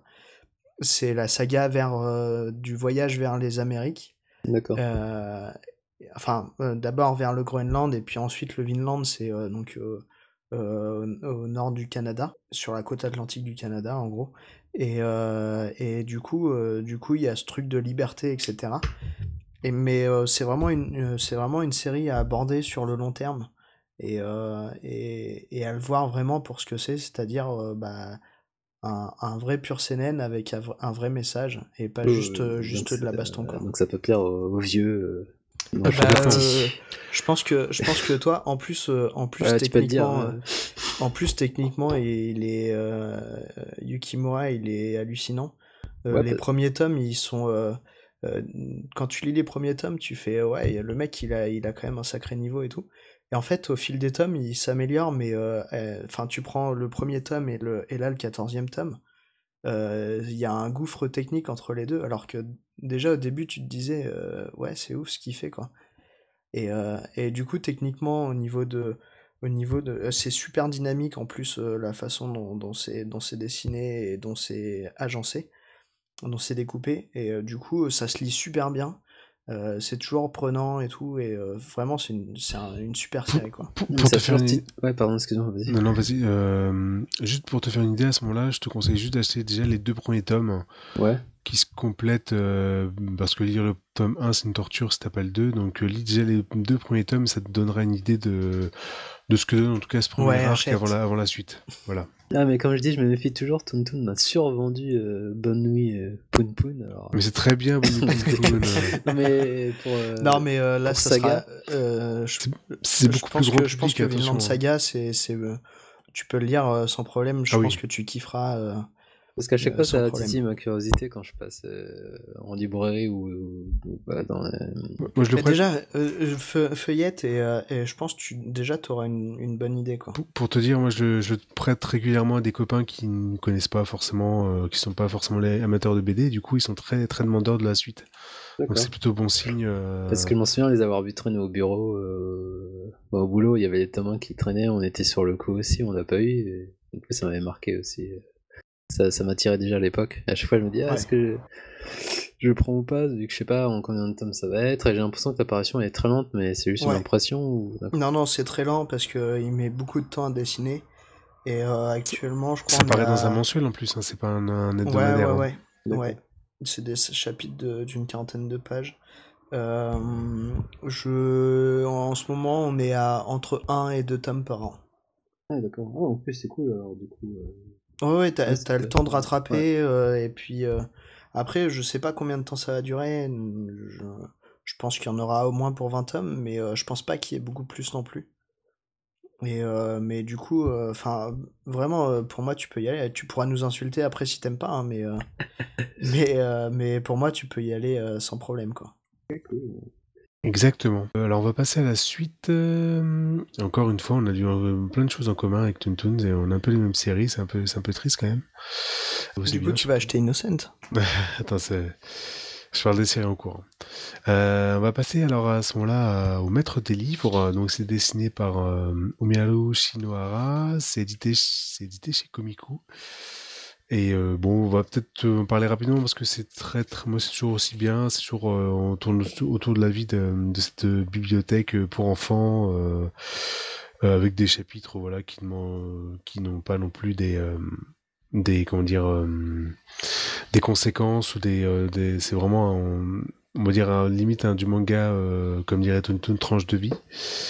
c'est la saga vers euh, du voyage vers les Amériques. D'accord. Euh, enfin, euh, d'abord vers le Groenland et puis ensuite le Vinland, c'est euh, donc euh, euh, au nord du Canada, sur la côte atlantique du Canada en gros. Et, euh, et du coup, euh, du coup, il y a ce truc de liberté, et cetera. Et, mais euh, c'est vraiment une, euh, c'est vraiment une série à aborder sur le long terme et, euh, et, et à le voir vraiment pour ce que c'est, c'est-à-dire euh, bah, un, un vrai pur seinen avec un v- un vrai message et pas Oui, juste, oui, euh, oui. Donc, juste de c'est, la baston euh, quoi. donc ça peut plaire aux, aux vieux euh, qui Euh, n'ont pas bah, Complètement. euh, parti. je pense que je pense que toi, en plus, euh, en plus Ouais, tu peux te dire. techniquement, euh, euh, en plus techniquement, il est euh, Yukimura, il est hallucinant. Euh, Ouais, les peut- premiers tomes, ils sont euh, euh, quand tu lis les premiers tomes, tu fais ouais, le mec, il a il a quand même un sacré niveau et tout. Et en fait, au fil des tomes, il s'améliore, mais euh, euh, enfin, tu prends le premier tome et le et là le quatorzième tome. Euh, Il y a un gouffre technique entre les deux, alors que déjà au début tu te disais euh, ouais c'est ouf ce qu'il fait quoi. Et, euh, et du coup, techniquement, au niveau de, au niveau de, euh, c'est super dynamique en plus euh, la façon dont, dont c'est, dont c'est dessiné et dont c'est agencé, dont c'est découpé. Et euh, du coup, ça se lit super bien. Euh, c'est toujours prenant et tout. Et euh, vraiment, c'est une, c'est un- une super Pour, série quoi. pour, Non, mais pour ça te a faire toujours une... tit- Ouais, pardon, excuse-moi, vas-y. Non, non, vas-y. euh, juste pour te faire une idée, à ce moment-là, je te conseille juste d'acheter déjà les deux premiers tomes Ouais, qui se complètent, euh, parce que lire le tome un, c'est une torture si t'as pas le deux. Donc, euh, lis déjà les deux premiers tomes, ça te donnera une idée de, de ce que donne en tout cas ce premier Ouais, arc avant achète. la, avant la suite. Voilà. ah, mais comme je dis, je me méfie toujours. Toon Toon m'a survendu euh, Bonne Nuit euh, Poun Poun. Alors, Mais c'est très bien, Bonnie Poon Poon. euh, non, mais pour, Non, euh, mais euh, là, pour ça Saga, sera. euh, je, c'est c'est je beaucoup plus pense grand que je pense public, que Vinland attention. hein. Saga, c'est, c'est, euh, tu peux le lire euh, sans problème. Ah Je pense oui. que tu kifferas euh, parce qu'à chaque euh, fois, sans ça problème. titille ma curiosité quand je passe euh, en librairie ou, ou- ou, bah, dans. euh, Moi, je le Mais prête. déjà, euh, feu- feuillette et, euh, et je pense que tu, déjà tu auras une, une bonne idée quoi. Pour, pour te dire, moi je, le- je le prête régulièrement à des copains qui ne connaissent pas forcément, euh, qui sont pas forcément les amateurs de B D, du coup ils sont très très demandeurs de la suite. Donc D'accord. c'est plutôt bon signe. Parce euh. que je m'en souviens les avoir vus traîner au bureau. euh, bah, au boulot, il y avait les tomes un qui traînaient, on était sur le coup aussi, on n'a pas eu. Et... Du coup, ça m'avait marqué aussi. Ça, ça m'attirait déjà à l'époque. À chaque fois, je me dis, ah, Ouais. est-ce que je le prends ou pas, vu que je sais pas en combien de tomes ça va être. Et j'ai l'impression que l'apparition est très lente, mais c'est juste une Ouais. impression ou... Non, non, c'est très lent parce qu'il met beaucoup de temps à dessiner. Et euh, actuellement, je crois Ça on est paraît dans un à... mensuel en plus, hein, c'est pas un, un Ouais, hebdomadaire. ouais, Hein. ouais. Ouais. D'accord. C'est des chapitres de- d'une quarantaine de pages. Euh, je... En ce moment, on est à entre un et deux tomes par an. Ah, d'accord. Ah, en plus, c'est cool alors, du coup. euh, Ouais, ouais, Ouais, t'as, ça t'as peut le être. temps de euh, Ouais. rattraper. Euh, et puis, euh, après, je sais pas combien de temps ça va durer. Je, je pense qu'il y en aura au moins pour vingt tomes, mais euh, je pense pas qu'il y ait beaucoup plus non plus. Et euh, mais du coup, euh, enfin, vraiment, euh, pour moi, tu peux y aller. Tu pourras nous insulter après si t'aimes pas, hein, mais, euh, mais, euh, mais pour moi, tu peux y aller euh, sans problème, quoi. Ouais, cool. Exactement. Euh, Alors on va passer à la suite. euh, Encore une fois, on a du, euh, plein de choses en commun avec Toon Toons et on a un peu les mêmes séries. C'est un peu, c'est un peu triste quand même. Vous c'est Du coup, bien. tu vas acheter Innocent. Attends, c'est... je parle des séries en cours. Euh, on va passer alors à ce moment-là euh, au maître des livres. Euh, Donc c'est dessiné par euh, Umiharu Shinohara. C'est édité, c'est édité chez Komiku. Et euh, bon, on va peut-être euh, en parler rapidement parce que c'est très, très, moi c'est toujours aussi bien. C'est toujours, euh, on tourne autour autour de la vie de, de cette euh, bibliothèque euh, pour enfants euh, euh, avec des chapitres, voilà, qui n'ont, qui n'ont pas non plus des, euh, des, comment dire, euh, des conséquences ou des, euh, des c'est vraiment un- on va dire un, limite un, du manga euh, comme dirait Toon tranche de vie.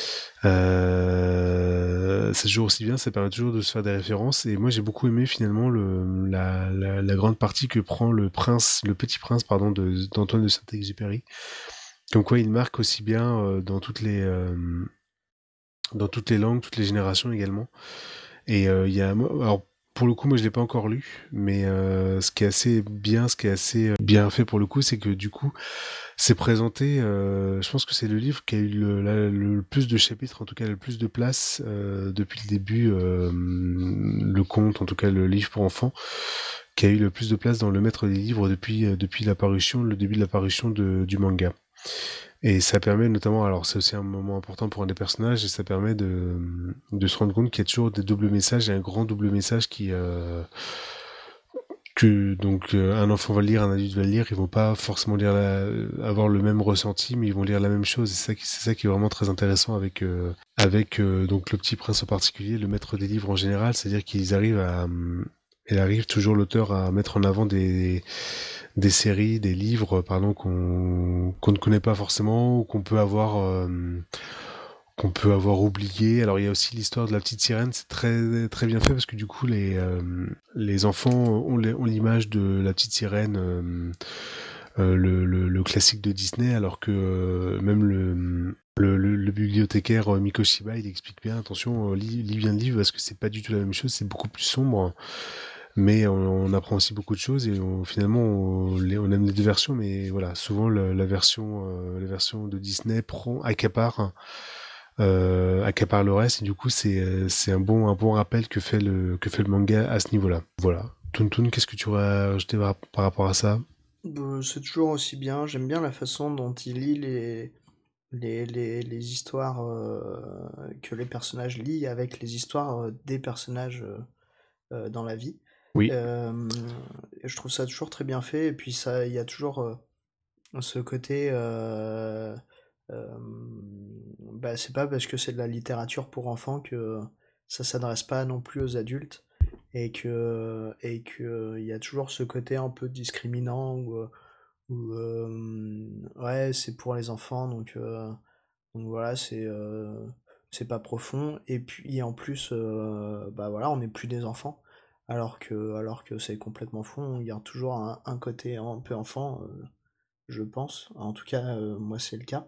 Euh, c'est toujours aussi bien, ça permet toujours de se faire des références et moi j'ai beaucoup aimé finalement le, la, la, la grande partie que prend le prince, le petit prince pardon de, d'Antoine de Saint-Exupéry. Comme quoi il marque aussi bien euh, dans toutes les euh, dans toutes les langues, toutes les générations également. Et euh, il y a, alors pour le coup, moi je l'ai pas encore lu, mais euh, ce qui est assez bien, ce qui est assez euh, bien fait pour le coup, c'est que du coup, c'est présenté. Euh, je pense que c'est le livre qui a eu le, la- le plus de chapitres, en tout cas le plus de place euh, depuis le début. Euh, le conte, en tout cas le livre pour enfants, qui a eu le plus de place dans le maître des livres depuis euh, depuis l'apparition, le début de l'apparition de, du manga. Et ça permet notamment, alors c'est aussi un moment important pour un des personnages, et ça permet de, de se rendre compte qu'il y a toujours des doubles messages, et un grand double message qui, euh, que donc euh, un enfant va le lire, un adulte va le lire, ils vont pas forcément lire la, avoir le même ressenti, mais ils vont lire la même chose. Et c'est ça qui, c'est ça qui est vraiment très intéressant avec euh, avec euh, donc le Petit Prince en particulier, le maître des livres en général, c'est-à-dire qu'ils arrivent à, il arrive toujours l'auteur à mettre en avant des des séries, des livres, pardon, qu'on qu'on ne connaît pas forcément ou qu'on peut avoir euh, qu'on peut avoir oublié. Alors il y a aussi l'histoire de la petite sirène, c'est très très bien fait parce que du coup les euh, les enfants ont les- ont l'image de la petite sirène, euh, euh, le, le, le classique de Disney, alors que euh, même le le, le, le bibliothécaire euh, Mikoshiba, il explique bien, attention, euh, lis, lis bien le livre parce que c'est pas du tout la même chose, c'est beaucoup plus sombre, mais on, on apprend aussi beaucoup de choses et on, finalement on, les- on aime les deux versions, mais voilà, souvent la, la version euh, la version de Disney prend accapare euh, accapare le reste et du coup c'est euh, c'est un bon un bon rappel que fait le que fait le manga à ce niveau-là. Voilà. Toon Toon, qu'est-ce que tu aurais rajouté par, par rapport à ça? Euh, c'est toujours aussi bien. J'aime bien la façon dont il lit les, les, les, les histoires euh, que les personnages lisent avec les histoires euh, des personnages euh, euh, dans la vie. Oui, Euh, et je trouve ça toujours très bien fait. Et puis ça, il y a toujours euh, ce côté. Euh, euh, bah, c'est pas parce que c'est de la littérature pour enfants que ça s'adresse pas non plus aux adultes et que et que il y a toujours ce côté un peu discriminant où, euh, où, euh, ouais c'est pour les enfants donc euh, donc voilà c'est euh, c'est pas profond et puis en plus euh, bah voilà on n'est plus des enfants alors que alors que c'est complètement faux on garde toujours un, un côté un peu enfant euh, je pense. En tout cas, euh, moi, c'est le cas.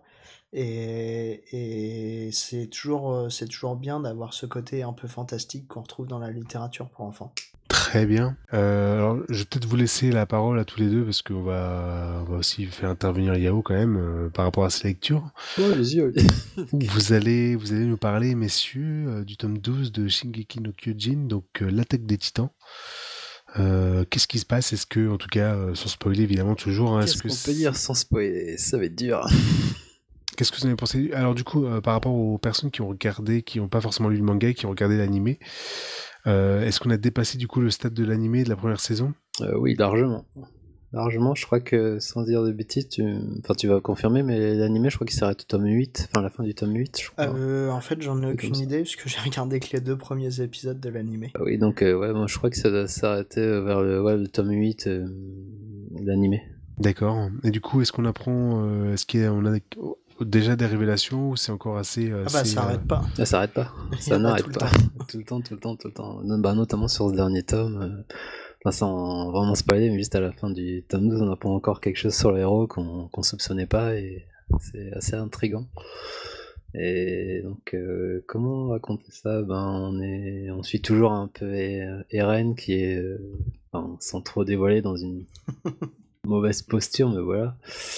Et, et c'est toujours, euh, c'est toujours bien d'avoir ce côté un peu fantastique qu'on retrouve dans la littérature pour enfants. très bien. Euh, alors je vais peut-être vous laisser la parole à tous les deux parce qu'on va on va aussi faire intervenir Yao quand même euh, par rapport à sa lecture. Ouais, vas-y, ouais. Vous allez vous allez nous parler messieurs euh, du tome douze de Shingeki no Kyojin, donc euh, l'attaque des Titans. Euh, qu'est-ce qui se passe? Est-ce que, en tout cas, euh, sans spoiler évidemment toujours, hein, est-ce Qu'est-ce que qu'on peut c'est- dire sans spoiler? Ça va être dur. qu'est-ce que vous en avez pensé? Alors du coup, euh, par rapport aux personnes qui ont regardé, qui n'ont pas forcément lu le manga, et qui ont regardé l'animé, euh, est-ce qu'on a dépassé du coup le stade de l'animé de la première saison? Euh, oui, largement. Largement, je crois que, sans dire de bêtises, tu, enfin, tu vas confirmer, mais l'animé, je crois qu'il s'arrête au tome huit, enfin la fin du tome huit, je crois. Euh, en fait, j'en ai C'est aucune comme ça. idée, puisque j'ai regardé que les deux premiers épisodes de l'animé. Ah oui, donc euh, ouais, moi je crois que ça doit s'arrêter euh, vers le, ouais, le tome huit euh, de l'animé. D'accord. Et du coup, est-ce qu'on apprend, euh, est-ce qu'on a déjà des révélations ou c'est encore assez, Ah bah, assez, ça euh, arrête pas. Ça s'arrête pas, Il y ça en a n'arrête tout le pas. temps. Tout le temps, tout le temps, tout le temps. No- bah, notamment sur ce dernier tome, euh, enfin, sans vraiment spoiler, mais juste à la fin du tome douze, on apprend encore quelque chose sur le héros qu'on qu'on soupçonnait pas et c'est assez intriguant. Et donc, euh, comment raconter ça? Ben, on est, on suit toujours un peu E- Eren qui est, euh, enfin, sans trop dévoiler, dans une mauvaise posture, mais voilà.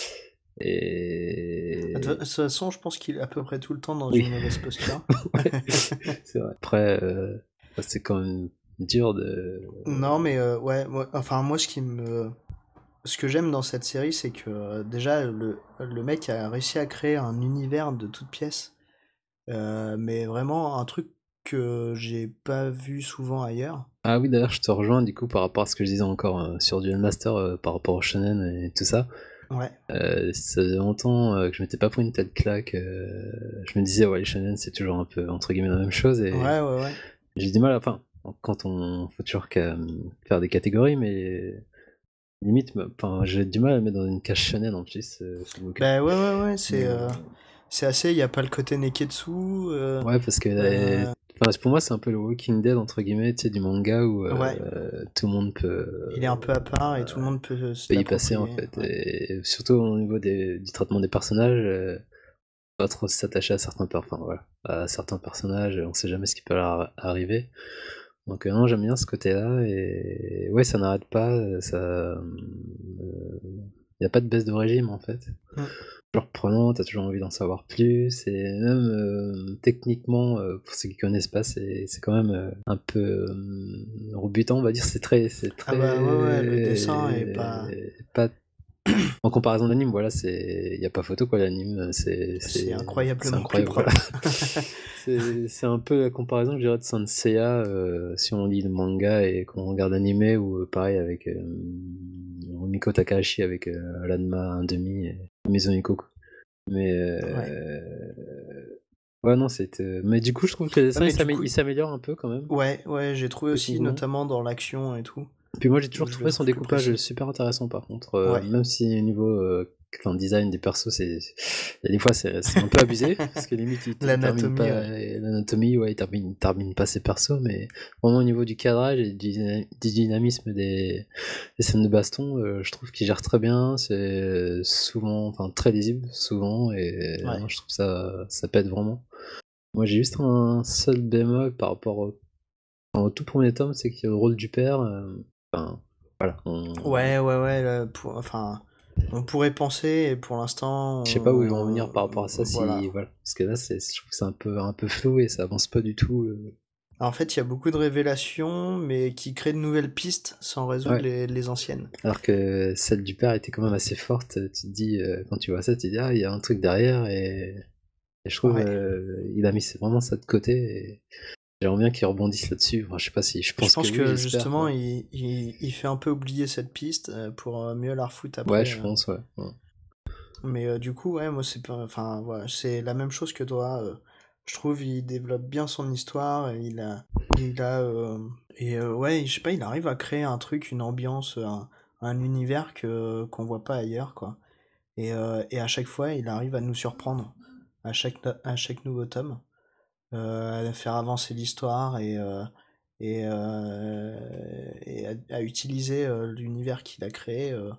Et De toute façon, je pense qu'il est à peu près tout le temps dans Oui. une mauvaise posture. Ouais, c'est vrai. Après, euh, c'est quand même dur de. Non, mais euh, ouais, moi- enfin, moi, ce qui me. Ce que j'aime dans cette série, c'est que euh, déjà, le, le mec a réussi à créer un univers de toutes pièces. Euh, mais vraiment, un truc que j'ai pas vu souvent ailleurs. Ah oui, d'ailleurs, je te rejoins du coup par rapport à ce que je disais encore euh, sur Duel Master euh, par rapport au shonen et tout ça. Ouais. Euh, ça faisait longtemps euh, que je m'étais pas pris une telle claque. euh, je me disais, ouais, les shonen c'est toujours un peu entre guillemets la même chose et Ouais, ouais, ouais. j'ai du mal à. Enfin, quand on. Faut toujours qu'à- faire des catégories, mais limite, me- enfin, j'ai du mal à le mettre dans une cage shonen en plus, euh, ce bouquin. Bah ouais, ouais, ouais, c'est Mais, euh, euh, c'est assez. Il n'y a pas le côté Neketsu. euh, Ouais, parce que euh, euh, enfin, pour moi, c'est un peu le Walking Dead entre guillemets, tu sais, du manga où euh, ouais, tout le monde peut, il est un peu à part et tout le monde peut se peut y passer en l'approprier. fait. Ouais. Et surtout au niveau des, du traitement des personnages, euh, pas trop s'attacher à certains, per- enfin, voilà, à certains personnages, on sait jamais ce qui peut leur arriver. Donc euh, non, j'aime bien ce côté-là et ouais, ça n'arrête pas, euh, ça, il y a pas de baisse de régime en fait. Mm. Toujours prenant, t'as toujours envie d'en savoir plus, et même euh, techniquement, euh, pour ceux qui connaissent pas, c'est c'est quand même euh, un peu euh, rebutant, on va dire. C'est très, c'est Ah très, bah ouais, ouais, le dessin est pas. pas en comparaison de l'anime, voilà, c'est, y a pas photo quoi, l'anime, c'est, C'est c'est, c'est incroyablement incroyable, plus voilà. propre. C'est c'est un peu la comparaison, je dirais, de Saint Seiya, euh, si on lit le manga et qu'on regarde l'animé, ou euh, pareil avec euh, Rumiko Takahashi avec euh, Ranma un demi et Mizuniko. Mais euh, Ouais. ouais, non, c'était. Mais du coup, je trouve que le dessin Ouais, il mais du s'amé- coup, il s'améliore un peu quand même, ouais, ouais, j'ai trouvé aussi, techniquement. notamment dans l'action et tout, Puis moi, j'ai où toujours je le trouvé son trouve plus découpage précis. super intéressant par contre, euh, Ouais. même si au niveau euh, enfin, design des persos, c'est. Il y a des fois, c'est c'est un peu abusé, parce que limite, il, il termine L'anatomie, pas. ouais. L'anatomie, ouais, il termine, il termine pas ses persos, mais vraiment au niveau du cadrage et du, dyna- du dynamisme des, des scènes de baston, euh, je trouve qu'il gère très bien, c'est souvent, enfin très lisible, souvent, et Ouais. vraiment, je trouve ça, ça pète vraiment. Moi, j'ai juste un seul bémol par rapport au, enfin, au tout premier tome, c'est qu'il y a le rôle du père. euh, Enfin, voilà. on- Ouais, ouais, ouais, là, pour, enfin, on pourrait penser, et pour l'instant, Je sais pas où ils vont en on- venir par rapport à ça, voilà. si voilà. Parce que là, c'est, je trouve que c'est un peu, un peu flou et ça avance pas du tout. euh. En fait, il y a beaucoup de révélations, mais qui créent de nouvelles pistes sans résoudre Ouais. les, les anciennes. Alors que celle du père était quand même assez forte. Tu te dis, euh, quand tu vois ça, tu te dis, ah, il y a un truc derrière et, et je trouve Ouais. euh, il a mis vraiment ça de côté et j'aimerais bien qu'il rebondisse là-dessus. Enfin, je sais pas si, je Je pense, pense que, que, oui, j'espère. justement, quoi. il, il, il fait un peu oublier cette piste euh, pour euh, mieux la refoutre après. Ouais, je euh. pense, ouais. ouais. Mais euh, du coup, ouais, moi, c'est pas, enfin, voilà, c'est la même chose que toi. euh, je trouve il développe bien son histoire. Et il a, il a, euh, et euh, ouais, je sais pas, il arrive à créer un truc, une ambiance, un, un univers que qu'on voit pas ailleurs, quoi. Et, euh, et à chaque fois, il arrive à nous surprendre à chaque, no- à chaque nouveau tome, euh, à faire avancer l'histoire et, euh, et, euh, et à, à utiliser euh, l'univers qu'il a créé euh,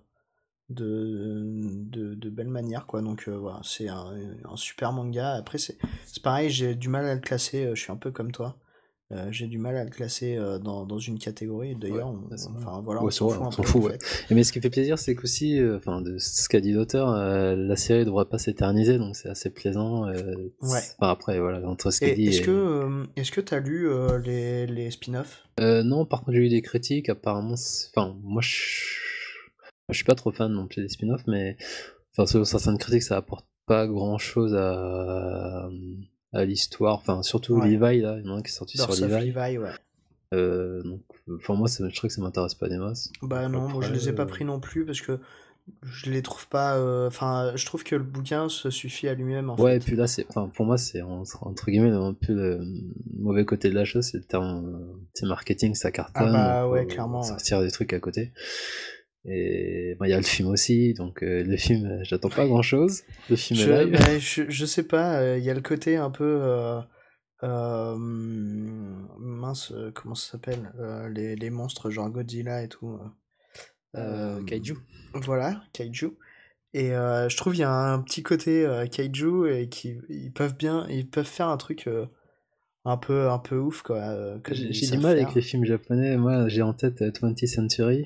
de, de, de belle manière, quoi. Donc euh, voilà, c'est un, un super manga. Après, c'est c'est pareil, j'ai du mal à le classer, euh, je suis un peu comme toi. Euh, j'ai du mal à le classer euh, dans, dans une catégorie. D'ailleurs, Ouais, on- ouais, c'est vrai. enfin voilà, Ouais, on c'est s'en vrai, fout on un s'en peu fout, en ouais. fait. Et mais ce qui fait plaisir, c'est qu'aussi, euh, enfin, de ce qu'a dit l'auteur, euh, la série ne devrait pas s'éterniser, donc c'est assez plaisant. euh, Ouais. Enfin, après, voilà, entre ce qu'il Et dit est-ce et. que euh, est-ce que t'as lu euh, les, les spin-offs? Euh, non, par contre, j'ai eu des critiques, apparemment. c'est- Enfin, moi, je. Je suis pas trop fan non plus des spin-offs, mais. Enfin, selon certaines critiques, ça apporte pas grand chose à, à l'histoire. Enfin, surtout Ouais. Levi, là, il y en a un qui est sorti Birth sur of Levi. Levi, ouais. Euh, donc, enfin, moi, ça, je trouve que ça m'intéresse pas des masses. Bah Donc, non, moi je après, les ai pas euh, pris non plus parce que je les trouve pas. euh, Enfin, je trouve que le bouquin se suffit à lui-même en Ouais, et fait. puis là, c'est, enfin, pour moi, c'est entre, entre guillemets un peu le mauvais côté de la chose, c'est le terme, euh, tu sais, marketing, ça Ah cartonne, donc bah ouais, faut clairement, ouais. sortir des trucs à côté. Et bah, il y a le film aussi, donc euh, le film, euh, j'attends pas grand chose. Le film est Je, live. bah, je, je sais pas, il y a le côté un peu. euh, euh, hum, mince, euh, comment ça s'appelle? Euh, les, les monstres genre Godzilla et tout. euh. Euh, Euh, Kaiju. voilà, Kaiju. Et euh, je trouve il y a un petit côté euh, Kaiju et qui ils peuvent bien, ils peuvent faire un truc euh, un peu un peu ouf quoi, euh, comme J'ai ils j'ai du savent mal avec faire. les films japonais. Moi, j'ai en tête euh, twentieth Century,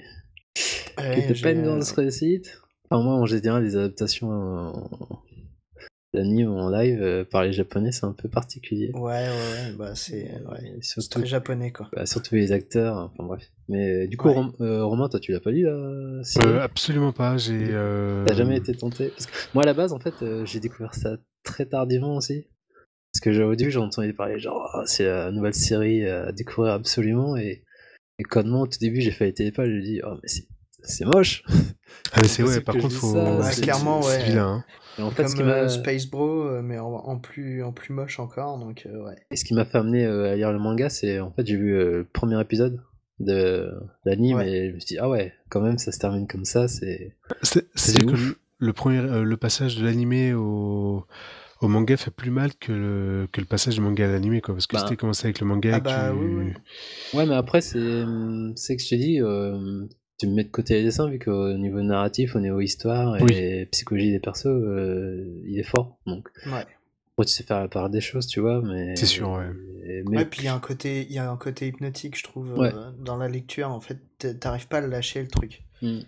qui Ouais, était pas j'ai une euh, grosse réussite. Enfin, moi, en général, les adaptations en- d'anime en live euh, par les japonais, c'est un peu particulier. ouais ouais ouais, bah c'est ouais, Et c'est surtout, très japonais quoi. bah, surtout les acteurs, enfin bref. Mais euh, du coup, Ouais. Rom- euh, Romain, toi, tu l'as pas lu la Euh, série? absolument pas. J'ai. Du coup, t'as euh, jamais été tenté? Parce que moi, à la base, en fait, euh, j'ai découvert ça très tardivement aussi. Parce que j'ai- au début, j'en entendais parler, genre, Ah, c'est la nouvelle série à découvrir absolument. Et, et connement, au tout début, j'ai fait les télépages, j'ai dit, oh, mais c'est, c'est moche! Ah, mais C'est c'est ouais. impossible Par que je contre, dise Ah ça. faut. bah C'est C'est... clairement c'est ouais. vilain. Hein. Et en C'est fait, ce comme qui euh, m'a, Space Bro euh, mais en, en plus en plus moche encore donc euh, ouais. et ce qui m'a fait amener euh, à lire le manga, c'est en fait, j'ai vu euh, le premier épisode de l'anime Ouais. et je me suis dit, ah ouais, quand même, ça se termine comme ça, c'est, C'est- c'est C'est-à-dire que le, ouf. le premier, euh, le passage de l'animé au, au manga fait plus mal que le, que le passage du manga à l'animé, quoi. Parce que si Ben, t'es commencé avec le manga Ah et que bah oui oui. tu. ouais, mais après, c'est, hum, c'est que je te dis, euh, tu me mets de côté les dessins, vu qu'au niveau narratif, au niveau histoire Oui, et psychologie des persos, euh, il est fort. Donc, Ouais. après, tu sais faire la part des choses, tu vois, c'est mais, sûr, ouais. mais, Ouais, puis il y a un côté, il y a un côté hypnotique, je trouve, ouais. euh, dans la lecture. En fait, t- t'arrives pas à le lâcher le truc. Hum.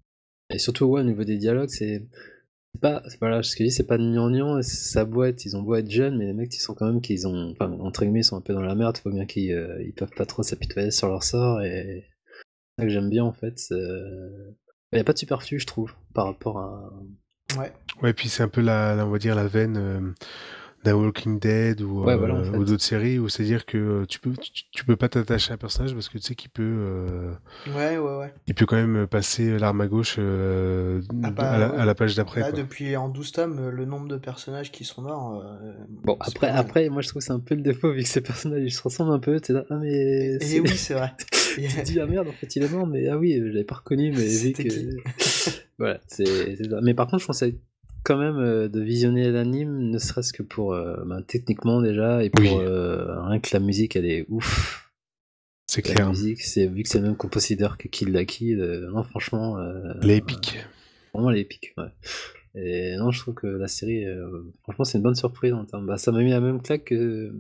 Et surtout, ouais, au niveau des dialogues, c'est, c'est pas, c'est pas là, ce que je dis, c'est pas gnangnan, ça boîte, ils ont beau être jeunes, mais les mecs, ils sont quand même qu'ils ont, enfin, entre guillemets, ils sont un peu dans la merde, faut bien qu'ils, euh, ils peuvent pas trop s'apitoyer sur leur sort, et c'est ça que j'aime bien, en fait, c'est... Il y a pas de superflu, je trouve, par rapport à... Ouais. Ouais, puis c'est un peu la, la- on va dire la veine euh, d'un Walking Dead ou, Ouais, voilà, en euh, ou fait. d'autres séries où c'est-à-dire que euh, tu peux, tu, tu peux pas t'attacher à un personnage parce que tu sais qu'il peut, euh, Ouais, ouais, ouais. il peut quand même passer l'arme à gauche euh, Ah à la, bah à oui. la page d'après, Là, quoi. depuis en douze tomes, euh, le nombre de personnages qui sont morts, euh, Bon, c'est après, pas mal. après, moi, je trouve que c'est un peu le défaut, vu que ces personnages, ils se ressemblent un peu, t'es là, ah, mais... Et, et c'est... oui, c'est vrai. tu te dis, ah merde, en fait, il est mort, mais ah oui, je l'avais pas reconnu, mais vu C'était que... qui? Voilà, c'est, c'est ça. Mais par contre, je conseille quand même euh, de visionner l'anime, ne serait-ce que pour, euh, ben, techniquement déjà, et pour Oui, euh, rien que la musique, elle est ouf. c'est La clair. musique, c'est vu que c'est le même compositeur que Kill la Kill, euh, non, franchement, euh, Elle est épique. vraiment, elle est épique, ouais. Et non, je trouve que la série, euh, franchement, c'est une bonne surprise en termes. Bah, ça m'a mis la même claque que,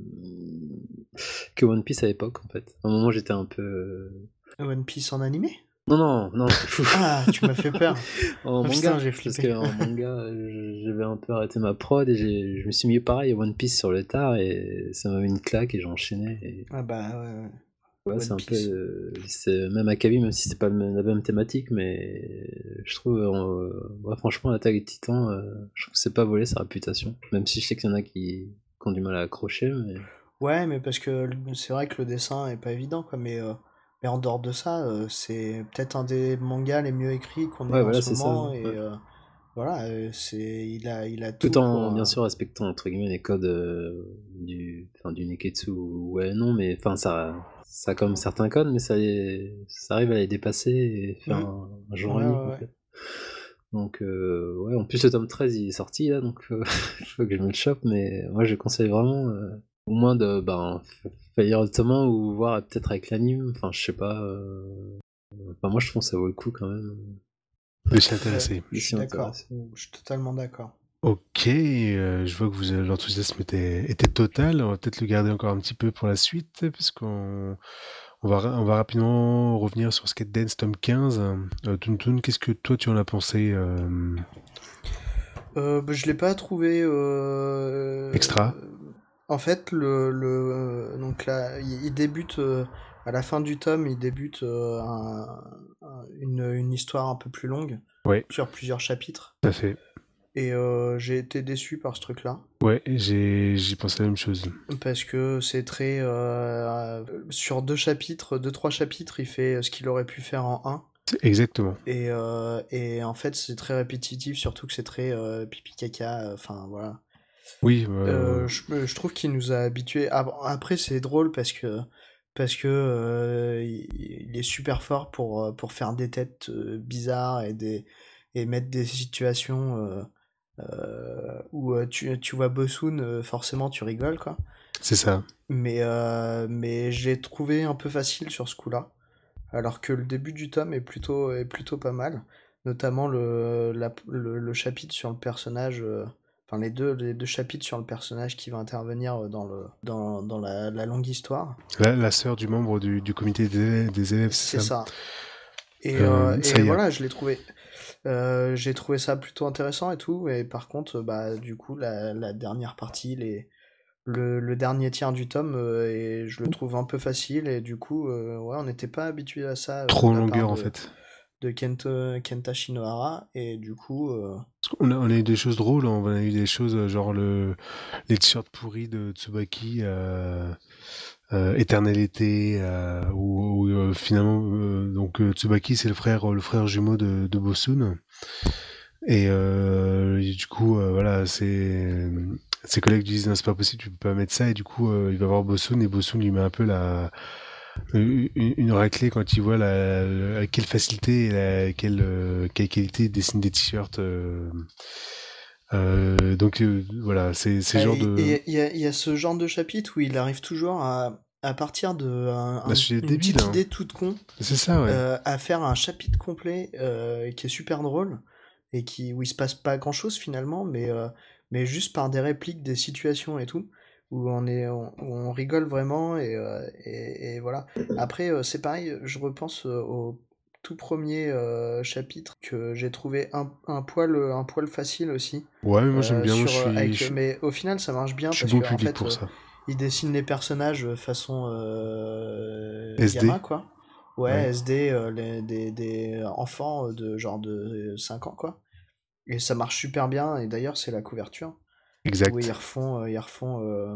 que One Piece à l'époque, en fait. À un moment, j'étais un peu. euh, One Piece en animé? Non, non, non, t'es fou. Ah, tu m'as fait peur. En Oh putain, manga, j'ai parce flippé. qu'en manga, euh, j'avais un peu arrêté ma prod et j'ai- je me suis mis pareil à One Piece sur le tard et ça m'a mis une claque et j'ai enchaîné. Et Ah bah ouais, ouais. ouais, c'est One un peu. Piece. euh, c'est même Akabi, même si c'est pas le même- la même thématique, mais je trouve, euh, ouais, franchement, l'attaque des titans, euh, je trouve que c'est pas volé sa réputation. Même si je sais qu'il y en a qui, qui ont du mal à accrocher, mais. Ouais, mais parce que le- c'est vrai que le dessin est pas évident, quoi. Mais, euh, mais en dehors de ça, euh, c'est peut-être un des mangas les mieux écrits qu'on ait Ouais, en voilà, ce c'est ça. moment. Ouais. Et euh, voilà, euh, c'est, il a, il a Tout tout en pour. bien euh, sûr respectant entre guillemets les codes euh, du, enfin, du Neketsu, ouais non, mais enfin ça, ça a comme certains codes, mais ça, les- ça arrive à les dépasser et faire hmm, un, un genre ouais, unique ouais, en ouais. fait. Donc euh, ouais, en plus le tome treize il est sorti là, donc euh, il faut que je me le chope, mais moi je conseille vraiment euh, au moins de ben f- faire lire le tome un ou voir peut-être avec l'anime, enfin je sais pas, euh, enfin moi je pense que ça vaut le coup quand même De s'y Ouais, intéresser. de je s'y suis d'accord. intéresser. Je suis totalement d'accord. Ok, euh, je vois que vous, l'enthousiasme était, était total. On va peut-être le garder encore un petit peu pour la suite, parce qu'on on va, ra- on va rapidement revenir sur Skate Dance tome quinze. Euh, Toon, qu'est-ce que toi tu en as pensé euh, Euh, bah, je l'ai pas trouvé. extra? euh, En fait, le, le donc là, il, il débute euh, à la fin du tome, il débute euh, un- un- une, une histoire un peu plus longue Ouais, sur plusieurs chapitres. tout à fait. Et euh, j'ai été déçu par ce truc-là. Ouais, j'ai j'ai pensé la même chose. Parce que c'est très... euh, sur deux chapitres, deux, trois chapitres, il fait ce qu'il aurait pu faire en un. C'est- Exactement. Et, euh, et en fait, c'est très répétitif, surtout que c'est très euh, pipi caca, enfin voilà. Oui, euh, Euh, je, je trouve qu'il nous a habitués. Ah, bon, après, c'est drôle parce que parce que euh, il, il est super fort pour euh, pour faire des têtes euh, bizarres et des et mettre des situations euh, euh, où euh, tu tu vois Bossoon, euh, forcément tu rigoles quoi. c'est ça. Mais euh, mais j'ai trouvé un peu facile sur ce coup-là, alors que le début du tome est plutôt est plutôt pas mal, notamment le la- le, le chapitre sur le personnage. euh, Enfin, les deux, les deux chapitres sur le personnage qui va intervenir dans, le, dans, dans la, la longue histoire. La, la sœur du membre du, du comité des élèves, des élèves, c'est C'est ça. ça. Et, euh, Euh, ça et y est. voilà, je l'ai trouvé. Euh, j'ai trouvé ça plutôt intéressant et tout. Et par contre, bah, du coup, la, la dernière partie, les, le, le dernier tiers du tome, euh, et je le trouve un peu facile. Et du coup, euh, ouais, on n'était pas habitué à ça euh, Trop de en la part longueur en de, fait. de Kento, Kenta Shinohara. Et du coup, euh, Parce qu'on a, on a eu des choses drôles, on a eu des choses euh, genre le, les t-shirts pourris de Tsubaki, euh, euh, Éternel été, euh, où, où, euh, finalement, euh, donc euh, Tsubaki c'est le frère, le frère jumeau de, de Bossoon. Et, euh, et du coup, euh, voilà, c'est ses collègues lui disent non, c'est pas possible, tu peux pas mettre ça. Et du coup, euh, il va voir Bossoon et Bossoon lui met un peu la une, une raclée quand il voit la, la- avec quelle facilité et la, quelle, euh, quelle qualité il dessine des t-shirts. euh, euh, donc euh, voilà, c'est c'est le bah, genre et il de y, a- il y a il y a ce genre de chapitre où il arrive toujours à, à partir de un- bah, un- sujet une débile, petite hein. idée toute con, C'est ça, ouais. euh, à faire un chapitre complet euh, qui est super drôle et qui où il se passe pas grand chose finalement, mais euh, mais juste par des répliques, des situations et tout, où on est on, où on rigole vraiment et, euh, et, et voilà. Après euh, c'est pareil, je repense euh, au tout premier euh, chapitre que j'ai trouvé un, un poil un poil facile aussi, Ouais, mais moi j'aime euh, bien. Moi, je sur euh, suis, avec je, mais au final ça marche bien je suis parce bon que en public fait pour euh, ça. il dessine les personnages euh, façon euh, S D, gamin quoi. Ouais, ouais, S D, euh, les- des, des enfants euh, de genre de cinq ans, quoi. Et ça marche super bien, et d'ailleurs, c'est la couverture, où ils exact. refont, euh, ils refont euh,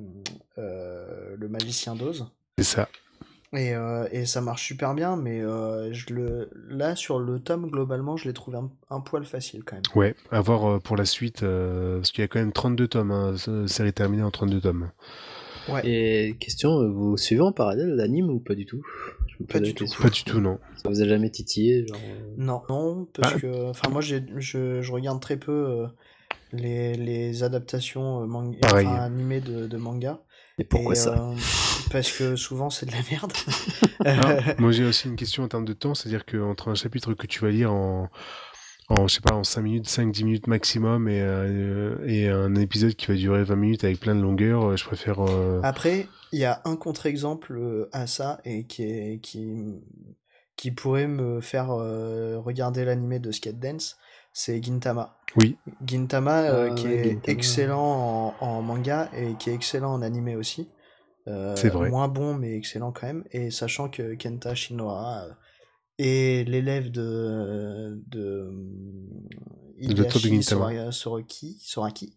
euh, le magicien d'Oz. C'est ça. Et, euh, et ça marche super bien, mais euh, je le, là, sur le tome, globalement, je l'ai trouvé un, un poil facile, quand même. Ouais, à voir euh, pour la suite, euh, parce qu'il y a quand même trente-deux tomes, hein, ce- série terminée en trente-deux tomes. Ouais, Et question, euh, vous suivez en parallèle l'anime ou pas du tout? Je me pas pose la du tout. question. Pas du tout, non. Ça vous a jamais titillé, genre... euh, Non, non, parce Bah, que... Enfin, moi, j'ai, je, je regarde très peu euh, les, les adaptations euh, manga, enfin, pareil. animées de, de manga. Et pourquoi Et ça? euh, parce que souvent c'est de la merde. Alors, Euh, moi j'ai aussi une question en termes de temps, c'est-à-dire qu'entre un chapitre que tu vas lire en, en je sais pas, en cinq minutes, cinq dix minutes maximum, et, euh, et un épisode qui va durer vingt minutes avec plein de longueurs, euh, je préfère... euh, Après, il y a un contre-exemple euh, à ça et qui est qui m- qui pourrait me faire euh, regarder l'animé de Skate Dance, c'est Gintama. Oui, Gintama euh, Ah qui ouais, est Gintama. excellent en, en manga et qui est excellent en animé aussi. c'est Euh, vrai. moins bon mais excellent quand même. Et sachant que Kenta Shinohara euh, est l'élève de, de euh, Le docteur de Hidehashi Gintama. Sora- Soraki, Soraki.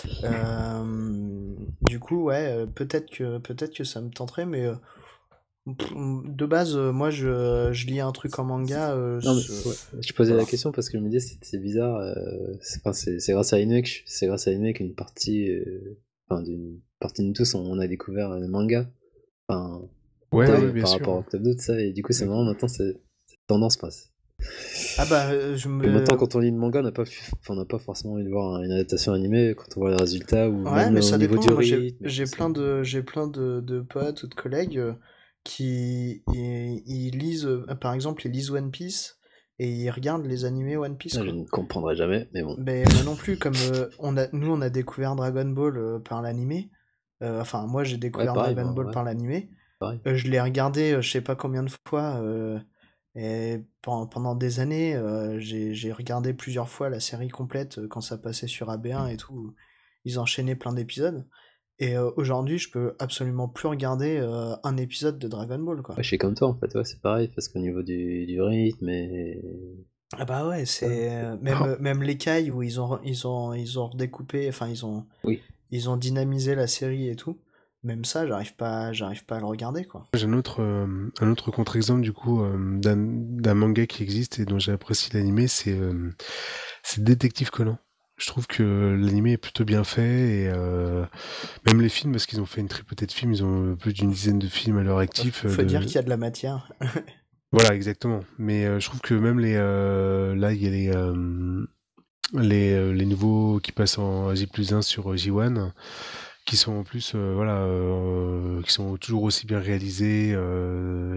Euh, du coup, ouais, euh, peut-être que peut-être que ça me tenterait, mais euh, pff, de base, euh, moi, je, je lis un truc en manga. euh, Non mais ce- ouais, je posais la voilà. question parce que je me disais c'est c'est bizarre. euh, c'est enfin, c'est- c'est grâce à Inoue que je- c'est grâce à Inoue qu'une partie, euh, enfin d'une partie de nous tous, on, on a découvert le manga. Enfin, Ouais, ouais, t'as- bien par sûr. rapport au Club Doute ça et du coup c'est marrant maintenant c'est cette tendance passe. Ah bah, euh, je Que maintenant me. quand on lit le manga on n'a pas fu- enfin, on n'a pas forcément envie de voir une adaptation animée quand on voit les résultats ou Ouais, même mais au ça niveau dépend. du Moi, j'ai rythme et tout j'ai ça. plein de j'ai plein de, de potes ou de collègues euh, qui ils, ils lisent, euh, par exemple, ils lisent One Piece et ils regardent les animés One Piece, Ah, je quoi. ne comprendrai jamais mais bon. Mais moi non plus, comme euh, on a, nous on a découvert Dragon Ball euh, par l'animé. Euh, enfin, moi j'ai Ouais découvert pareil Dragon bah Ball ouais par l'animé. pareil. Euh, je l'ai regardé, euh, je sais pas combien de fois, euh, et pen- pendant des années, euh, j'ai j'ai regardé plusieurs fois la série complète euh, quand ça passait sur A B un et tout. Ils enchaînaient plein d'épisodes. Et euh, aujourd'hui, je peux absolument plus regarder euh, un épisode de Dragon Ball, quoi. Ouais, je suis comme toi en fait, ouais, c'est pareil, parce qu'au niveau du, du rythme et Ah bah ouais, c'est euh, même euh, même l'écaille où ils ont ils ont ils ont redécoupé, enfin ils ont Oui. ils ont dynamisé la série et tout. Même ça, j'arrive pas j'arrive pas à le regarder quoi. J'ai un autre, euh, un autre contre-exemple du coup euh, d'un d'un manga qui existe et dont j'ai apprécié l'animé, c'est euh, c'est Détective Conan. Je trouve que l'animé est plutôt bien fait et euh, même les films, parce qu'ils ont fait une tripotée de films, ils ont plus d'une dizaine de films à leur actif. Faut euh, faut dire de... qu'il y a de la matière. Voilà, exactement. Mais euh, je trouve que même les euh, là, il y a les euh, les, euh, les nouveaux qui passent en J plus un sur euh, J un, qui sont en plus euh, voilà euh, qui sont toujours aussi bien réalisés euh,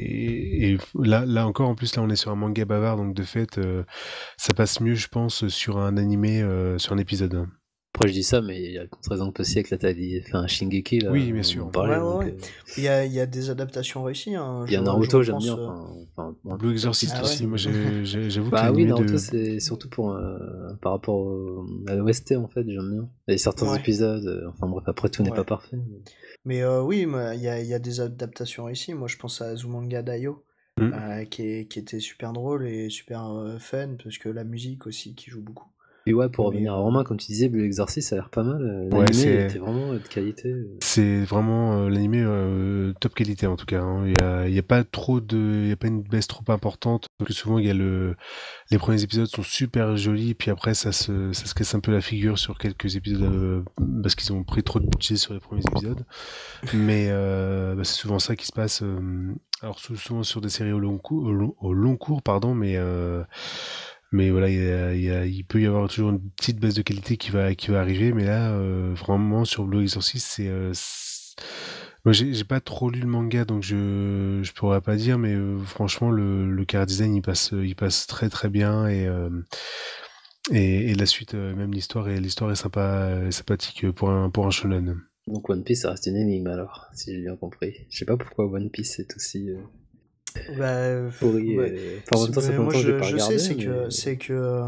et, et là là encore en plus là on est sur un manga bavard donc de fait euh, ça passe mieux je pense sur un animé euh, sur un épisode. Après, je dis ça, mais il y a le contre-exemple aussi avec la taille, enfin, Shingeki, là, Oui bien on en sûr. parlait, Ouais, ouais, donc, ouais. euh, Il y a, il y a des adaptations réussies, hein. il y Je, a je Naruto, j'aime bien, repense. euh, enfin, enfin, bon, Blue One Piece Exorcist Ah ouais? aussi, moi aussi. j'ai- j'ai- j'avoue que Bah oui, l'animé Naruto, de c'est surtout pour, euh, par rapport au- à l'O S T, en fait, j'aime bien. Il y a certains Ouais, épisodes, euh, enfin bref, après tout n'est pas ouais. parfait. mais- Mais euh, oui, moi, il y a, il y a des adaptations réussies. Moi, je pense à Azumanga Daioh, Hmm. euh, qui, est- qui était super drôle et super euh, fun, parce que la musique aussi qui joue beaucoup. Puis ouais, pour Mais revenir à euh, Romain, comme tu disais, Blue Exorcist, ça a l'air pas mal. euh, Ouais L'animé, il c'est était vraiment euh, de qualité. euh. c'est vraiment euh, l'animé euh, top qualité en tout cas, hein. Il y a, il y a pas trop de il y a pas une baisse trop importante parce que souvent il y a le les premiers épisodes sont super jolis, puis après ça se, ça se casse un peu la figure sur quelques épisodes euh, parce qu'ils ont pris trop de budget sur les premiers épisodes. Mais euh, bah, c'est souvent ça qui se passe. euh, alors sou- souvent sur des séries au long cours, au long, au long cours, pardon, mais euh, mais voilà, il y a- il y a- il peut y avoir toujours une petite baisse de qualité qui va qui va arriver. Mais là, euh, vraiment sur Blue Exorcist, c'est euh, c'est- moi, j'ai j'ai pas trop lu le manga, donc je je pourrais pas dire, mais euh, franchement, le, le chara design il passe il passe très très bien et euh, et, et la suite, euh, même l'histoire et l'histoire est sympa, est sympathique pour un pour un shonen. Donc One Piece, ça reste une énigme alors, si j'ai bien compris. Je sais pas pourquoi One Piece est aussi euh, bah, euh, pourri. ouais. et- Enfin, en même C'est- temps, ça mais fait moi, longtemps que j'ai je, pas je sais, regardé, c'est que mais... c'est que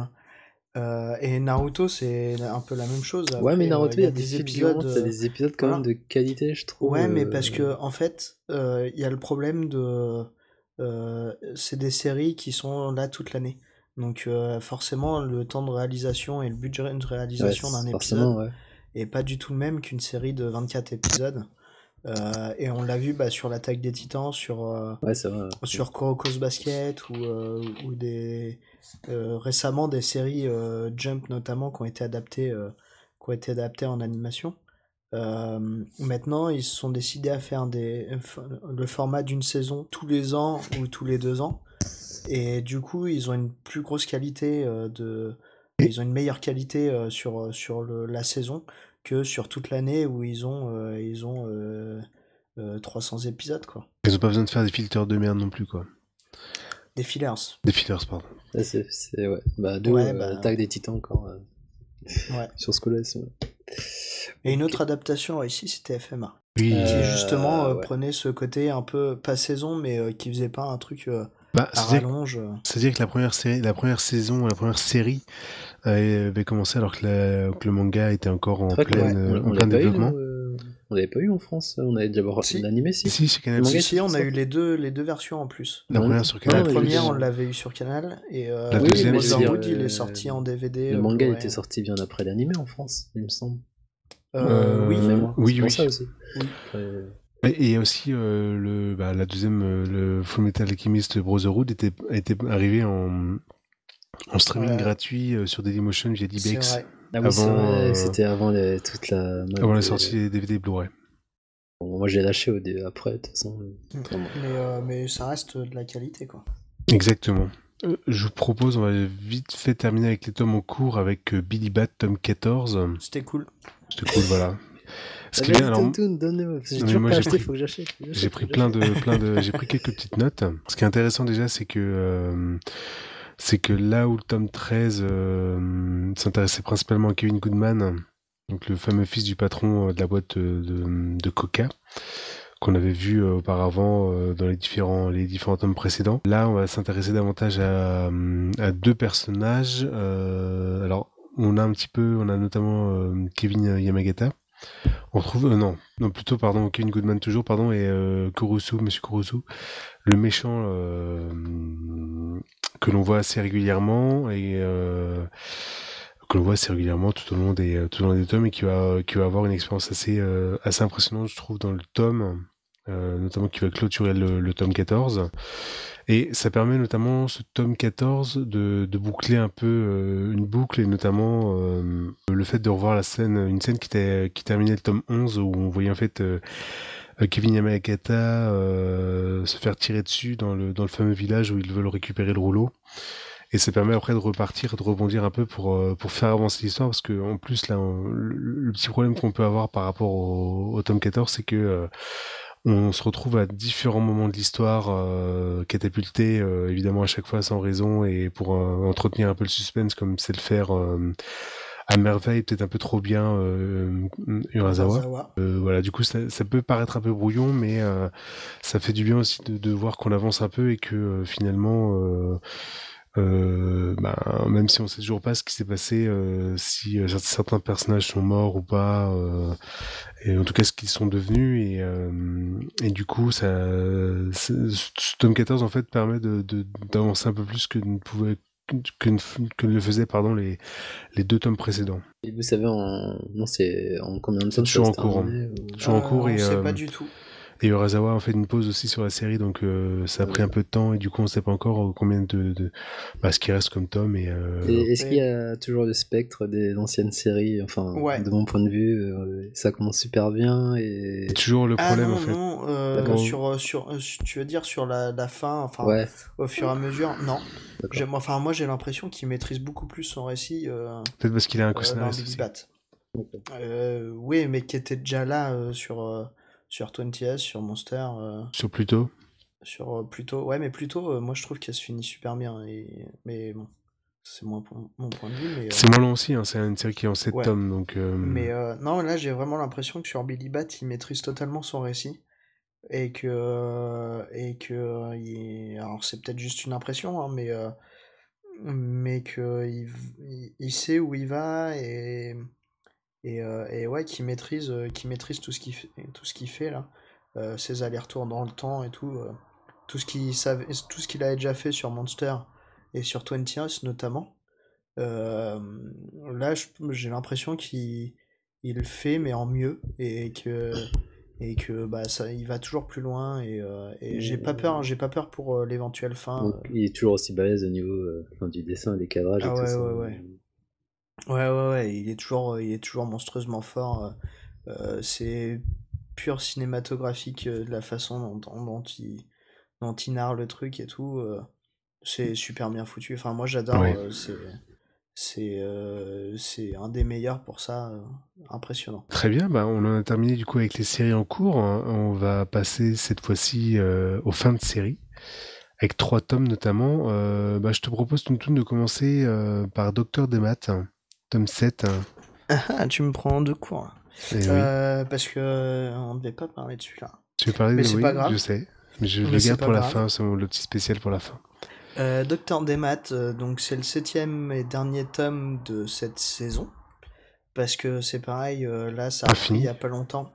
euh, et Naruto, c'est un peu la même chose. Ouais, mais Après, euh, Naruto, il il y y a a des des fils du moment, épisodes, t'as euh, des épisodes quand même voilà. de qualité, je trouve. Ouais, mais parce euh, que en fait, euh, il y a le problème de, euh, c'est des séries qui sont là toute l'année. Donc euh, forcément, le temps de réalisation et le budget de Ouais, réalisation d'un c'est- forcément, épisode ouais. est pas du tout le même qu'une série de vingt-quatre épisodes. Euh, et on l'a vu bah, sur l'Attaque des Titans, sur euh, Ouais, c'est vrai. Ouais. sur Kuroko's Basket ou, euh, ou des euh, récemment des séries euh, Jump notamment qui ont été adaptées euh, qui ont été adaptées en animation. Euh, maintenant, ils se sont décidés à faire des, le format d'une saison tous les ans ou tous les deux ans. Et du coup, ils ont une plus grosse qualité euh, de, Et ils ont une meilleure qualité euh, sur, sur le, la saison que sur toute l'année où ils ont, euh, ils ont euh, euh, trois cents épisodes, quoi. ils ont pas besoin de faire des filters de merde non plus quoi. Des fillers. Des fillers pardon. Ouais, c'est, c'est- ouais. Bah, d'où Ouais, euh, bah, l'attaque des titans encore. euh, ouais. sur ce coup-là, c'est- Et une Ok. autre adaptation réussie, c'était F M A. Oui. Qui justement Euh, euh, ouais. prenait ce côté un peu, pas saison, mais euh, qui faisait pas un truc euh, Bah, à c'est-à-dire rallonge. euh. c'est-à-dire que la première série, la première saison, la première série euh, avait commencé alors que, la- que le manga était encore en C'est vrai qu'on pleine, Ouais. euh, on, en on plein l'avait pas eu, développement. nous. euh, On l'avait pas eu en France. On avait déjà voir Si, l'animé, si. Ici, chez Le Canal+, manga si, était si, on a sorti. eu les deux, les deux versions en plus. la Non, première sur non, Canal+. La mais je veux première, dire, on l'avait eu sur Canal, et euh, La oui, deuxième, mais je veux dire, Brotherhood, il est euh, sorti en D V D. le euh, manga il Blu-ray. était sorti bien après l'animé en France, il me semble. Euh, oui, De Euh, mémoire. oui, C'est pour oui. ça aussi. oui. Après, Et et il y a aussi euh, le, bah, la deuxième, euh, le Full Metal Alchemist Brotherhood était, était arrivé en, en streaming Ouais, gratuit euh, sur Dailymotion via c'est D-Bex vrai. Ah oui, c'est avant, vrai, euh, c'était avant les- toute la mode avant la des- sortie des D V D Blu-ray. Bon, moi j'ai lâché au dé après, de toute façon. Mm. Non, bon. Mais, euh, mais ça reste de la qualité, quoi. Exactement. Euh, je vous propose, on va vite fait terminer avec les tomes en cours avec euh, Billy Bat, tome quatorze. C'était cool. C'était cool, voilà. Ce Ah, qui est bien, vas-y, alors, Toon Toon, donne-le. J'ai Non, mais toujours moi, pas j'ai acheté, pris- il faut que j'achète. faut que j'ai j'achète, pris faut que plein de, j'achète. plein de, j'ai pris quelques petites notes. Ce qui est intéressant déjà, c'est que, euh, c'est que là où le tome treize euh, s'intéressait principalement à Kevin Goodman, donc le fameux fils du patron euh, de la boîte de, de, de Coca, qu'on avait vu euh, auparavant euh, dans les différents, les différents tomes précédents. Là, on va s'intéresser davantage à, à deux personnages. Euh, alors, on a un petit peu, on a notamment euh, Kevin Yamagata. On retrouve, euh, non, non, plutôt, pardon, Kevin Goodman toujours, pardon, et euh, Kurusu, Monsieur Kurusu, le méchant, euh, que l'on voit assez régulièrement et euh, que l'on voit assez régulièrement tout au long des tout au long des tomes et qui va qui va avoir une expérience assez euh, assez impressionnante, je trouve, dans le tome, euh, notamment qui va clôturer le, le tome quatorze. Et ça permet notamment, ce tome quatorze, de, de boucler un peu euh, une boucle, et notamment euh, le fait de revoir la scène, une scène qui, t'a- qui terminait le tome onze, où on voyait en fait euh, Kevin Yamakata euh, se faire tirer dessus dans le, dans le fameux village où ils veulent récupérer le rouleau. Et ça permet après de repartir, de rebondir un peu pour, euh, pour faire avancer l'histoire, parce que en plus, là, on- le, le petit problème qu'on peut avoir par rapport au, au tome quatorze, c'est que euh, on se retrouve à différents moments de l'histoire, euh, catapultés euh, évidemment à chaque fois sans raison, et pour euh, entretenir un peu le suspense, comme c'est le faire euh, à merveille, peut-être un peu trop bien euh, Urasawa. Urasawa. Euh, voilà, du coup ça, ça peut paraître un peu brouillon, mais euh, ça fait du bien aussi de, de voir qu'on avance un peu et que euh, finalement, euh, euh, ben, même si on sait toujours pas ce qui s'est passé, euh, si euh, certains personnages sont morts ou pas, euh, et en tout cas ce qu'ils sont devenus, et, euh, et du coup ça, c'est- ce tome quatorze en fait permet de, de- d'avancer un peu plus que ne pouvait que, ne f- que ne le faisaient, pardon, les, les deux tomes précédents. Et vous savez, en... non, c'est en combien de C'est temps ça va toujours se en cours, hein. terminer ou... Toujours en Euh, cours, on et, sait pas euh, du tout. et Urasawa a fait une pause aussi sur la série, donc euh, ça a Ah, pris un d'accord. peu de temps, et du coup on sait pas encore combien de, de bah, ce qui reste comme tome, et euh, Et est-ce qu'il y Mais a toujours le spectre des anciennes séries? Enfin, ouais. de mon point de vue, euh, ça commence super bien c'est et... toujours le Ah problème en non, fait. non, euh, D'accord. Bon, sur, euh, sur, euh, tu veux dire sur la, la fin, enfin, Ouais, au fur et à mesure, non. d'accord. J'aime- Enfin, moi j'ai l'impression qu'il maîtrise beaucoup plus son récit euh, peut-être parce qu'il a un euh, dans co-scénariste Billy aussi. Bat. D'accord. Euh, oui, mais qui était déjà là euh, sur, euh, sur vingt S, sur Monster, euh, Sur Pluto. sur euh, Pluto. Ouais, mais Pluto, euh, moi je trouve qu'elle se finit super bien. Et... Mais bon, c'est mon, mon point de vue, mais euh, C'est moins long aussi, hein, c'est une série qui est en sept ouais. tomes, donc euh, Mais euh, non, là j'ai vraiment l'impression que sur Billy Bat, il maîtrise totalement son récit. Et que, et que il- alors c'est peut-être juste une impression, hein, mais, euh, mais que il, il- il sait où il va et, et, euh, et ouais, qu'il maîtrise, euh, qu'il maîtrise tout ce qu'il fait, tout ce qu'il fait là, euh, ses allers-retours dans le temps et tout, euh, tout ce qu'il savait, tout ce qu'il avait déjà fait sur Monster et sur vingt Us notamment. Euh, Là, je- j'ai l'impression qu'il il le fait, mais en mieux, et que et que bah ça, il va toujours plus loin, et, euh, et j'ai pas peur, j'ai pas peur pour euh, l'éventuelle fin. Donc, euh. il est toujours aussi balèze au niveau euh, enfin, du dessin, des cadrages et Ah tout ouais, ça. ouais, ouais, ouais, ouais, ouais, il est toujours, euh, il est toujours monstrueusement fort. euh. Euh, c'est pur cinématographique euh, de la façon dont, dont, dont il dont il narre le truc et tout. euh, c'est super bien foutu. Enfin, moi j'adore. ouais. euh, c'est c'est euh, c'est un des meilleurs pour ça. euh, impressionnant. Très bien, bah, on en a terminé du coup avec les séries en cours, hein. On va passer cette fois-ci euh, aux fins de série, avec trois tomes notamment. Euh, bah, je te propose, Tountoun, de commencer euh, par Docteur Demat, hein, tome sept, hein. Ah, tu me prends de court. Eh oui. Euh, parce que euh, on ne devait pas parler de celui-là. Tu veux parler Mais de... c'est pas Oui, je grave. sais. Mais je le Mais c'est garde pas pour la grave. fin, c'est le petit spécial pour la fin. Euh, Docteur Demat, euh, donc c'est le septième et dernier tome de cette saison. Parce que c'est pareil, euh, là ça a Pas repris il y fini. a pas longtemps.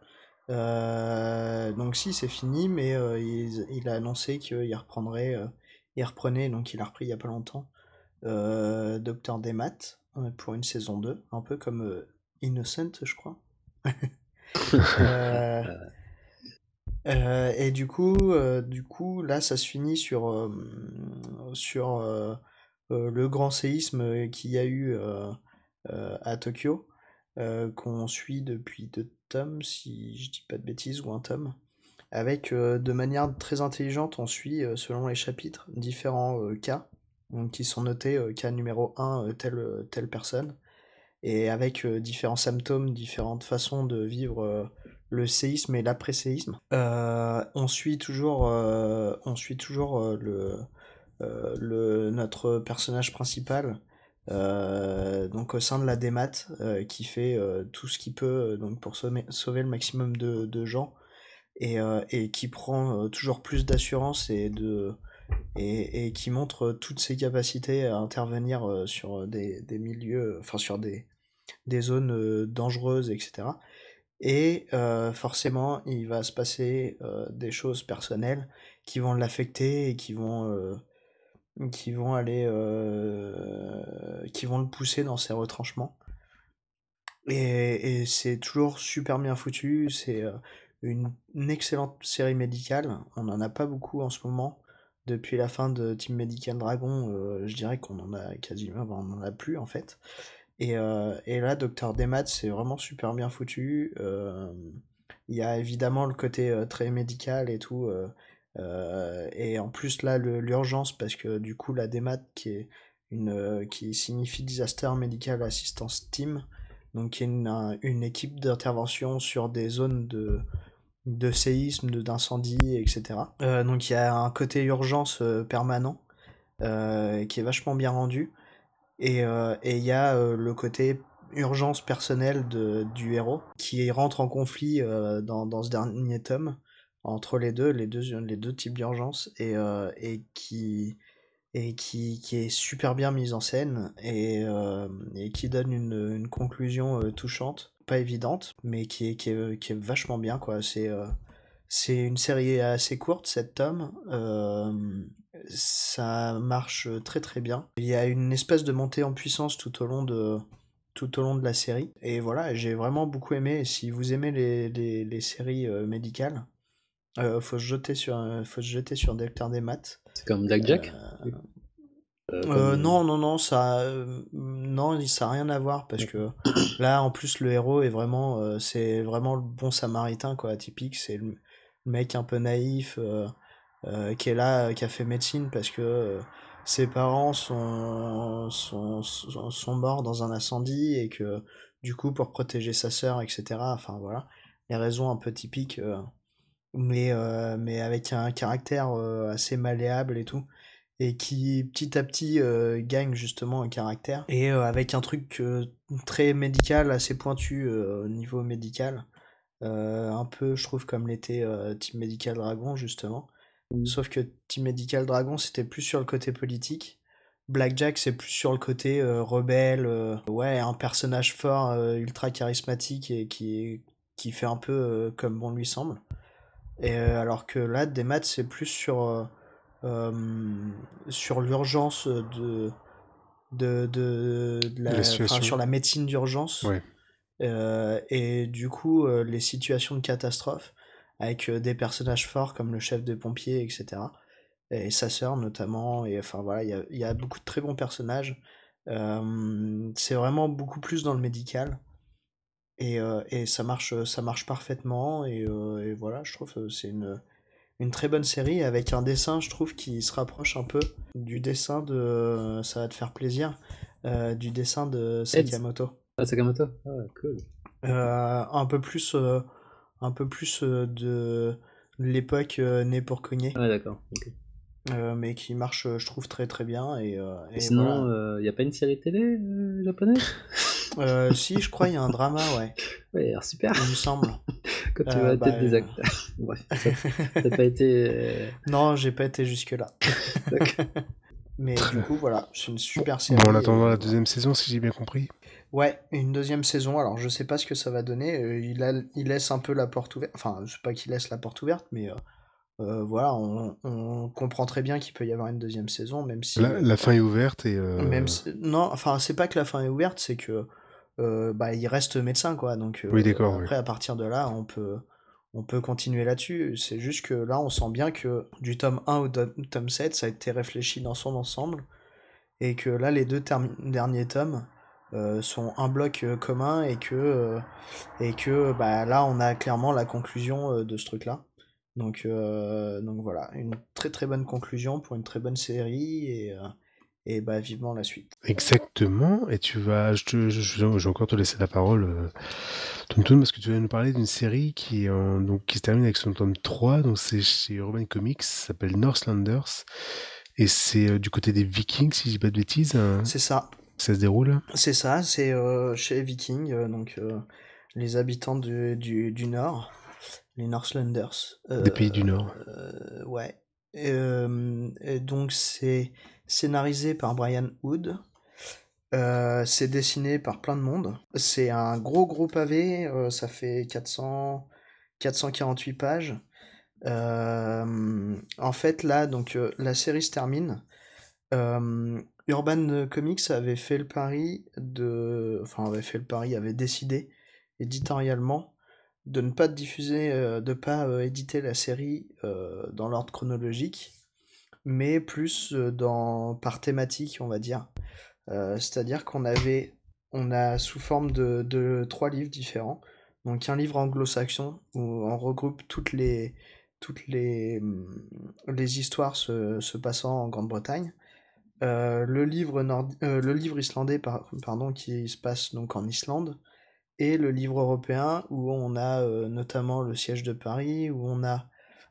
Euh, donc si c'est fini, mais euh, il, il a annoncé qu'il reprendrait, euh, il reprenait, donc il a repris il y a pas longtemps. Euh, Docteur Demat euh, pour une saison deux, un peu comme euh, Innocent, je crois. Euh, Euh, et du coup, euh, du coup, là, ça se finit sur, euh, sur euh, euh, le grand séisme qu'il y a eu euh, euh, à Tokyo, euh, qu'on suit depuis deux tomes, si je dis pas de bêtises, ou un tome. Avec, euh, de manière très intelligente, on suit, euh, selon les chapitres, différents euh, cas, donc, qui sont notés, euh, cas numéro un, euh, telle, euh, telle personne, et avec euh, différents symptômes, différentes façons de vivre euh, le séisme et l'après-séisme. Euh, on suit toujours, euh, on suit toujours euh, le, euh, le, notre personnage principal, euh, donc au sein de la démat, euh, qui fait euh, tout ce qu'il peut euh, donc pour sauver, sauver le maximum de, de gens, et, euh, et qui prend euh, toujours plus d'assurance et de et, et qui montre toutes ses capacités à intervenir euh, sur des, des milieux, enfin sur des, des zones euh, dangereuses, et cetera. Et euh, forcément, il va se passer euh, des choses personnelles qui vont l'affecter et qui vont, euh, qui vont aller, euh, qui vont le pousser dans ses retranchements. Et, et c'est toujours super bien foutu. C'est euh, une, une excellente série médicale. On n'en a pas beaucoup en ce moment. Depuis la fin de Team Medical Dragon, euh, je dirais qu'on en a quasiment, ben, on en a plus en fait. Et, euh, et là, Docteur Demat, c'est vraiment super bien foutu. Euh, Il y a évidemment le côté euh, très médical et tout. euh, euh, et en plus, là, le- l'urgence, parce que du coup, la Demat, qui est une, euh, qui signifie Disaster Medical Assistance Team, donc qui est une, un- une équipe d'intervention sur des zones de, de séisme, de- d'incendie, et cetera. Euh, donc il y a un côté urgence euh, permanent euh, qui est vachement bien rendu. Et euh, et il y a euh, le côté urgence personnelle de, du héros qui rentre en conflit euh, dans, dans ce dernier tome entre les deux, les deux, les deux types d'urgence et, euh, et, qui, et qui, qui est super bien mise en scène et, euh, et qui donne une, une conclusion euh, touchante, pas évidente, mais qui est, qui est, qui est vachement bien, quoi. C'est euh, c'est une série assez courte, sept tomes. Euh, ça marche très très bien. Il y a une espèce de montée en puissance tout au long de, tout au long de la série. Et voilà, j'ai vraiment beaucoup aimé. Et si vous aimez les, les, les séries euh, médicales, euh, faut se jeter sur, euh, faut se jeter sur Docteur Demat. C'est comme Black Euh, Jack. Euh, euh, comme... non, non, non, ça, euh, non, ça n'a rien à voir parce D'accord. que là, en plus, le héros est vraiment, euh, c'est vraiment le bon samaritain, quoi, typique. C'est le mec un peu naïf euh, euh, qui est là, euh, qui a fait médecine parce que euh, ses parents sont, sont, sont, sont morts dans un incendie et que du coup, pour protéger sa sœur, et cetera. Enfin voilà, les raisons un peu typiques, euh, mais, euh, mais avec un caractère euh, assez malléable et tout et qui petit à petit euh, gagne justement un caractère et euh, avec un truc euh, très médical, assez pointu euh, au niveau médical, euh, un peu je trouve comme l'était euh, Team Medical Dragon justement, Mm. sauf que Team Medical Dragon c'était plus sur le côté politique, Blackjack c'est plus sur le côté euh, rebelle, euh, ouais un personnage fort, euh, ultra charismatique et qui, qui fait un peu euh, comme bon lui semble. Et euh, alors que là, des maths, c'est plus sur, euh, euh, sur l'urgence de, de, de, de La la, enfin, situation. sur la médecine d'urgence. Ouais. Euh, et du coup, euh, les situations de catastrophe avec euh, des personnages forts comme le chef de pompiers, et cetera. Et sa sœur notamment. Et enfin voilà, il y a, il y a beaucoup de très bons personnages. Euh, c'est vraiment beaucoup plus dans le médical. Et, euh, et ça marche, ça marche parfaitement. Et, euh, et voilà, je trouve que c'est une, une très bonne série avec un dessin, je trouve, qui se rapproche un peu du dessin de. Ça va te faire plaisir. euh, du dessin de Heads. Sakamoto. Ah, Sakamoto. Ah, cool. Euh, un peu plus, euh, un peu plus euh, de l'époque euh, née pour cogner, Ah, d'accord. Ok. euh, mais qui marche, euh, je trouve, très très bien. Et, euh, Et et sinon, voilà. il n'y a pas une série télé euh, japonaise? Euh, si, je crois, il y a un drama, ouais, Ouais, il a l'air super. il me semble. Quand tu vois Euh, la bah, tête des euh, acteurs. Bref, ça n'a pas été. euh, non, j'ai pas été jusque-là. D'accord. Mais du Très- coup, voilà, c'est une Bon, super bon, en série attendant et la voilà. deuxième saison, si j'ai bien compris. Ouais, une deuxième saison. Alors, je sais pas ce que ça va donner. euh, il, a- il laisse un peu la porte ouverte. Enfin, c'est pas qu'il laisse la porte ouverte, mais euh, euh, voilà, on, on comprend très bien qu'il peut y avoir une deuxième saison, même si, La, euh, la fin est ouverte et même euh, si- non, enfin, c'est pas que la fin est ouverte, c'est que euh, bah, il reste médecin, quoi. Donc oui, euh, d'accord, oui. après, à partir de là, on peut, on peut continuer là-dessus. C'est juste que là, on sent bien que du tome un au do- tome sept, ça a été réfléchi dans son ensemble et que là les deux term- derniers tomes euh, sont un bloc euh, commun et que euh, et que bah là on a clairement la conclusion euh, de ce truc là, donc euh, donc voilà, une très très bonne conclusion pour une très bonne série et euh, et bah vivement la suite. Exactement. Et tu vas, je, te, je, je vais encore te laisser la parole, euh, Tontoun, parce que tu vas nous parler d'une série qui, est en- donc, qui se termine avec son tome trois. Donc c'est chez Urban Comics, ça s'appelle Northlanders. Et c'est euh, du côté des Vikings, si je dis pas de bêtises, hein, C'est ça, que ça se déroule. c'est ça, c'est euh, chez les Vikings, euh, donc euh, les habitants du, du, du Nord, les Northlanders. Des pays du Euh, Nord. euh, ouais. Et, euh, et donc c'est scénarisé par Brian Wood. Euh, c'est dessiné par plein de monde. C'est un gros gros pavé, euh, ça fait quatre cents, quatre cent quarante-huit pages. Euh, en fait là, donc euh, la série se termine. Euh, Urban Comics avait fait le pari de, enfin avait fait le pari, avait décidé éditorialement de ne pas diffuser, euh, de pas euh, éditer la série euh, dans l'ordre chronologique, mais plus euh, dans par thématique, on va dire. Euh, c'est-à-dire qu'on avait, on a sous forme de, de trois livres différents. Donc un livre anglo-saxon où on regroupe toutes les toutes les hum, les histoires se, se passant en Grande-Bretagne. Euh, le livre nord, euh, le livre islandais par- pardon qui se passe donc en Islande et le livre européen où on a euh, notamment le siège de Paris, où on a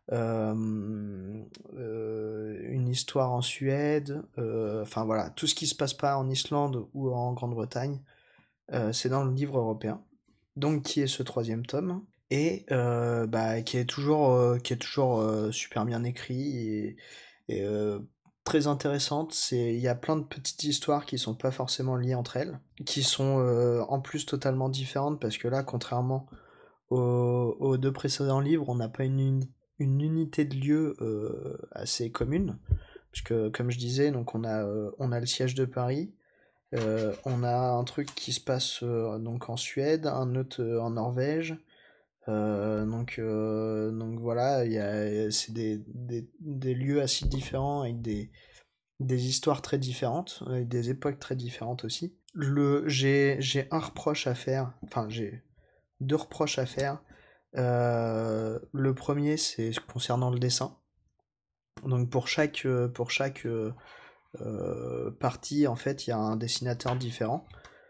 euh, euh, une histoire en Suède, euh, enfin voilà, tout ce qui se passe pas en Islande ou en Grande-Bretagne, euh, c'est dans le livre européen. Donc qui est ce troisième tome et euh, bah, qui est toujours, euh, qui est toujours euh, super bien écrit et, et, euh, très intéressante. C'est, il y a plein de petites histoires qui sont pas forcément liées entre elles, qui sont euh, en plus totalement différentes parce que là, contrairement aux, aux deux précédents livres, on n'a pas une, uni- une unité de lieu euh, assez commune. Parce que, comme je disais, donc on a, euh, on a le siège de Paris, euh, on a un truc qui se passe euh, donc en Suède, un autre euh, en Norvège. Euh, donc, euh, donc voilà, il y a, c'est des, des, des lieux assez différents avec des, des histoires très différentes, avec des époques très différentes aussi. Le, j'ai, j'ai un reproche à faire, enfin j'ai deux reproches à faire. Euh, le premier, c'est concernant le dessin. Donc pour chaque, euh, pour chaque euh, euh, partie, en fait, il y a un dessinateur différent.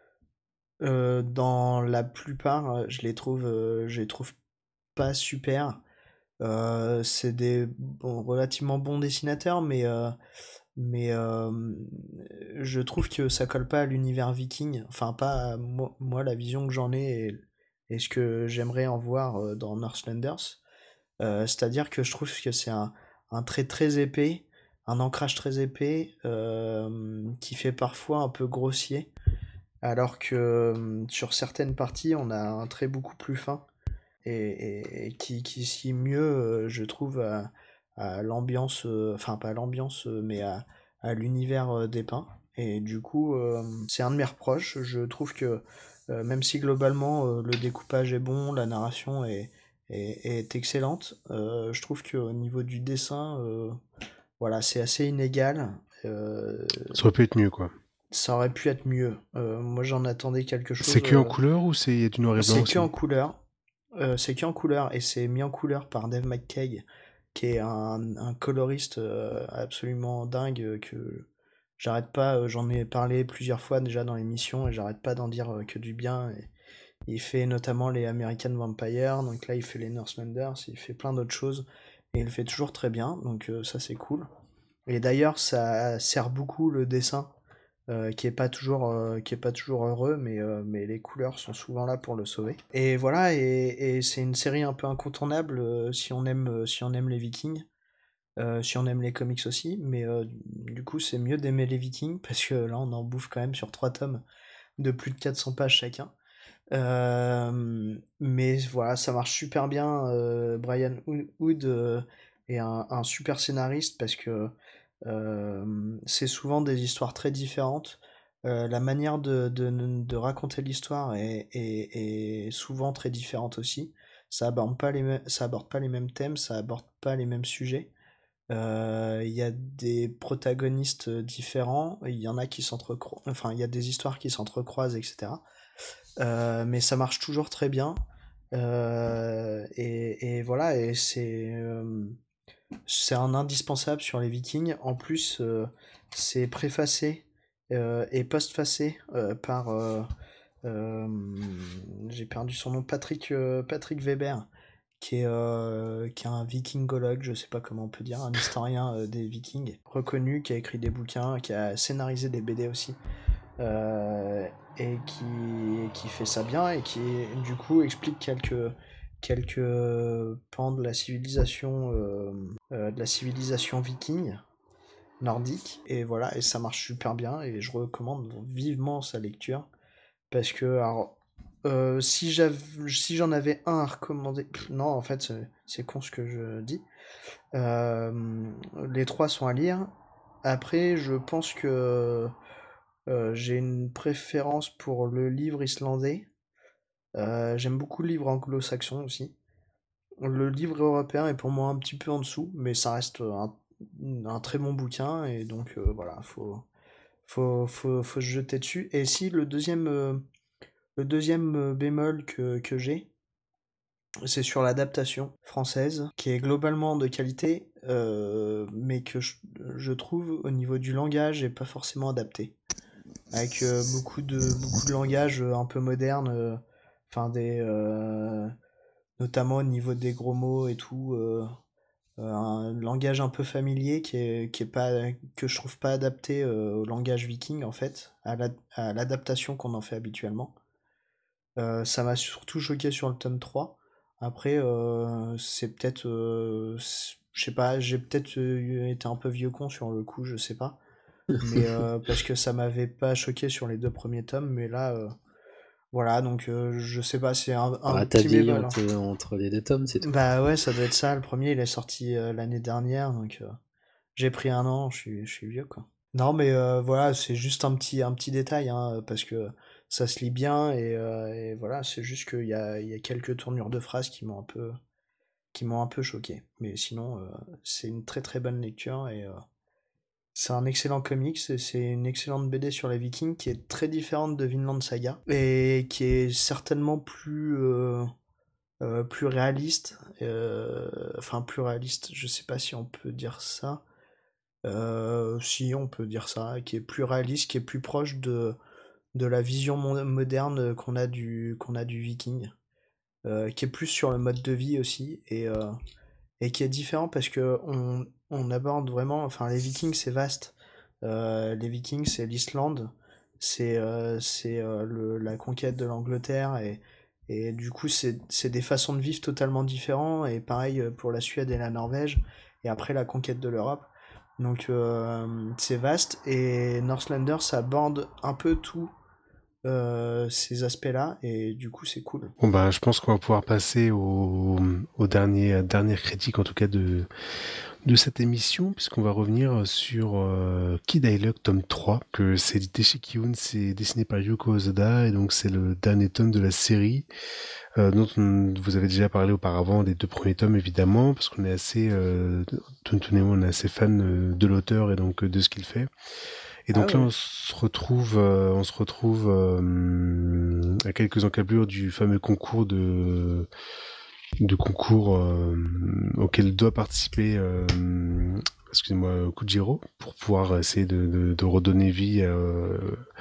Euh, dans la plupart, euh, je les trouve, euh, je les trouve pas super. Euh, c'est des bon, relativement bons dessinateurs, mais, euh, mais euh, je trouve que ça colle pas à l'univers viking. Enfin, pas à moi, moi, la vision que j'en ai et, et ce que j'aimerais en voir euh, dans Northlanders. Euh, c'est-à-dire que je trouve que c'est un, un trait très épais, un ancrage très épais, euh, qui fait parfois un peu grossier, alors que euh, sur certaines parties, on a un trait beaucoup plus fin et, et- et qui, qui scie mieux, euh, je trouve, à, à l'ambiance, euh, enfin pas à l'ambiance, euh, mais à, à l'univers euh, dépeint. Et du coup, euh, c'est un de mes reproches. Je trouve que euh, même si globalement euh, le découpage est bon, la narration est, est, est excellente, euh, je trouve qu'au niveau du dessin, euh, voilà, c'est assez inégal. Euh, Ça aurait pu être mieux, quoi. Ça aurait pu être mieux. Euh, moi, j'en attendais quelque C'est chose. que en euh, couleur ou c'est il y a du noir et blanc c'est que en aussi? couleur. Euh, c'est que en couleur et c'est mis en couleur par Dave McKay, qui est un, un coloriste euh, absolument dingue euh, que j'arrête pas. Euh, j'en ai parlé plusieurs fois déjà dans l'émission et j'arrête pas d'en dire euh, que du bien. Et il fait notamment les American Vampire, donc là il fait les Northlanders, il fait plein d'autres choses et il le fait toujours très bien, donc euh, ça c'est cool. Et d'ailleurs ça sert beaucoup le dessin euh, qui est pas toujours euh, qui est pas toujours heureux, mais euh, mais les couleurs sont souvent là pour le sauver. Et voilà, et, et c'est une série un peu incontournable euh, si on aime euh, si on aime les Vikings, euh, si on aime les comics aussi, mais euh, du coup c'est mieux d'aimer les Vikings parce que là on en bouffe quand même sur trois tomes de plus de quatre cents pages chacun. Euh, mais voilà, ça marche super bien. euh, Brian Wood euh, est un, un super scénariste parce que euh, c'est souvent des histoires très différentes. Euh, la manière de, de, de raconter l'histoire est, est, est souvent très différente aussi. Ça aborde pas les, mêmes- ça aborde pas les mêmes thèmes, ça aborde pas les mêmes sujets. Euh, Il y a des protagonistes différents, il y en a qui s'entrecroisent, enfin il y a des histoires qui s'entrecroisent, et cetera. Euh, mais ça marche toujours très bien. Euh, et, et voilà, et c'est euh, c'est un indispensable sur les Vikings. En plus, euh, c'est préfacé euh, et postfacé euh, par. Euh, euh, j'ai perdu son nom, Patrick, euh, Patrick Weber, qui est, euh, qui est un vikingologue, je sais pas comment on peut dire, un historien euh, des Vikings, reconnu, qui a écrit des bouquins, qui a scénarisé des B D aussi, euh, et qui, qui fait ça bien et qui du coup explique quelques quelques pans de la civilisation euh, euh, de la civilisation viking nordique et voilà, et ça marche super bien et je recommande vivement sa lecture parce que alors euh, si j'avais si j'en avais un à recommander, pff, non en fait c'est c'est con ce que je dis. Euh, les trois sont à lire. après, je pense que euh, j'ai une préférence pour le livre islandais. Euh, j'aime beaucoup le livre anglo-saxon aussi. Le livre européen est pour moi un petit peu en dessous, mais ça reste un, un très bon bouquin et donc euh, voilà, faut, faut, faut, faut se jeter dessus. Et si le deuxième, euh, le deuxième euh, bémol que, que j'ai, c'est sur l'adaptation française, qui est globalement de qualité, euh, mais que je, je trouve au niveau du langage est pas forcément adapté. Avec euh, beaucoup de beaucoup de langage euh, un peu moderne, euh, enfin des euh, notamment au niveau des gros mots et tout, euh, euh, un langage un peu familier qui est qui est pas que je trouve pas adapté euh, au langage viking en fait, à la- à l'adaptation qu'on en fait habituellement. Euh, ça m'a surtout choqué sur le tome trois. Après, euh, c'est peut-être, euh, c'est- je sais pas, j'ai peut-être euh, été un peu vieux con sur le coup, je sais pas. Mais euh, parce que ça m'avait pas choqué sur les deux premiers tomes, mais là, euh, voilà, donc euh, je sais pas, c'est un, un Bah, t'as petit vieilli bémol, hein. entre, entre les deux tomes, c'est tout. Bah ouais, ça doit être ça. Le premier, il est sorti euh, l'année dernière, donc euh, j'ai pris un an, je suis, je suis vieux, quoi. Non, mais euh, voilà, c'est juste un petit, un petit détail, hein, parce que ça se lit bien et, euh, et voilà, c'est juste qu'il y a, il y a quelques tournures de phrases qui m'ont un peu, qui m'ont un peu choqué. Mais sinon, euh, c'est une très très bonne lecture et euh, c'est un excellent comics et c'est une excellente B D sur les Vikings qui est très différente de Vinland Saga et qui est certainement plus, euh, euh, plus réaliste. euh, enfin, plus réaliste, je sais pas si on peut dire ça. Euh, si on peut dire ça, qui est plus réaliste, qui est plus proche de, de la vision mon- moderne qu'on a du, qu'on a du Viking, euh, qui est plus sur le mode de vie aussi, et, euh, et qui est différent parce que on, on aborde vraiment, enfin les Vikings c'est vaste. Euh, les Vikings c'est l'Islande, c'est euh, c'est euh, le- la conquête de l'Angleterre et, et du coup c'est c'est des façons de vivre totalement différentes et pareil euh, pour la Suède et la Norvège et après la conquête de l'Europe. Donc euh, c'est vaste et Northlander ça aborde un peu tout euh, ces aspects-là et du coup c'est cool. Bon bah, je pense qu'on va pouvoir passer au, au dernier, à dernière critique en tout cas de, de cette émission, puisqu'on va revenir sur euh, Kid I Luck tome trois, que c'est édité chez Kiun, c'est dessiné par Yuko Ozada, et donc c'est le dernier tome de la série, euh, dont on, vous avez déjà parlé auparavant des deux premiers tomes évidemment, parce qu'on est assez, euh, Toontoon et moi, on est assez fan euh, de l'auteur et donc euh, de ce qu'il fait. Et Ah donc là, ouais. on se retrouve, euh, on se retrouve euh, à quelques encablures du fameux concours de, de concours euh, auquel doit participer, euh, excusez-moi, Kujiro, pour pouvoir essayer de, de, de redonner vie euh,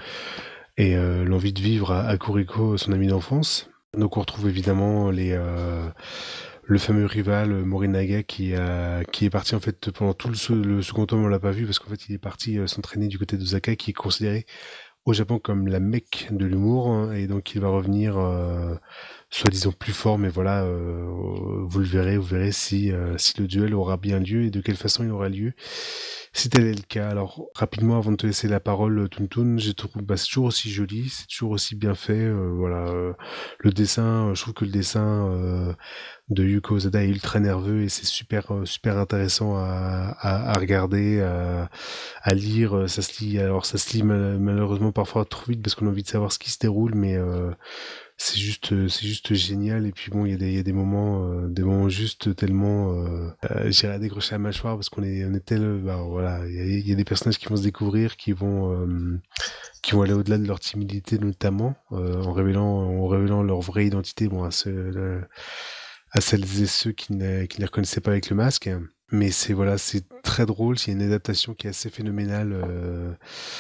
et euh, l'envie de vivre à, à Kuriko, son ami d'enfance. Donc on retrouve évidemment les euh, le fameux rival Morinaga qui a qui est parti en fait pendant tout le, se- le second tome, on l'a pas vu parce qu'en fait il est parti euh, s'entraîner du côté d'Osaka, qui est considéré au Japon comme la Mecque de l'humour, hein, et donc il va revenir euh, soi-disant plus fort, mais voilà, euh, vous le verrez, vous verrez si euh, si le duel aura bien lieu et de quelle façon il aura lieu. Si tel est le cas, alors rapidement avant de te laisser la parole, Toontoon, j'ai trouvé bah, c'est toujours aussi joli, c'est toujours aussi bien fait, euh, voilà. euh, le dessin, euh, je trouve que le dessin euh, de Yuko Ozada est ultra nerveux et c'est super euh, super intéressant à, à, à regarder, à, à lire. euh, Ça se lit, alors ça se lit mal- malheureusement parfois trop vite parce qu'on a envie de savoir ce qui se déroule, mais euh, c'est juste euh, c'est juste génial. Et puis bon, il y a des il y a des moments euh, des moments juste tellement euh, euh, j'irais décrocher la mâchoire parce qu'on est on est tel bah, voilà, il y a, il y a des personnages qui vont se découvrir, qui vont euh, qui vont aller au-delà de leur timidité notamment, euh, en révélant en révélant leur vraie identité, bon à ceux à celles et ceux qui ne, qui ne les reconnaissaient pas avec le masque. Mais c'est voilà, c'est très drôle. C'est une adaptation qui est assez phénoménale euh,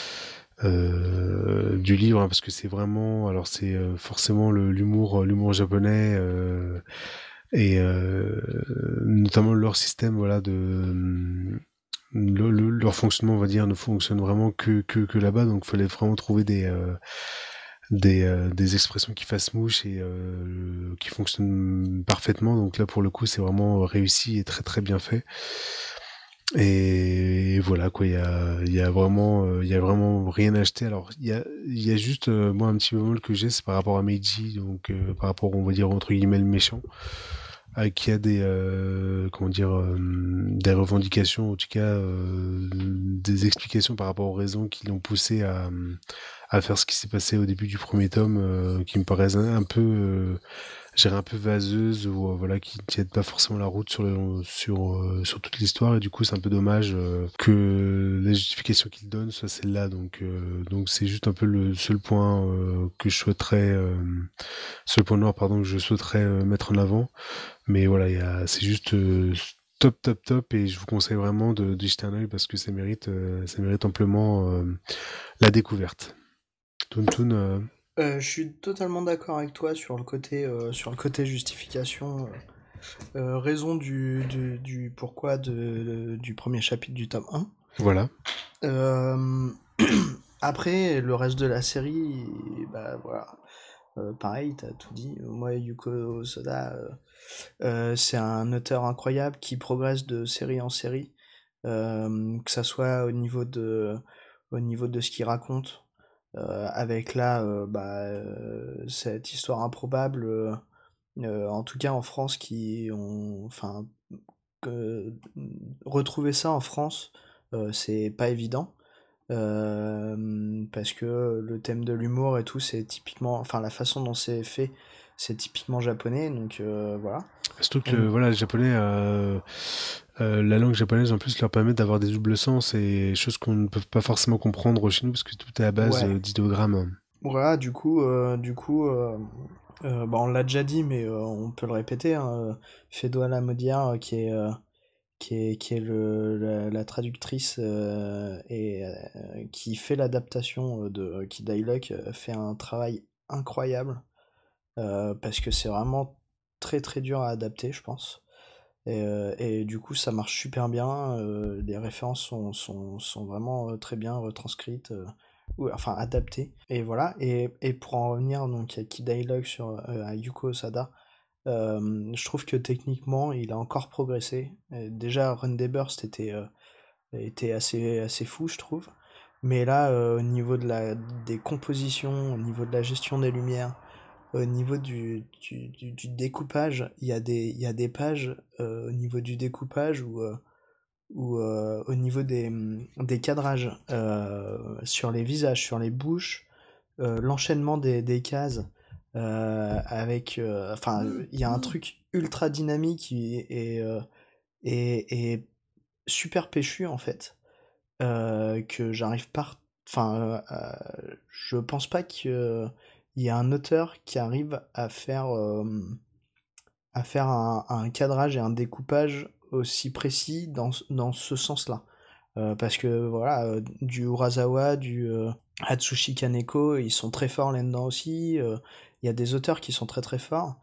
euh, du livre, hein, parce que c'est vraiment, alors c'est euh, forcément le- l'humour, l'humour japonais, euh, et euh, notamment leur système, voilà, de le- le- leur fonctionnement, on va dire, ne fonctionne vraiment que que, que là-bas. Donc, il fallait vraiment trouver des euh, des, euh, des expressions qui fassent mouche et euh, qui fonctionnent parfaitement. Donc là, pour le coup, c'est vraiment réussi et très très bien fait. Et voilà quoi, il y a, il y a vraiment, euh, il y a vraiment rien à acheter. Alors il y a, il y a juste euh, moi un petit bémol que j'ai, c'est par rapport à Meiji, donc euh, par rapport, on va dire entre guillemets le méchant. euh, qui a des euh, comment dire euh, des revendications, en tout cas euh, des explications par rapport aux raisons qui l'ont poussé à, à faire ce qui s'est passé au début du premier tome, euh, qui me paraissent un, un peu euh, je dirais un peu vaseuse ou euh, voilà qui ne tiennent pas forcément la route sur le, sur euh, sur toute l'histoire, et du coup c'est un peu dommage euh, que la justification qu'il donne soit celle-là, donc euh, donc c'est juste un peu le seul point euh, que je souhaiterais euh, seul point noir pardon que je souhaiterais euh, mettre en avant. Mais voilà, il y a c'est juste euh, top top top, et je vous conseille vraiment de, de jeter un œil parce que ça mérite euh, ça mérite amplement euh, la découverte. Toon Toon, euh, Euh, je suis totalement d'accord avec toi sur le côté, euh, sur le côté justification, euh, euh, raison du, du, du pourquoi de, de- du premier chapitre du tome un. voilà. Euh, Après, le reste de la série, bah voilà. Euh, pareil, t'as tout dit. Moi, Yuko Soda, euh, euh, c'est un auteur incroyable qui progresse de série en série, euh, que ça soit au niveau de, au niveau de ce qu'il raconte, euh, avec là, euh, bah, euh, cette histoire improbable, euh, euh, en tout cas en France, qui ont, enfin, que- retrouver ça en France, euh, c'est pas évident. Euh, parce que le thème de l'humour et tout, c'est typiquement, enfin la façon dont c'est fait, c'est typiquement japonais, donc euh, voilà. Surtout que le, On- voilà, le japonais, euh, euh, la langue japonaise en plus leur permet d'avoir des doubles sens et choses qu'on ne peut pas forcément comprendre chez nous parce que tout est à base Ouais, euh, d'idéogrammes. voilà, du coup, euh, du coup, euh, euh, bah, on l'a déjà dit, mais euh, on peut le répéter, hein, euh, Fedwa Lamodière, euh, qui est, euh, qui est, qui est le, la, la traductrice euh, et euh, qui fait l'adaptation euh, de Kid Dialogue, euh, fait un travail incroyable, euh, parce que c'est vraiment très très dur à adapter, je pense. Et, euh, et du coup, ça marche super bien. Euh, les références sont, sont, sont vraiment euh, très bien retranscrites, euh, ou, enfin adaptées. Et voilà. Et, et pour en revenir donc à Kid Dialogue sur euh, à Yuko Osada, euh, je trouve que techniquement, il a encore progressé. Et déjà, Run Day Burst était, euh, était assez, assez fou, je trouve. Mais là, euh, au niveau de la, des compositions, au niveau de la gestion des lumières, au niveau du, du, du- du découpage, il y a des, il y a des pages euh, au niveau du découpage ou euh, ou, euh, au niveau des, hum, des cadrages euh, sur les visages, sur les bouches, euh, l'enchaînement des, des cases euh, avec, euh, enfin, il y a un truc ultra dynamique et, et, euh, et- et super péchu en fait, euh, que j'arrive pas, enfin, euh, euh, je pense pas qu'il y a un auteur qui arrive à faire, euh, à faire un, un cadrage et un découpage aussi précis dans, ce- dans ce sens-là. Euh, parce que voilà, euh, du Urasawa, du euh, Atsushi Kaneko, ils sont très forts là-dedans aussi. euh, Il y a des auteurs qui sont très très forts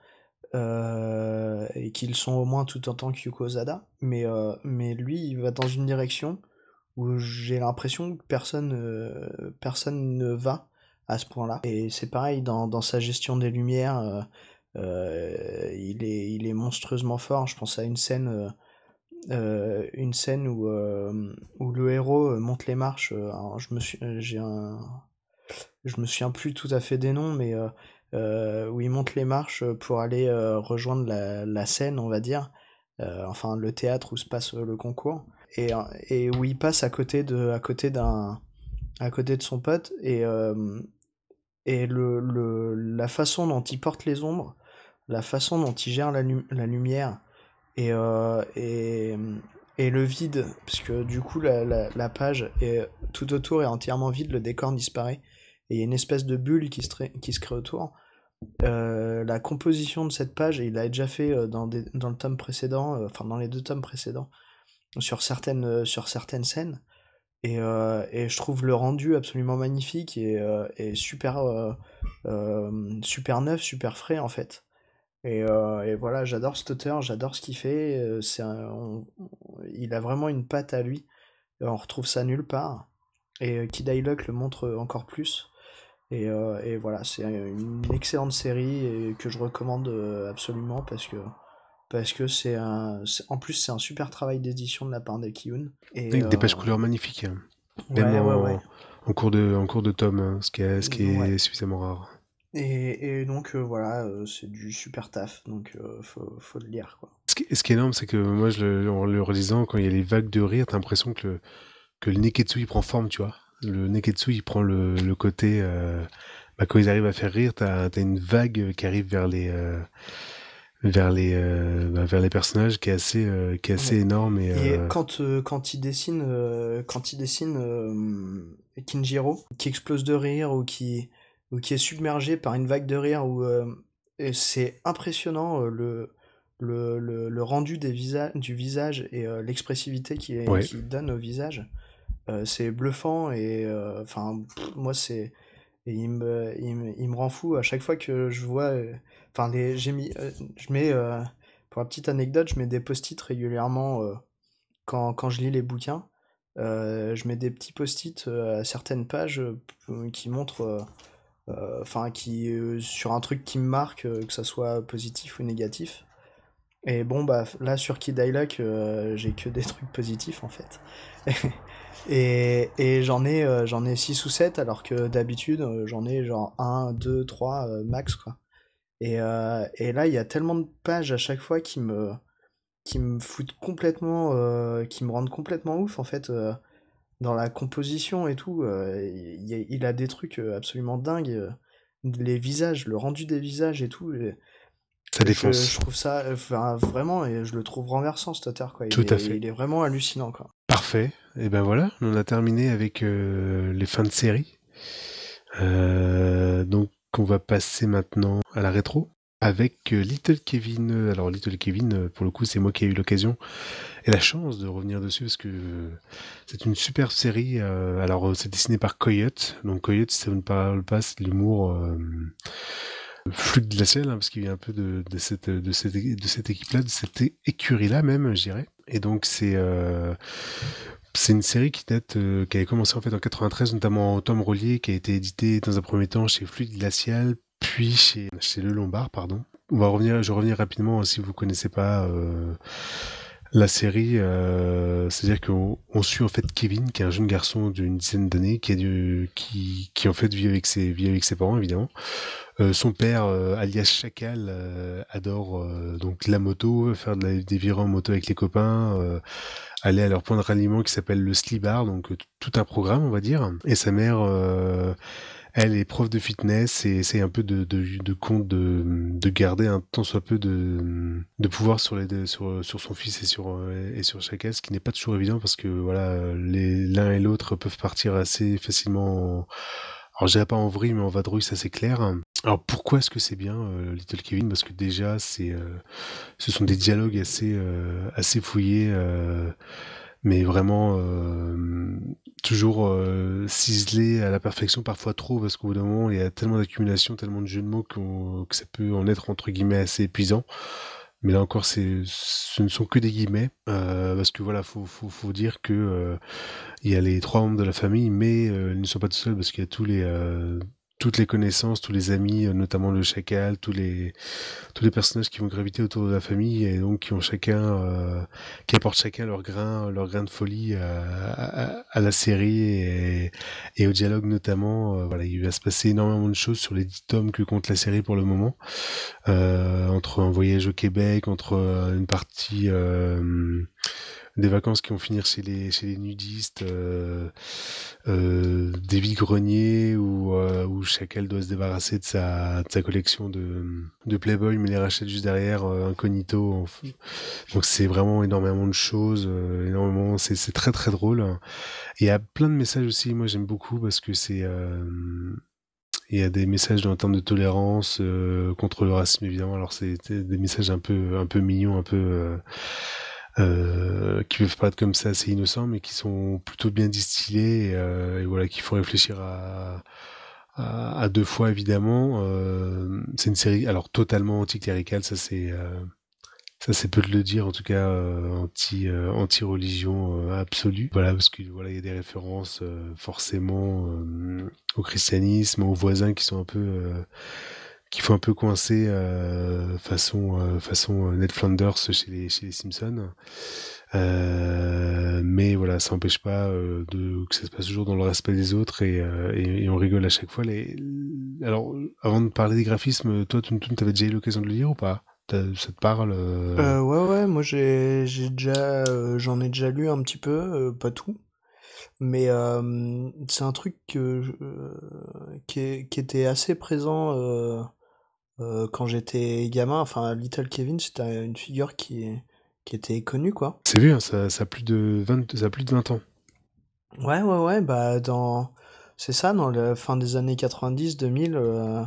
euh, et qui le sont au moins tout autant que Yuko Ozada. Mais, euh, mais lui, il va dans une direction où j'ai l'impression que personne, euh, personne ne va à ce point-là. Et c'est pareil dans, dans sa gestion des lumières, euh, euh, il est, il est monstrueusement fort. Je pense à une scène, euh, euh, une scène où, euh, où le héros euh, monte les marches. euh, alors je me suis, euh, j'ai un, je me souviens plus tout à fait des noms, mais euh, euh, où il monte les marches pour aller euh, rejoindre la, la scène, on va dire, euh, enfin le théâtre où se passe euh, le concours, et, euh, et où il passe à côté de, à côté d'un, à côté de son pote, et, euh, et le, le, la façon dont il porte les ombres, la façon dont il gère la, lu- la lumière, et, euh, et, et le vide, parce que du coup la, la, la page est, tout autour est entièrement vide, le décor disparaît, et il y a une espèce de bulle qui se, crée- qui se crée autour. Euh, la composition de cette page, et il l'a déjà fait euh, dans, des, dans le tome précédent, euh, enfin dans les deux tomes précédents, sur certaines, euh, sur certaines scènes, et, euh, et je trouve le rendu absolument magnifique et, euh, et super, euh, euh, super neuf, super frais en fait. Et, euh, et voilà, j'adore cet auteur, j'adore ce qu'il fait. euh, C'est un- on- on- il a vraiment une patte à lui. euh, On retrouve ça nulle part. Et euh, Kid Lock le montre encore plus. Et, euh, et voilà, c'est une excellente série et que je recommande euh, absolument parce que parce que c'est un, c'est- en plus c'est un super travail d'édition de la part d'Ekiyun. Et Avec des pages euh, couleurs magnifiques, hein. Même ouais, ouais, ouais, en, en cours de, en cours de tome, hein, ce qui est, ce qui ouais. est suffisamment rare. Et, et donc euh, voilà, euh, c'est du super taf, donc euh, faut, faut le lire, quoi. Ce qui, ce qui est énorme, c'est que moi, je le, en le relisant, quand il y a les vagues de rire, t'as l'impression que le, que le Neketsu, il prend forme, tu vois. Le Neketsu, il prend le, le côté... euh, bah, quand ils arrivent à faire rire, t'as, t'as une vague qui arrive vers les... euh, vers les euh, bah, vers les personnages qui est assez euh, qui est assez Ouais. énorme et Et euh, quand, euh, quand il dessine, euh, quand il dessine euh, Kinjiro, qui explose de rire ou qui, ou qui est submergé par une vague de rire, ou euh, et c'est impressionnant euh, le, le, le, le rendu des visa du visage et euh, l'expressivité qu'il ouais, qui donne au visage. Euh, c'est bluffant et euh, enfin pff, moi c'est et il me, il me, il me rend fou à chaque fois que je vois. euh, Enfin, les, j'ai mis, euh, je mets, euh, pour la petite anecdote, je mets des post-it régulièrement euh, quand, quand je lis les bouquins. Euh, je mets des petits post-it euh, à certaines pages euh, p- qui montrent, euh, euh, enfin, qui, euh, sur un truc qui me marque, euh, que ça soit positif ou négatif. Et bon, bah là, sur Kid Lock, euh, j'ai que des trucs positifs en fait. Et, et j'en ai, euh, j'en ai six ou sept alors que d'habitude, euh, j'en ai genre un deux trois euh, max, quoi. Et, euh, et là, il y a tellement de pages à chaque fois qui me, qui me foutent complètement, euh, qui me rendent complètement ouf en fait, euh, dans la composition et tout. Euh, il, y a, il a des trucs euh, absolument dingues. euh, Les visages, le rendu des visages et tout. et ça je, défonce. je trouve ça euh, enfin, vraiment, et je le trouve renversant cet auteur, quoi. Il Tout à est, fait. il est vraiment hallucinant, quoi. Parfait. Et ben voilà, on a terminé avec euh, les fins de série. Euh, donc on va passer maintenant à la rétro avec euh, Little Kevin. Alors Little Kevin, euh, pour le coup, c'est moi qui ai eu l'occasion et la chance de revenir dessus parce que euh, c'est une super série. euh, alors euh, c'est dessiné par Coyote. Donc Coyote, si ça vous ne parle pas, c'est de l'humour euh, fluide glacial, hein, parce qu'il vient un peu de, de cette de cette de cette équipe-là, de cette é- écurie-là même, je dirais. Et donc c'est euh, c'est une série qui date, euh, qui avait commencé en fait en quatre-vingt-treize, notamment en tome relié, qui a été édité dans un premier temps chez Fluide Glacial, puis chez, chez Le Lombard, pardon. On va revenir, je vais revenir rapidement, hein, si vous connaissez pas euh, la série. Euh, c'est-à-dire qu'on on suit en fait Kevin, qui est un jeune garçon d'une dizaine d'années, qui, a dû, qui, qui en fait vit avec ses, vit avec ses parents évidemment. Euh, son père, euh, alias Chacal, euh, adore euh, donc la moto, faire de la- des virées en moto avec les copains, euh, aller à leur point de ralliement qui s'appelle le Sli Bar, donc euh, t- tout un programme, on va dire. Et sa mère, euh, elle est prof de fitness et essaie un peu de, de, de compte de, de garder un tant soit peu de, de pouvoir sur, les, deux- sur, sur son fils et sur, euh, et sur Chacal, ce qui n'est pas toujours évident parce que voilà, les, l'un et l'autre peuvent partir assez facilement. En, alors je dirais pas en vrille, mais en vadrouille, ça c'est clair. Alors pourquoi est-ce que c'est bien euh, Little Kevin? Parce que déjà, c'est, euh, ce sont des dialogues assez, euh, assez fouillés, euh, mais vraiment euh, toujours euh, ciselés à la perfection, parfois trop, parce qu'au bout d'un moment, il y a tellement d'accumulation, tellement de jeux de mots qu'on- que ça peut en être entre guillemets assez épuisant. Mais là encore, c'est, ce ne sont que des guillemets, euh, parce que voilà, faut, faut, faut dire que euh, il y a les trois membres de la famille, mais euh, ils ne sont pas tout seuls parce qu'il y a tous les, euh, toutes les connaissances, tous les amis, euh, notamment le chacal, tous les, tous les personnages qui vont graviter autour de la famille et donc qui ont chacun, euh, qui apportent chacun leur grain, leur grain de folie à, à, à la série et, et au dialogue notamment. Euh, voilà, il va se passer énormément de choses sur les dix tomes que compte la série pour le moment, euh, entre un voyage au Québec, entre euh, une partie euh, des vacances qui vont finir chez les, chez les nudistes, euh, euh, des vide-greniers où, euh, où Chacal doit se débarrasser de sa, de sa collection de, de Playboy, mais les rachète juste derrière, euh, incognito. En f- Donc c'est vraiment énormément de choses, euh, énormément, c'est, c'est très très drôle. Et il y a plein de messages aussi, moi j'aime beaucoup parce que c'est... euh, il y a des messages en termes de tolérance euh, contre le racisme évidemment. Alors c'est c'est des messages un peu un peu mignons, un peu euh, euh, qui peuvent paraître comme ça assez innocents, mais qui sont plutôt bien distillés et, euh, et voilà qu'il faut réfléchir à, à, à deux fois évidemment. Euh, c'est une série alors totalement anticléricale, ça c'est euh, ça c'est peu de le dire, en tout cas euh, anti euh, anti-religion euh, absolue. Voilà parce que voilà il y a des références euh, forcément euh, au christianisme, aux voisins qui sont un peu euh, qui font un peu coincer euh, façon euh, façon euh, Ned Flanders chez les chez les Simpsons. Euh, mais voilà, ça n'empêche pas euh, de que ça se passe toujours dans le respect des autres et, euh, et, et on rigole à chaque fois. Les, alors, avant de parler des graphismes, toi, Toon t'avais déjà eu l'occasion de le lire ou pas? T'as- Ça te parle euh, Euh, ouais, ouais, moi j'ai j'ai déjà euh, j'en ai déjà lu un petit peu, euh, pas tout, mais euh, c'est un truc que je- euh, qui, est- qui était assez présent euh, euh, quand j'étais gamin. Enfin, Little Kevin, c'était une figure qui qui était connue, quoi. C'est vieux, hein, ça, ça a plus de vingt, ça a plus de vingt ans. Ouais, ouais, ouais, bah dans c'est ça, dans la fin des années quatre-vingt-dix, deux mille, euh,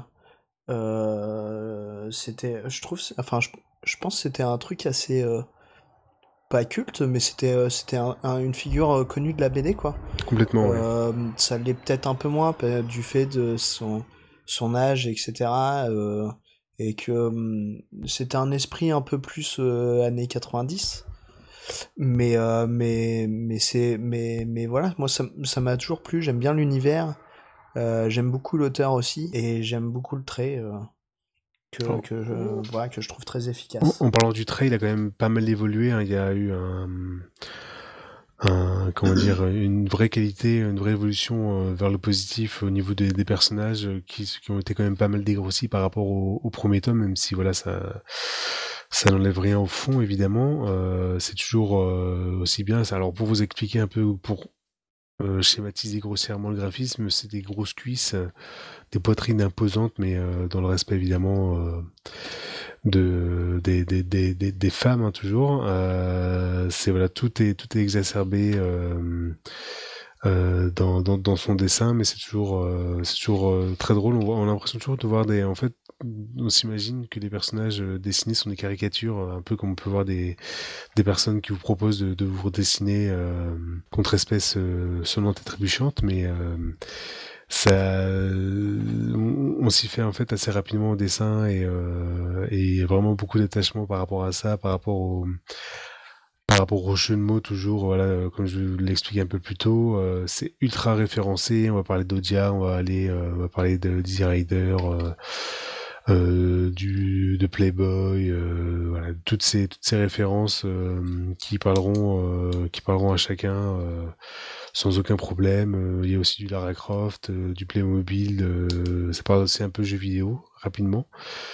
euh, c'était, je trouve, c'est- enfin, je, je pense que c'était un truc assez euh, pas culte, mais c'était euh, c'était un- un- une figure euh, connue de la B D, quoi. Complètement, ouais. Euh, ça l'est peut-être un peu moins pa- du fait de son, son âge, et cetera euh, et que hum, c'était un esprit un peu plus euh, années quatre-vingt-dix. Mais, euh, mais, mais, c'est, mais, mais voilà, moi ça ça m'a toujours plu, j'aime bien l'univers, euh, j'aime beaucoup l'auteur aussi, et j'aime beaucoup le trait euh, que, Alors, que, je, voilà, que je trouve très en, efficace. en parlant du trait, il a quand même pas mal évolué, hein. Il y a eu un, un, comment dire, une vraie qualité, une vraie évolution euh, vers le positif au niveau des, des personnages euh, qui, qui ont été quand même pas mal dégrossis par rapport au, au premier tome, même si voilà, ça, ça n'enlève rien au fond, évidemment. Euh, c'est toujours euh, aussi bien. Alors, pour vous expliquer un peu, pour euh, schématiser grossièrement le graphisme, c'est des grosses cuisses, euh, des poitrines imposantes, mais euh, dans le respect évidemment euh, de des, des, des, des, des femmes, hein, toujours. Euh, c'est voilà, tout est tout est exacerbé euh, euh, dans, dans dans son dessin, mais c'est toujours euh, c'est toujours euh, très drôle. On, voit, on a l'impression toujours de voir des en fait. On s'imagine que les personnages euh, dessinés sont des caricatures, euh, un peu comme on peut voir des, des personnes qui vous proposent de, de vous dessiner euh, contre espèces euh, sonnantes et trébuchantes, mais euh, ça, on, on s'y fait en fait assez rapidement au dessin et, euh, et il y a vraiment beaucoup d'attachement par rapport à ça, par rapport au, par rapport au jeu de mots toujours, voilà, euh, comme je l'expliquais un peu plus tôt, euh, c'est ultra référencé. On va parler d'Odia, on va aller, euh, on va parler de Dizzy Rider, euh, euh, du de Playboy, euh, voilà, toutes ces toutes ces références euh, qui parleront, euh, qui parleront à chacun euh, sans aucun problème. Euh, Il y a aussi du Lara Croft, euh, du Playmobil, euh, ça parle aussi un peu jeux vidéo rapidement.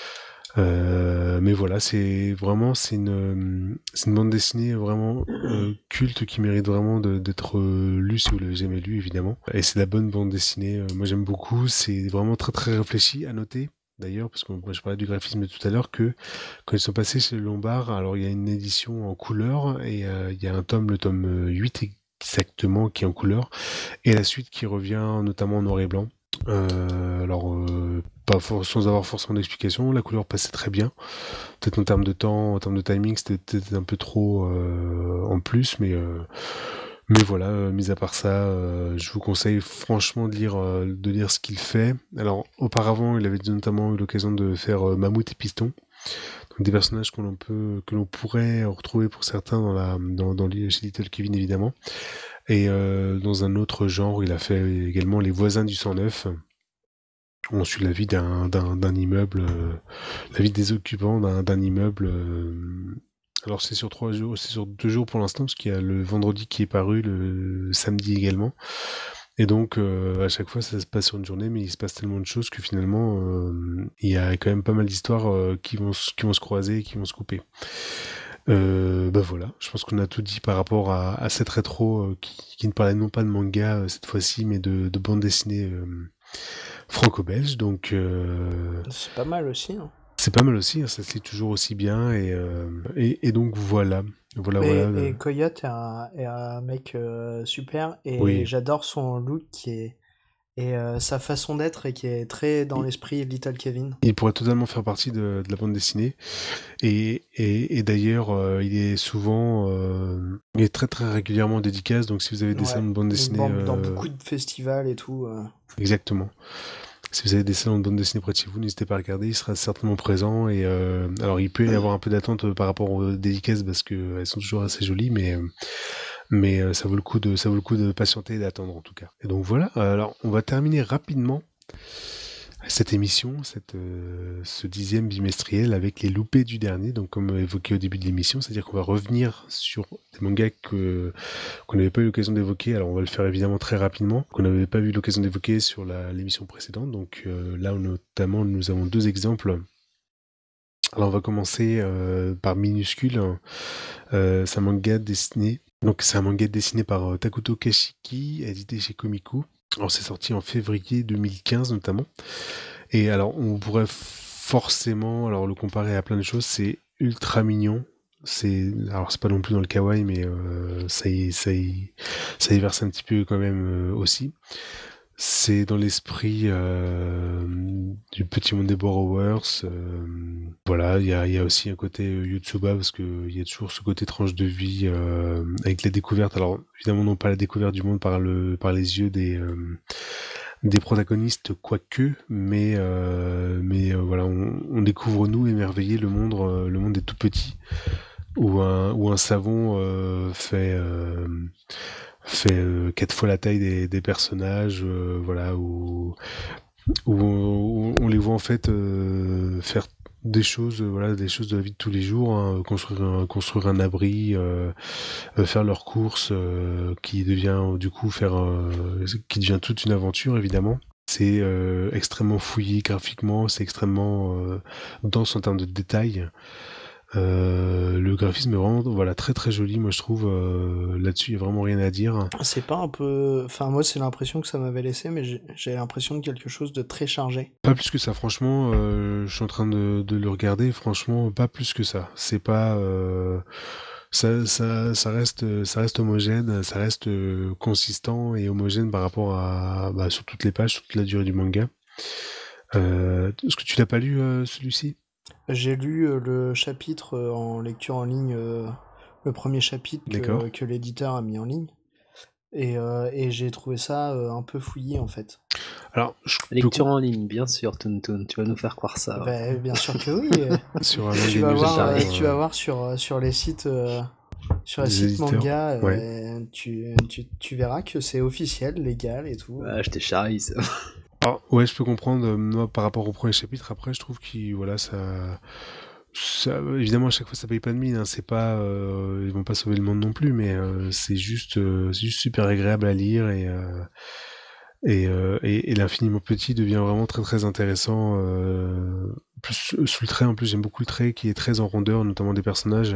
Euh, mais voilà, c'est vraiment c'est une c'est une bande dessinée vraiment euh, culte qui mérite vraiment de- d'être euh, lue si vous l'avez jamais lu évidemment. Et c'est la bonne bande dessinée. Euh, moi j'aime beaucoup. C'est vraiment très très réfléchi. À noter d'ailleurs, parce que moi je parlais du graphisme tout à l'heure, que quand ils sont passés chez le Lombard, alors il y a une édition en couleur et euh, il y a un tome, le tome euh, huit exactement, qui est en couleur, et la suite qui revient notamment en noir et blanc. Euh, alors, euh, pas for- sans avoir forcément d'explication, la couleur passait très bien. Peut-être en termes de temps, en termes de timing, c'était peut-être un peu trop euh, en plus, mais euh, mais voilà. Euh, mis à part ça, euh, je vous conseille franchement de lire euh, de lire ce qu'il fait. Alors, auparavant, il avait notamment eu l'occasion de faire euh, Mammouth et Piston, donc des personnages que l'on peut que l'on pourrait retrouver pour certains dans la dans, dans les- chez Little Kevin évidemment. Et euh, dans un autre genre, il a fait également Les Voisins du cent neuf. On suit la vie d'un d'un d'un immeuble, euh, la vie des occupants d'un d'un immeuble. euh, alors c'est sur trois jours, c'est sur deux jours pour l'instant, parce qu'il y a le vendredi qui est paru, le samedi également. Et donc euh, à chaque fois ça se passe sur une journée, mais il se passe tellement de choses que finalement euh, il y a quand même pas mal d'histoires euh, qui vont se- qui vont se croiser et qui vont se couper. Euh, bah voilà, je pense qu'on a tout dit par rapport à, à cette rétro euh, qui, qui ne parlait non pas de manga euh, cette fois-ci, mais de, de bande dessinée euh, franco-belge. Donc euh, C'est pas mal aussi, hein. c'est pas mal aussi, hein, ça se lit toujours aussi bien. Et, euh, et, et donc voilà, voilà, voilà. Et, euh, et Coyote est un, est un mec euh, super, et oui, j'adore son look qui est, et euh, sa façon d'être, et qui est très dans il, l'esprit Little Kevin. il pourrait totalement faire partie de, de la bande dessinée. Et, et, et d'ailleurs, euh, il est souvent, euh, il est très très régulièrement en dédicace. Donc si vous avez des Ouais, salons de bande donc dessinée, dans, dans euh, beaucoup de festivals et tout. euh. exactement. Si vous avez des salons de bande dessinée près de chez vous, n'hésitez pas à regarder, il sera certainement présent. Et euh, alors, il peut y avoir un peu d'attente euh, par rapport aux dédicaces parce que elles sont toujours assez jolies, mais euh, mais euh, ça vaut le coup de ça vaut le coup de patienter et d'attendre en tout cas. Et donc voilà. Alors, on va terminer rapidement cette émission, cette, euh, ce dixième bimestriel avec les loupés du dernier, donc comme évoqué au début de l'émission, c'est-à-dire qu'on va revenir sur des mangas que, qu'on n'avait pas eu l'occasion d'évoquer. Alors on va le faire évidemment très rapidement, qu'on n'avait pas eu l'occasion d'évoquer sur la, l'émission précédente. Donc euh, là notamment nous avons deux exemples. Alors on va commencer euh, par Minuscule, euh, c'est un manga dessiné. Donc c'est un manga dessiné par euh, Takuto Kashiki, édité chez Komiku. Alors c'est sorti en février deux mille quinze notamment. Et alors on pourrait forcément alors le comparer à plein de choses. C'est ultra mignon. C'est alors c'est pas non plus dans le kawaii, mais euh, ça y ça y ça y verse un petit peu quand même euh, aussi. C'est dans l'esprit euh, du petit monde des Borrowers. Euh, voilà, il y a, y a aussi un côté euh, Yotsuba parce que il y a toujours ce côté tranche de vie euh, avec la découverte. Alors évidemment non pas la découverte du monde par le par les yeux des euh, des protagonistes quoique, mais euh, mais euh, voilà, on, on découvre nous émerveillés le monde euh, le monde des tout petits où un où un savon euh, fait euh, fait euh, quatre fois la taille des, des personnages, euh, voilà, où, où on, on les voit en fait euh, faire des choses, euh, voilà, des choses de la vie de tous les jours, hein, construire un, construire un abri, euh, euh, faire leurs courses, euh, qui devient du coup faire, euh, qui devient toute une aventure évidemment. C'est euh, extrêmement fouillé graphiquement, c'est extrêmement euh, dense en termes de détails. Euh, le graphisme est vraiment voilà, très très joli, moi je trouve. Euh, là-dessus, il n'y a vraiment rien à dire. C'est pas un peu. Enfin, moi, c'est l'impression que ça m'avait laissé, mais j'ai, j'ai l'impression de quelque chose de très chargé. Pas plus que ça, franchement. Euh, je suis en train de, de le regarder, franchement, pas plus que ça. C'est pas. Euh, ça, ça, ça, reste, ça reste homogène, ça reste euh, consistant et homogène par rapport à. Bah, sur toutes les pages, sur toute la durée du manga. Euh, est-ce que tu l'as pas lu, euh, celui-ci? J'ai lu euh, le chapitre euh, en lecture en ligne, euh, le premier chapitre D'accord. que, que l'éditeur a mis en ligne, et, euh, et j'ai trouvé ça euh, un peu fouillé en fait. Alors, je peux Lecture com- en ligne, bien sûr, Toon tu vas nous faire croire ça. ouais. Bah, bien sûr que oui. euh. sur un Tu manga vas news, voir, euh, pareil. tu vas voir sur, euh, sur les sites, euh, sur les des sites éditeurs. manga, euh, Ouais. tu, tu, tu verras que c'est officiel, légal et tout. Ouais, je t'ai charrie, ça. Alors, ouais, je peux comprendre. euh, Moi, par rapport au premier chapitre, après, je trouve qu'il, voilà, ça, ça, évidemment, à chaque fois, ça paye pas de mine. Hein, c'est pas, euh, ils vont pas sauver le monde non plus, mais euh, c'est juste, euh, c'est juste super agréable à lire et euh, et, euh, et, et l'infiniment petit devient vraiment très très intéressant. Euh, plus sous le trait, en plus, j'aime beaucoup le trait qui est très en rondeur, notamment des personnages,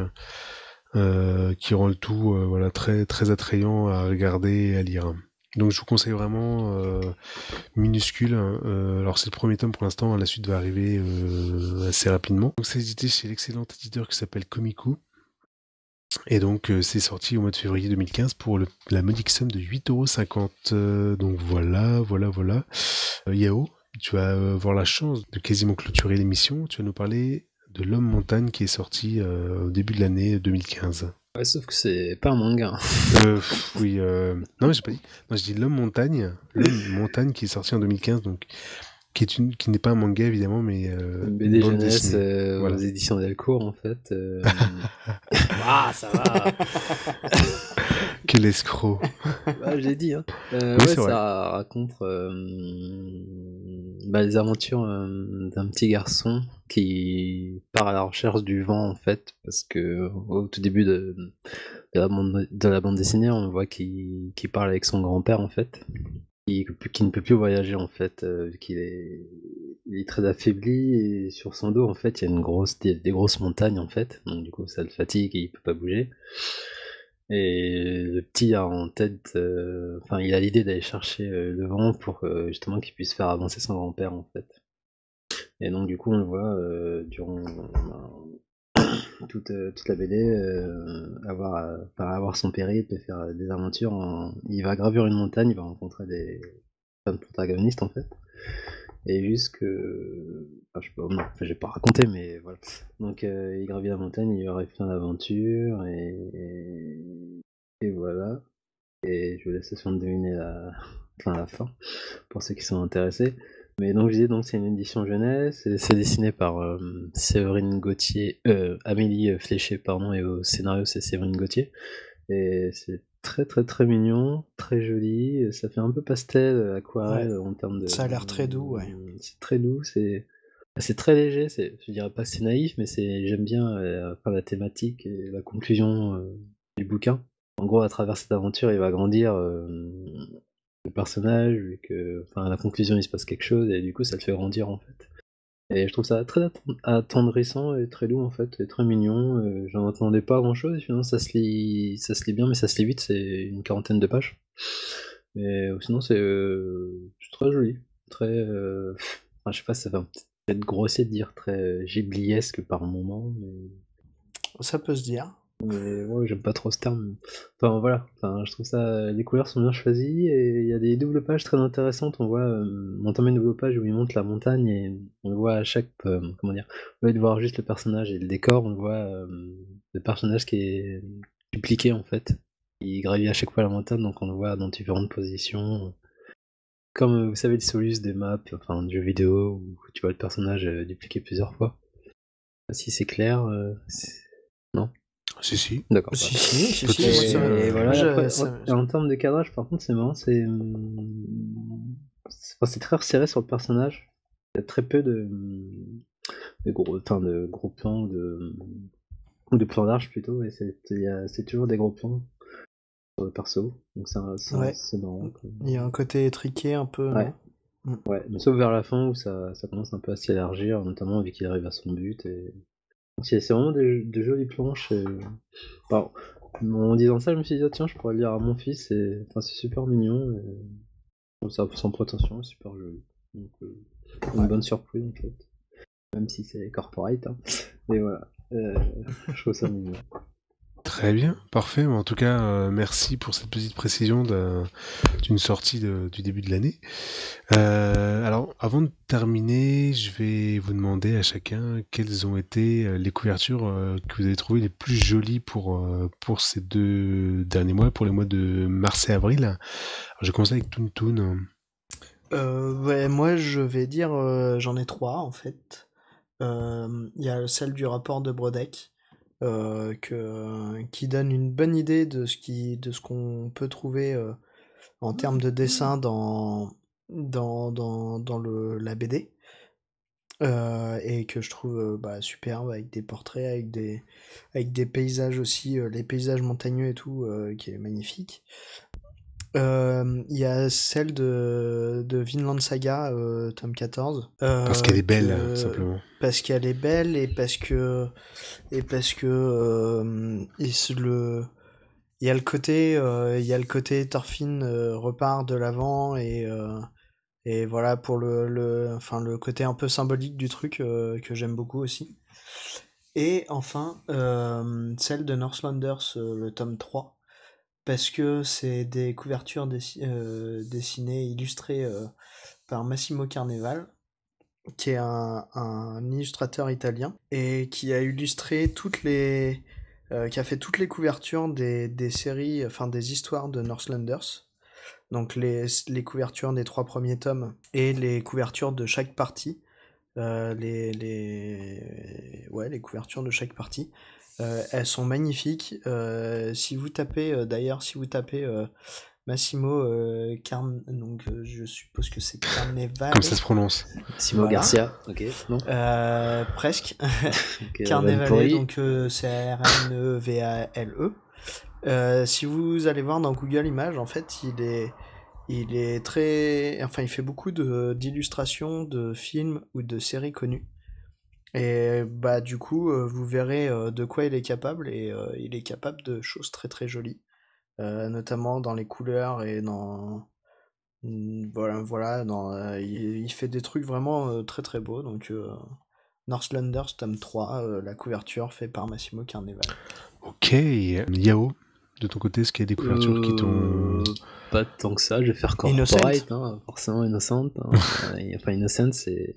euh, qui rend le tout, euh, voilà, très très attrayant à regarder et à lire. Donc, je vous conseille vraiment. Euh, Minuscule. Euh, alors c'est le premier tome pour l'instant, la suite va arriver euh, assez rapidement. Donc c'est édité chez l'excellent éditeur qui s'appelle Komiku. Et donc euh, c'est sorti au mois de février deux mille quinze pour le, la modique somme de huit euros cinquante. Euh, donc voilà, voilà, voilà. Euh, Yao, tu vas euh, avoir la chance de quasiment clôturer l'émission. Tu vas nous parler de L'Homme Montagne qui est sorti euh, au début de l'année deux mille quinze. Ouais, sauf que c'est pas un manga. Euh, pff, oui, euh... non, mais j'ai pas dit. Non, je dis L'Homme Montagne. L'Homme Montagne qui est sorti en deux mille quinze, donc qui est une, qui n'est pas un manga évidemment, mais euh, Une une B D bande jeunesse dessinée. euh, Voilà. aux éditions Delcourt, en fait. euh. Ah, ça va. Quel escroc. Ouais, j'ai dit, hein. Euh, Oui, ouais, c'est vrai. ça raconte euh, bah, les aventures euh, d'un petit garçon qui part à la recherche du vent, en fait, parce que au tout début de, de, la, bande, de la bande dessinée, on voit qu'il qu'il parle avec son grand-père, en fait, qui, qui ne peut plus voyager, en fait, euh, vu qu'il est, il est très affaibli, et sur son dos, en fait, il y a une grosse, des, des grosses montagnes, en fait, donc du coup, ça le fatigue et il peut pas bouger. Et le petit a en tête, euh, enfin, il a l'idée d'aller chercher euh, le vent pour euh, justement qu'il puisse faire avancer son grand-père, en fait. Et donc, du coup, on le voit euh, durant ben, toute, euh, toute la B D euh, avoir, euh, enfin, avoir son périple et faire des aventures. En... Il va gravir une montagne, il va rencontrer des femmes protagonistes, en fait. Et jusque. Enfin, je sais pas, non, enfin, j'ai pas raconté, mais voilà. Donc, euh, il gravit la montagne, il y aurait plein d'aventures, et... et voilà. Et je vous laisse se deviner la... Enfin, la fin, pour ceux qui sont intéressés. Mais donc, je disais, donc, c'est une édition jeunesse, et c'est dessiné par euh, Séverine Gauthier, euh, Amélie Fléché, pardon, et au scénario, c'est Séverine Gauthier. Et c'est très, très, très mignon, très très joli. Ça fait un peu pastel, aquarelle Ouais. en termes de. Ça a l'air très doux, ouais. C'est très doux, c'est. C'est très léger, c'est, je dirais pas que c'est naïf, mais c'est, j'aime bien euh, enfin, la thématique et la conclusion euh, du bouquin. En gros, à travers cette aventure, il va grandir euh, le personnage, vu que, enfin, à la conclusion, il se passe quelque chose, et du coup, ça le fait grandir en fait. Et je trouve ça très atten- attendrissant et très doux en fait, et très mignon. Euh, j'en attendais pas grand chose, et finalement, ça se lit, ça se lit bien, mais ça se lit vite, c'est une quarantaine de pages. Mais euh, sinon, c'est, euh, c'est très joli, très. Euh, enfin, je sais pas, ça fait un petit peut-être grossier de dire très ghibliesque par moment, mais, Ça peut se dire. mais ouais, j'aime pas trop ce terme. Enfin voilà, enfin, je trouve ça, les couleurs sont bien choisies et il y a des doubles pages très intéressantes. On voit euh, notamment une double page où il monte la montagne et on voit à chaque, euh, comment dire, au lieu de voir juste le personnage et le décor, on voit euh, le personnage qui est dupliqué en fait. Il gravit à chaque fois la montagne, donc on le voit dans différentes positions. Comme euh, vous savez, le solus des maps, enfin de jeux vidéo, où tu vois le personnage euh, dupliqué plusieurs fois. Si c'est clair, euh, c'est- non Si, si. D'accord. Si, bah. si, si, Pas si, de moi, soucis. ça- Et voilà, je- après, ça- ouais, en termes de cadrage, par contre, c'est marrant, c'est hum, c'est enfin, c'est très resserré sur le personnage. Il y a très peu de, de gros, enfin, de gros plans ou de, ou de plans larges plutôt, et c'est il y a- c'est toujours des gros plans sur le perso, donc c'est un- c'est un- Ouais. c'est marrant. quoi. Il y a un côté étriqué un peu, Ouais. non Ouais, mais sauf vers la fin où ça, ça commence un peu à s'élargir, notamment vu qu'il arrive à son but. Et... C'est c'est vraiment des, des jolies planches. Et... Enfin, en disant ça, je me suis dit, oh, tiens, je pourrais le lire à mon fils. Et... Enfin, c'est super mignon. Et... Ça, sans prétention, super joli. Donc, euh, une Ouais. bonne surprise en fait. Même si c'est corporate. Hein. Mais voilà, euh, je trouve ça mignon. Très bien, parfait. En tout cas, euh, merci pour cette petite précision d'un- d'une sortie de- du début de l'année. Euh, alors, avant de terminer, je vais vous demander à chacun quelles ont été euh, les couvertures euh, que vous avez trouvées les plus jolies pour, euh, pour ces deux derniers mois, pour les mois de mars et avril. Alors, je vais commencer avec Toon Toon. Euh, ouais, moi je vais dire, euh, j'en ai trois en fait. Euh, Il y a celle du rapport de Brodeck, euh, que, qui donne une bonne idée de ce qui, de ce qu'on peut trouver euh, en termes de dessin dans, dans, dans, dans le, la B D. Euh, et que je trouve euh, bah, superbe avec des portraits, avec des, avec des paysages aussi, euh, les paysages montagneux et tout, euh, qui est magnifique. Euh, Il y a celle de, de Vinland Saga, euh, tome quatorze. euh, Parce qu'elle est belle, que- simplement. Parce qu'elle est belle et parce que et parce que euh, il se le il y a le côté euh, il y a le côté Thorfinn euh, repart de l'avant et euh, et voilà pour le le enfin le côté un peu symbolique du truc euh, que j'aime beaucoup aussi. Et enfin euh, celle de Northlanders, euh, le tome trois, parce que c'est des couvertures dessi- euh, dessinées, illustrées euh, par Massimo Carnevale, qui est un, un illustrateur italien, et qui a illustré toutes les... euh, qui a fait toutes les couvertures des, des séries, enfin des histoires de Northlanders. Donc les, les couvertures des trois premiers tomes, et les couvertures de chaque partie. Euh, les, les... Ouais, les couvertures de chaque partie. Euh, elles sont magnifiques. Euh, si vous tapez, euh, d'ailleurs, si vous tapez euh, Massimo euh, Carn... donc euh, je suppose que c'est Carnevale. Comme ça se prononce. Simo Voilà. Garcia, ok, non Euh, presque. Ok, Carnevale, Valpori. donc euh, c'est R N E V A L E. Euh, si vous allez voir dans Google Images, en fait, il est, il est très, enfin, il fait beaucoup de d'illustrations de films ou de séries connues. Et bah du coup, euh, vous verrez euh, de quoi il est capable, et euh, il est capable de choses très très jolies, euh, notamment dans les couleurs et dans mm, voilà voilà dans euh, il, il fait des trucs vraiment euh, très très beaux. Donc euh, Northlanders tome trois, euh, la couverture faite par Massimo Carnevale. Ok, Yao, de ton côté, est-ce qu'il y a des couvertures qui t'ont... Euh, Pas tant que ça, je vais faire Innocent. corporate, hein, forcément Innocent. Hein. Euh, enfin, Innocent, c'est.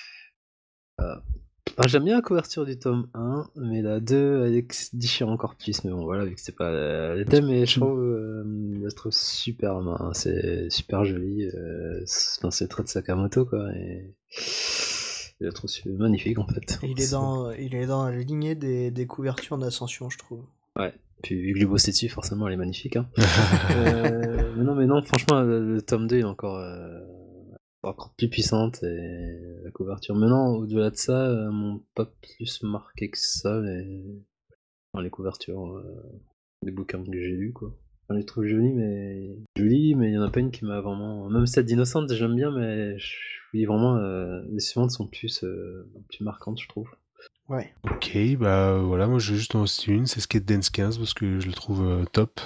Euh, enfin, j'aime bien la couverture du tome un, mais la deux, elle déchire encore plus. Mais bon, voilà, vu que c'est pas euh, le thème, et je trouve, euh, je la trouve super, hein, c'est super joli. Euh, c'est enfin, c'est le trait de Sakamoto, quoi. Et je la trouve su- magnifique, en fait. Et il est dans il est dans la lignée des, des couvertures d'Ascension, je trouve. Ouais. Puis vu que j'ai bossé dessus, forcément, elle est magnifique. Hein. euh, mais non, mais non, franchement, le, le tome deux il est encore, euh, encore plus puissante et la couverture. Mais non, au-delà de ça, euh, m'ont pas plus marqué que ça, mais enfin, les couvertures euh, des bouquins que j'ai lus, quoi. Enfin, je les trouve jolis, mais jolis, mais il y en a pas une qui m'a vraiment. Même celle d'Innocente, j'aime bien, mais je... oui, vraiment, euh, les suivantes sont plus, euh, plus marquantes, je trouve. Ouais. Ok, bah voilà, moi je vais juste en citer une, c'est Skate Dance quinze parce que je le trouve euh, top.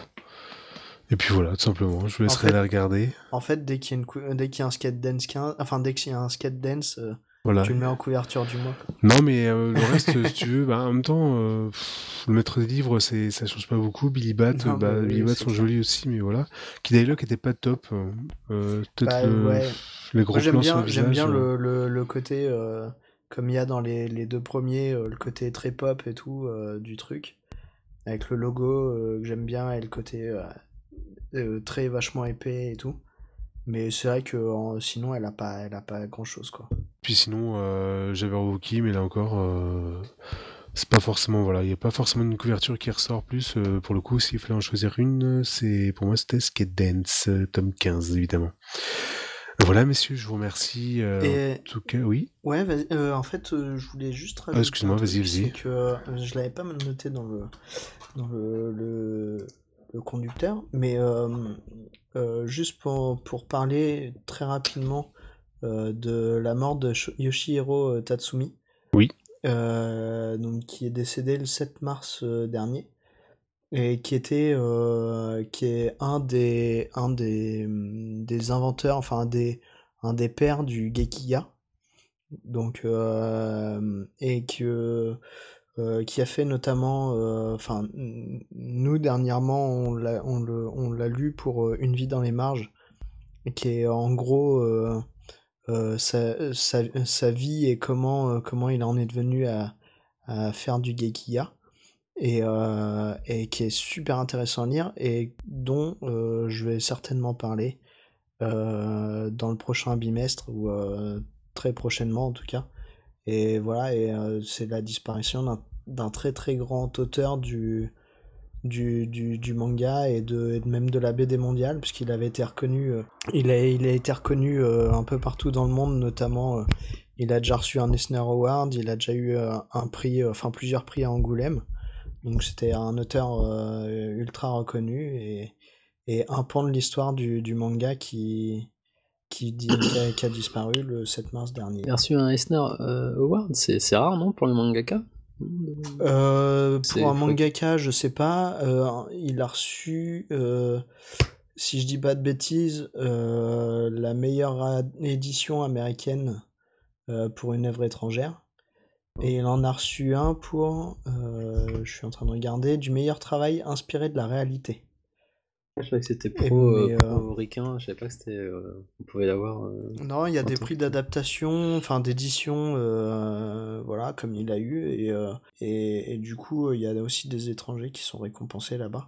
Et puis voilà, tout simplement, je vous laisserai fait- la regarder. En fait, dès qu'il y a, une cou- dès qu'il y a un skate dance quinze, enfin dès qu'il y a un skate dance, euh, Voilà. tu le mets en couverture du mois. quoi. Non, mais euh, le reste, si tu veux, bah, en même temps, euh, pff, le maître des livres, c'est, ça change pas beaucoup. Billy Bat, Non, bah, mais Billy oui, Bat c'est sont clair. jolis aussi, mais voilà. Kid Lock était pas top. euh, euh, peut-être Bah, le, ouais. les gros Moi, j'aime plans sur le bien, j'aime visage. bien euh, le, le, le côté, euh, comme il y a dans les, les deux premiers, euh, le côté très pop et tout euh, du truc, avec le logo euh, que j'aime bien et le côté euh, euh, très vachement épais et tout. Mais c'est vrai que en- sinon, elle a pas, elle a pas grand-chose, quoi. Puis sinon, euh, j'avais Rookie, mais là encore, euh, c'est pas forcément, voilà, il n'y a pas forcément une couverture qui ressort plus. euh, pour le coup, s'il fallait en choisir une, c'est pour moi c'était Skate Dance, euh, tome quinze, évidemment. Voilà, messieurs, je vous remercie. euh, Et En tout cas, oui. ouais, vas-y, euh, en fait, euh, je voulais juste Ah, rajouter excuse-moi, un vas-y, truc, vas-y. c'est que euh, je l'avais pas mal noté dans le dans le, le, le conducteur, mais euh, euh, juste pour, pour parler très rapidement euh, de la mort de Sho- Yoshihiro euh, Tatsumi, Oui. euh, donc, qui est décédé le sept mars euh, dernier, et qui était euh, qui est un des un des, hum, des inventeurs, enfin un des, un des pères du Gekiga, donc euh, et que euh, qui a fait notamment, euh, enfin n- nous dernièrement on l'a on le on l'a lu pour euh, Une vie dans les marges, qui est en gros euh, euh, sa, sa, sa vie et comment euh, comment il en est devenu à, à faire du Gekiga, et, euh, et qui est super intéressant à lire et dont euh, je vais certainement parler euh, dans le prochain bimestre, ou euh, très prochainement en tout cas. Et voilà, et euh, c'est la disparition d'un d'un très très grand auteur du, du, du, du manga et, de, et même de la B D mondiale, puisqu'il avait été reconnu, euh, il, a, il a été reconnu euh, un peu partout dans le monde, notamment euh, il a déjà reçu un Eisner Award, il a déjà eu euh, un prix, euh, enfin plusieurs prix à Angoulême, donc c'était un auteur euh, ultra reconnu, et, et un pan de l'histoire du, du manga qui, qui, dit, qui, a, qui a disparu le sept mars dernier. Il a reçu un Eisner euh, Award, c'est c'est rare, non, pour le mangaka? Euh, C'est- pour un faut- mangaka, je sais pas. euh, il a reçu, euh, si je dis pas de bêtises, euh, la meilleure a- édition américaine euh, pour une œuvre étrangère. Et il en a reçu un pour, euh, je suis en train de regarder, du meilleur travail inspiré de la réalité. Je savais que c'était Et pro, mais, euh, euh, pro ricain, je savais pas que c'était. Euh, on pouvait l'avoir. Euh, Non, il y a en des tant prix que- d'adaptation, enfin d'édition, euh, voilà, comme il a eu, et, euh, et, et du coup, il y a aussi des étrangers qui sont récompensés là-bas.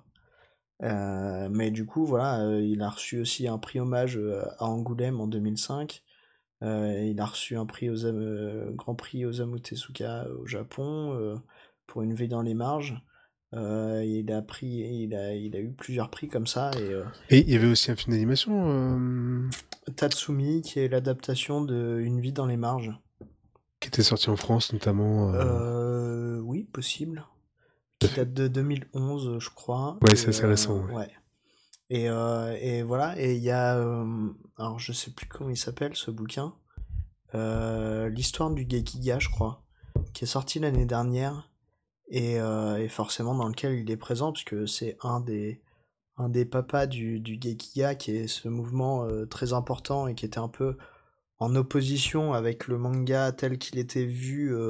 Euh, mais du coup, voilà, euh, il a reçu aussi un prix hommage euh, à Angoulême en deux mille cinq. Euh, il a reçu un prix aux Am- euh, Grand Prix Osamu Tezuka au Japon euh, pour Une vie dans les marges. Euh, il a pris, il a, il a eu plusieurs prix comme ça, et euh, Et il y avait aussi un film d'animation. euh, Tatsumi, qui est l'adaptation de Une vie dans les marges. qui était sorti en France notamment. euh, Euh, oui, possible. Qui date de deux mille onze, je crois. Ouais, Et, c'est assez euh, récent. Ouais. ouais. Et, euh, et voilà, et il y a, euh, alors je sais plus comment il s'appelle ce bouquin, euh, l'histoire du Gekiga, je crois, qui est sorti l'année dernière, et, euh, et forcément dans lequel il est présent, puisque c'est un des, un des papas du, du Gekiga, qui est ce mouvement euh, très important et qui était un peu en opposition avec le manga tel qu'il était vu, euh,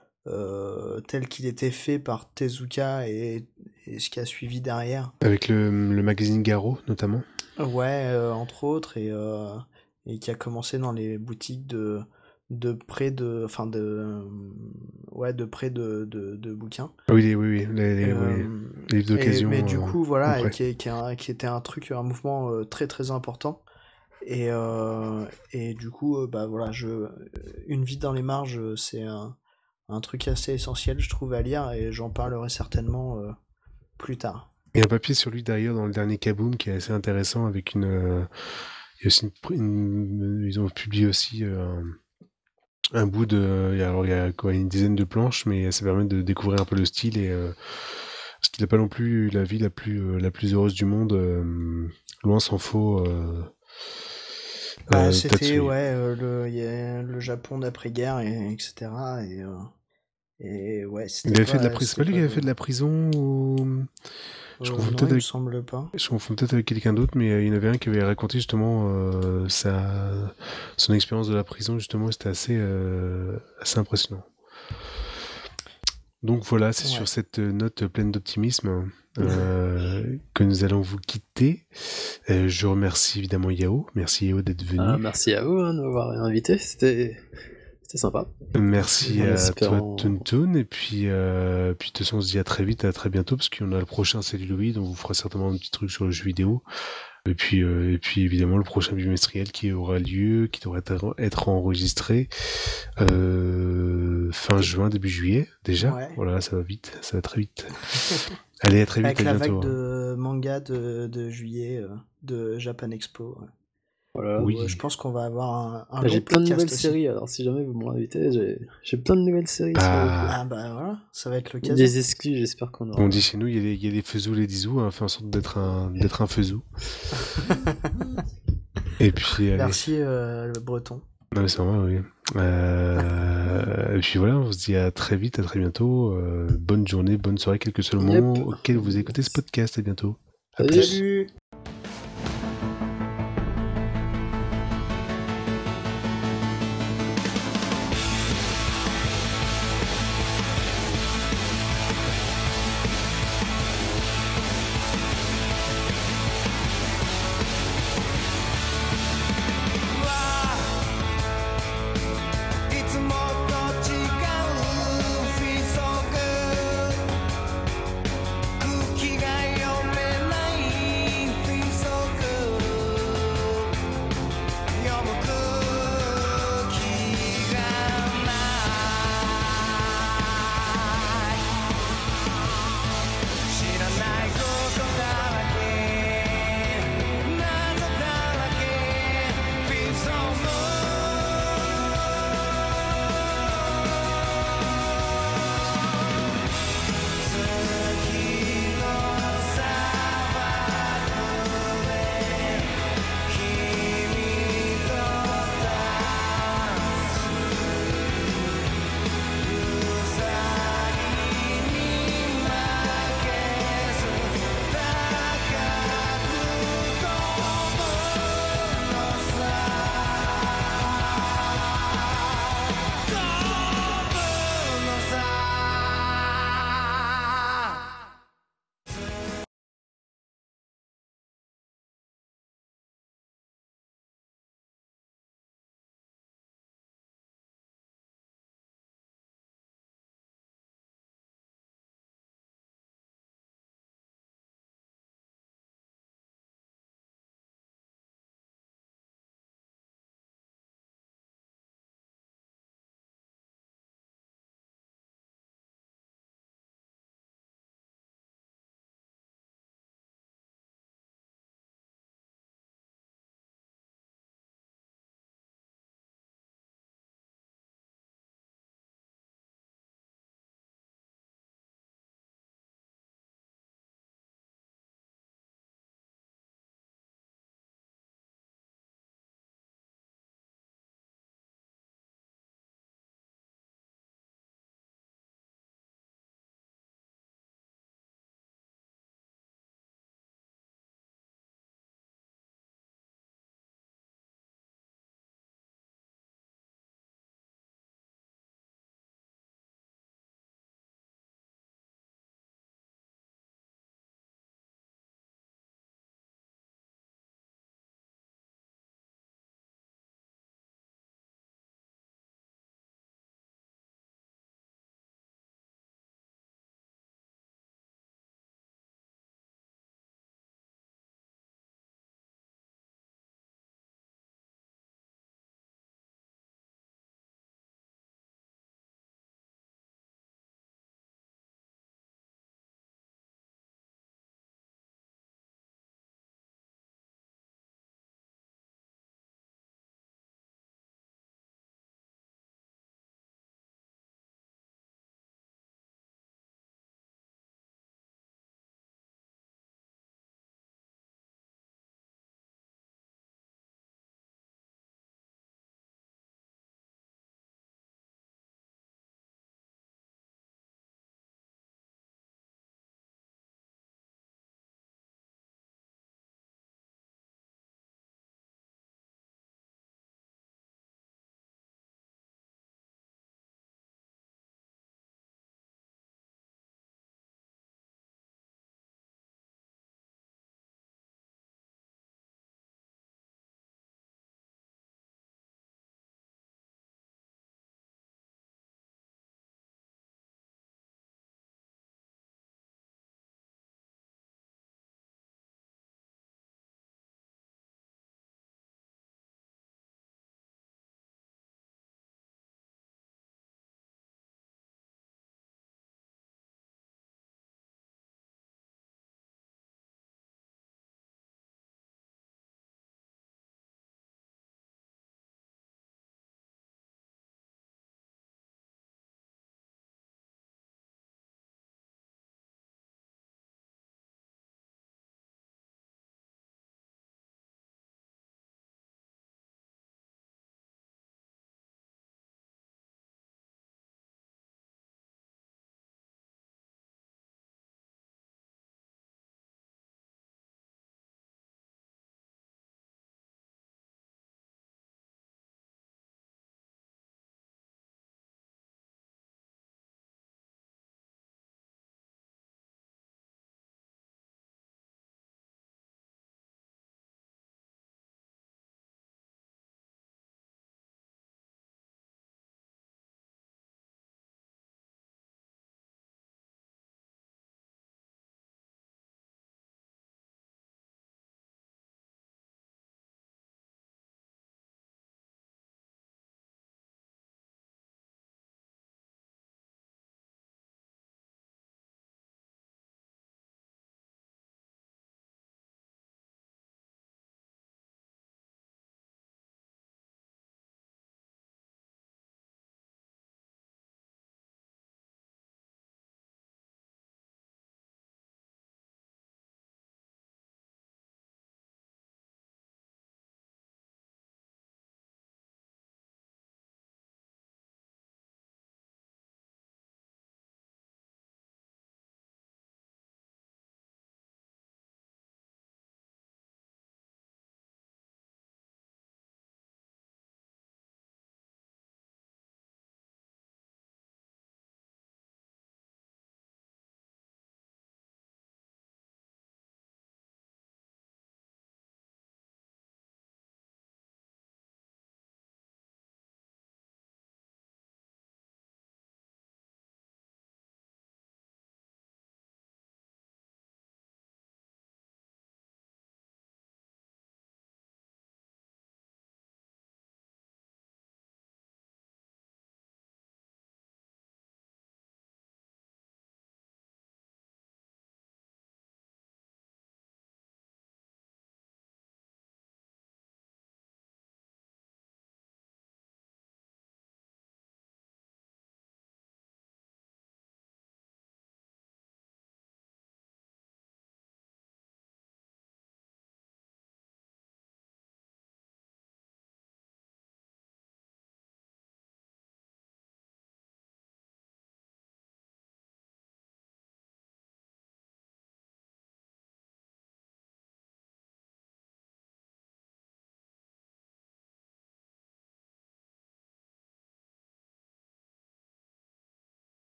euh, tel qu'il était fait par Tezuka, et, et ce qui a suivi derrière. Avec le, le magazine Garo notamment. Ouais, euh, entre autres, et, euh, et qui a commencé dans les boutiques de, de près de, enfin de, euh, ouais, de près de, de, de bouquins. Ah oui, les, oui, oui, les, les, oui, Euh, les livres et, d'occasion. mais du euh, coup, voilà, et après. qui, est- qui, est un- qui était un truc, un mouvement euh, très très important. Et, euh, et du coup, euh, bah voilà, je, Une vie dans les marges, euh, c'est un, un truc assez essentiel, je trouve, à lire, et j'en parlerai certainement euh, plus tard. Il y a un papier sur lui derrière dans le dernier Kaboom qui est assez intéressant avec une. euh, il y a aussi une, une- ils ont publié aussi euh, un, un bout de. il y a- Alors il y a quoi, une dizaine de planches, mais ça permet de découvrir un peu le style et euh, parce qu'il n'a pas non plus la vie la plus euh, la plus heureuse du monde. euh, loin s'en faut. Euh, Bah, euh, c'était Tatsui. ouais euh, le, il y a le Japon d'après-guerre et etc. Et, euh, et ouais, Il c'était avait fait de la pas prison. C'est c'était pas lui pas qui avait fait le de la prison ou. Je euh, confonds non, peut-être il me avec, semble pas. je confonds peut-être avec quelqu'un d'autre, mais euh, il y en avait un qui avait raconté justement euh, sa, son expérience de la prison, justement, et c'était assez, euh, assez impressionnant. Donc voilà, c'est sur Ouais. cette note pleine d'optimisme euh, que nous allons vous quitter. Euh, je remercie évidemment Yao. Merci Yao d'être venu. Ah, merci à vous hein, de m'avoir invité, c'était c'était sympa. Merci En à espérant- toi Toon et puis, euh, puis de toute façon on se dit à très vite, à très bientôt parce qu'on a le prochain celluloïd, on vous fera certainement un petit truc sur le jeu vidéo. Et puis, euh, et puis évidemment le prochain bimestriel qui aura lieu, qui devrait être, être enregistré euh, fin juin, début juillet déjà. Ouais. Voilà, ça va vite, ça va très vite. Allez, à très vite, Avec à la bientôt. vague hein. de manga de, de juillet euh, de Japan Expo. ouais. Voilà. Oui. Ouais, je pense qu'on va avoir un, un Bah, long j'ai plein de podcast nouvelles aussi. séries, alors si jamais vous m'invitez, j'ai j'ai plein de nouvelles séries sur le coup. Ah, Ah bah voilà, ça va être l'occasion. Des exclus, j'espère qu'on aura. on dit chez nous, il y a des, il y a des faisous, les disous, hein, fait en sorte d'être un, d'être un faisou. Et puis, allez. Merci euh, le breton. Non, mais c'est normal, oui. Euh, et puis voilà, on se dit à très vite, à très bientôt. Euh, bonne journée, bonne soirée, quel que soit le Yep. moment auquel vous écoutez ce podcast. À bientôt. À Salut. plus. Salut.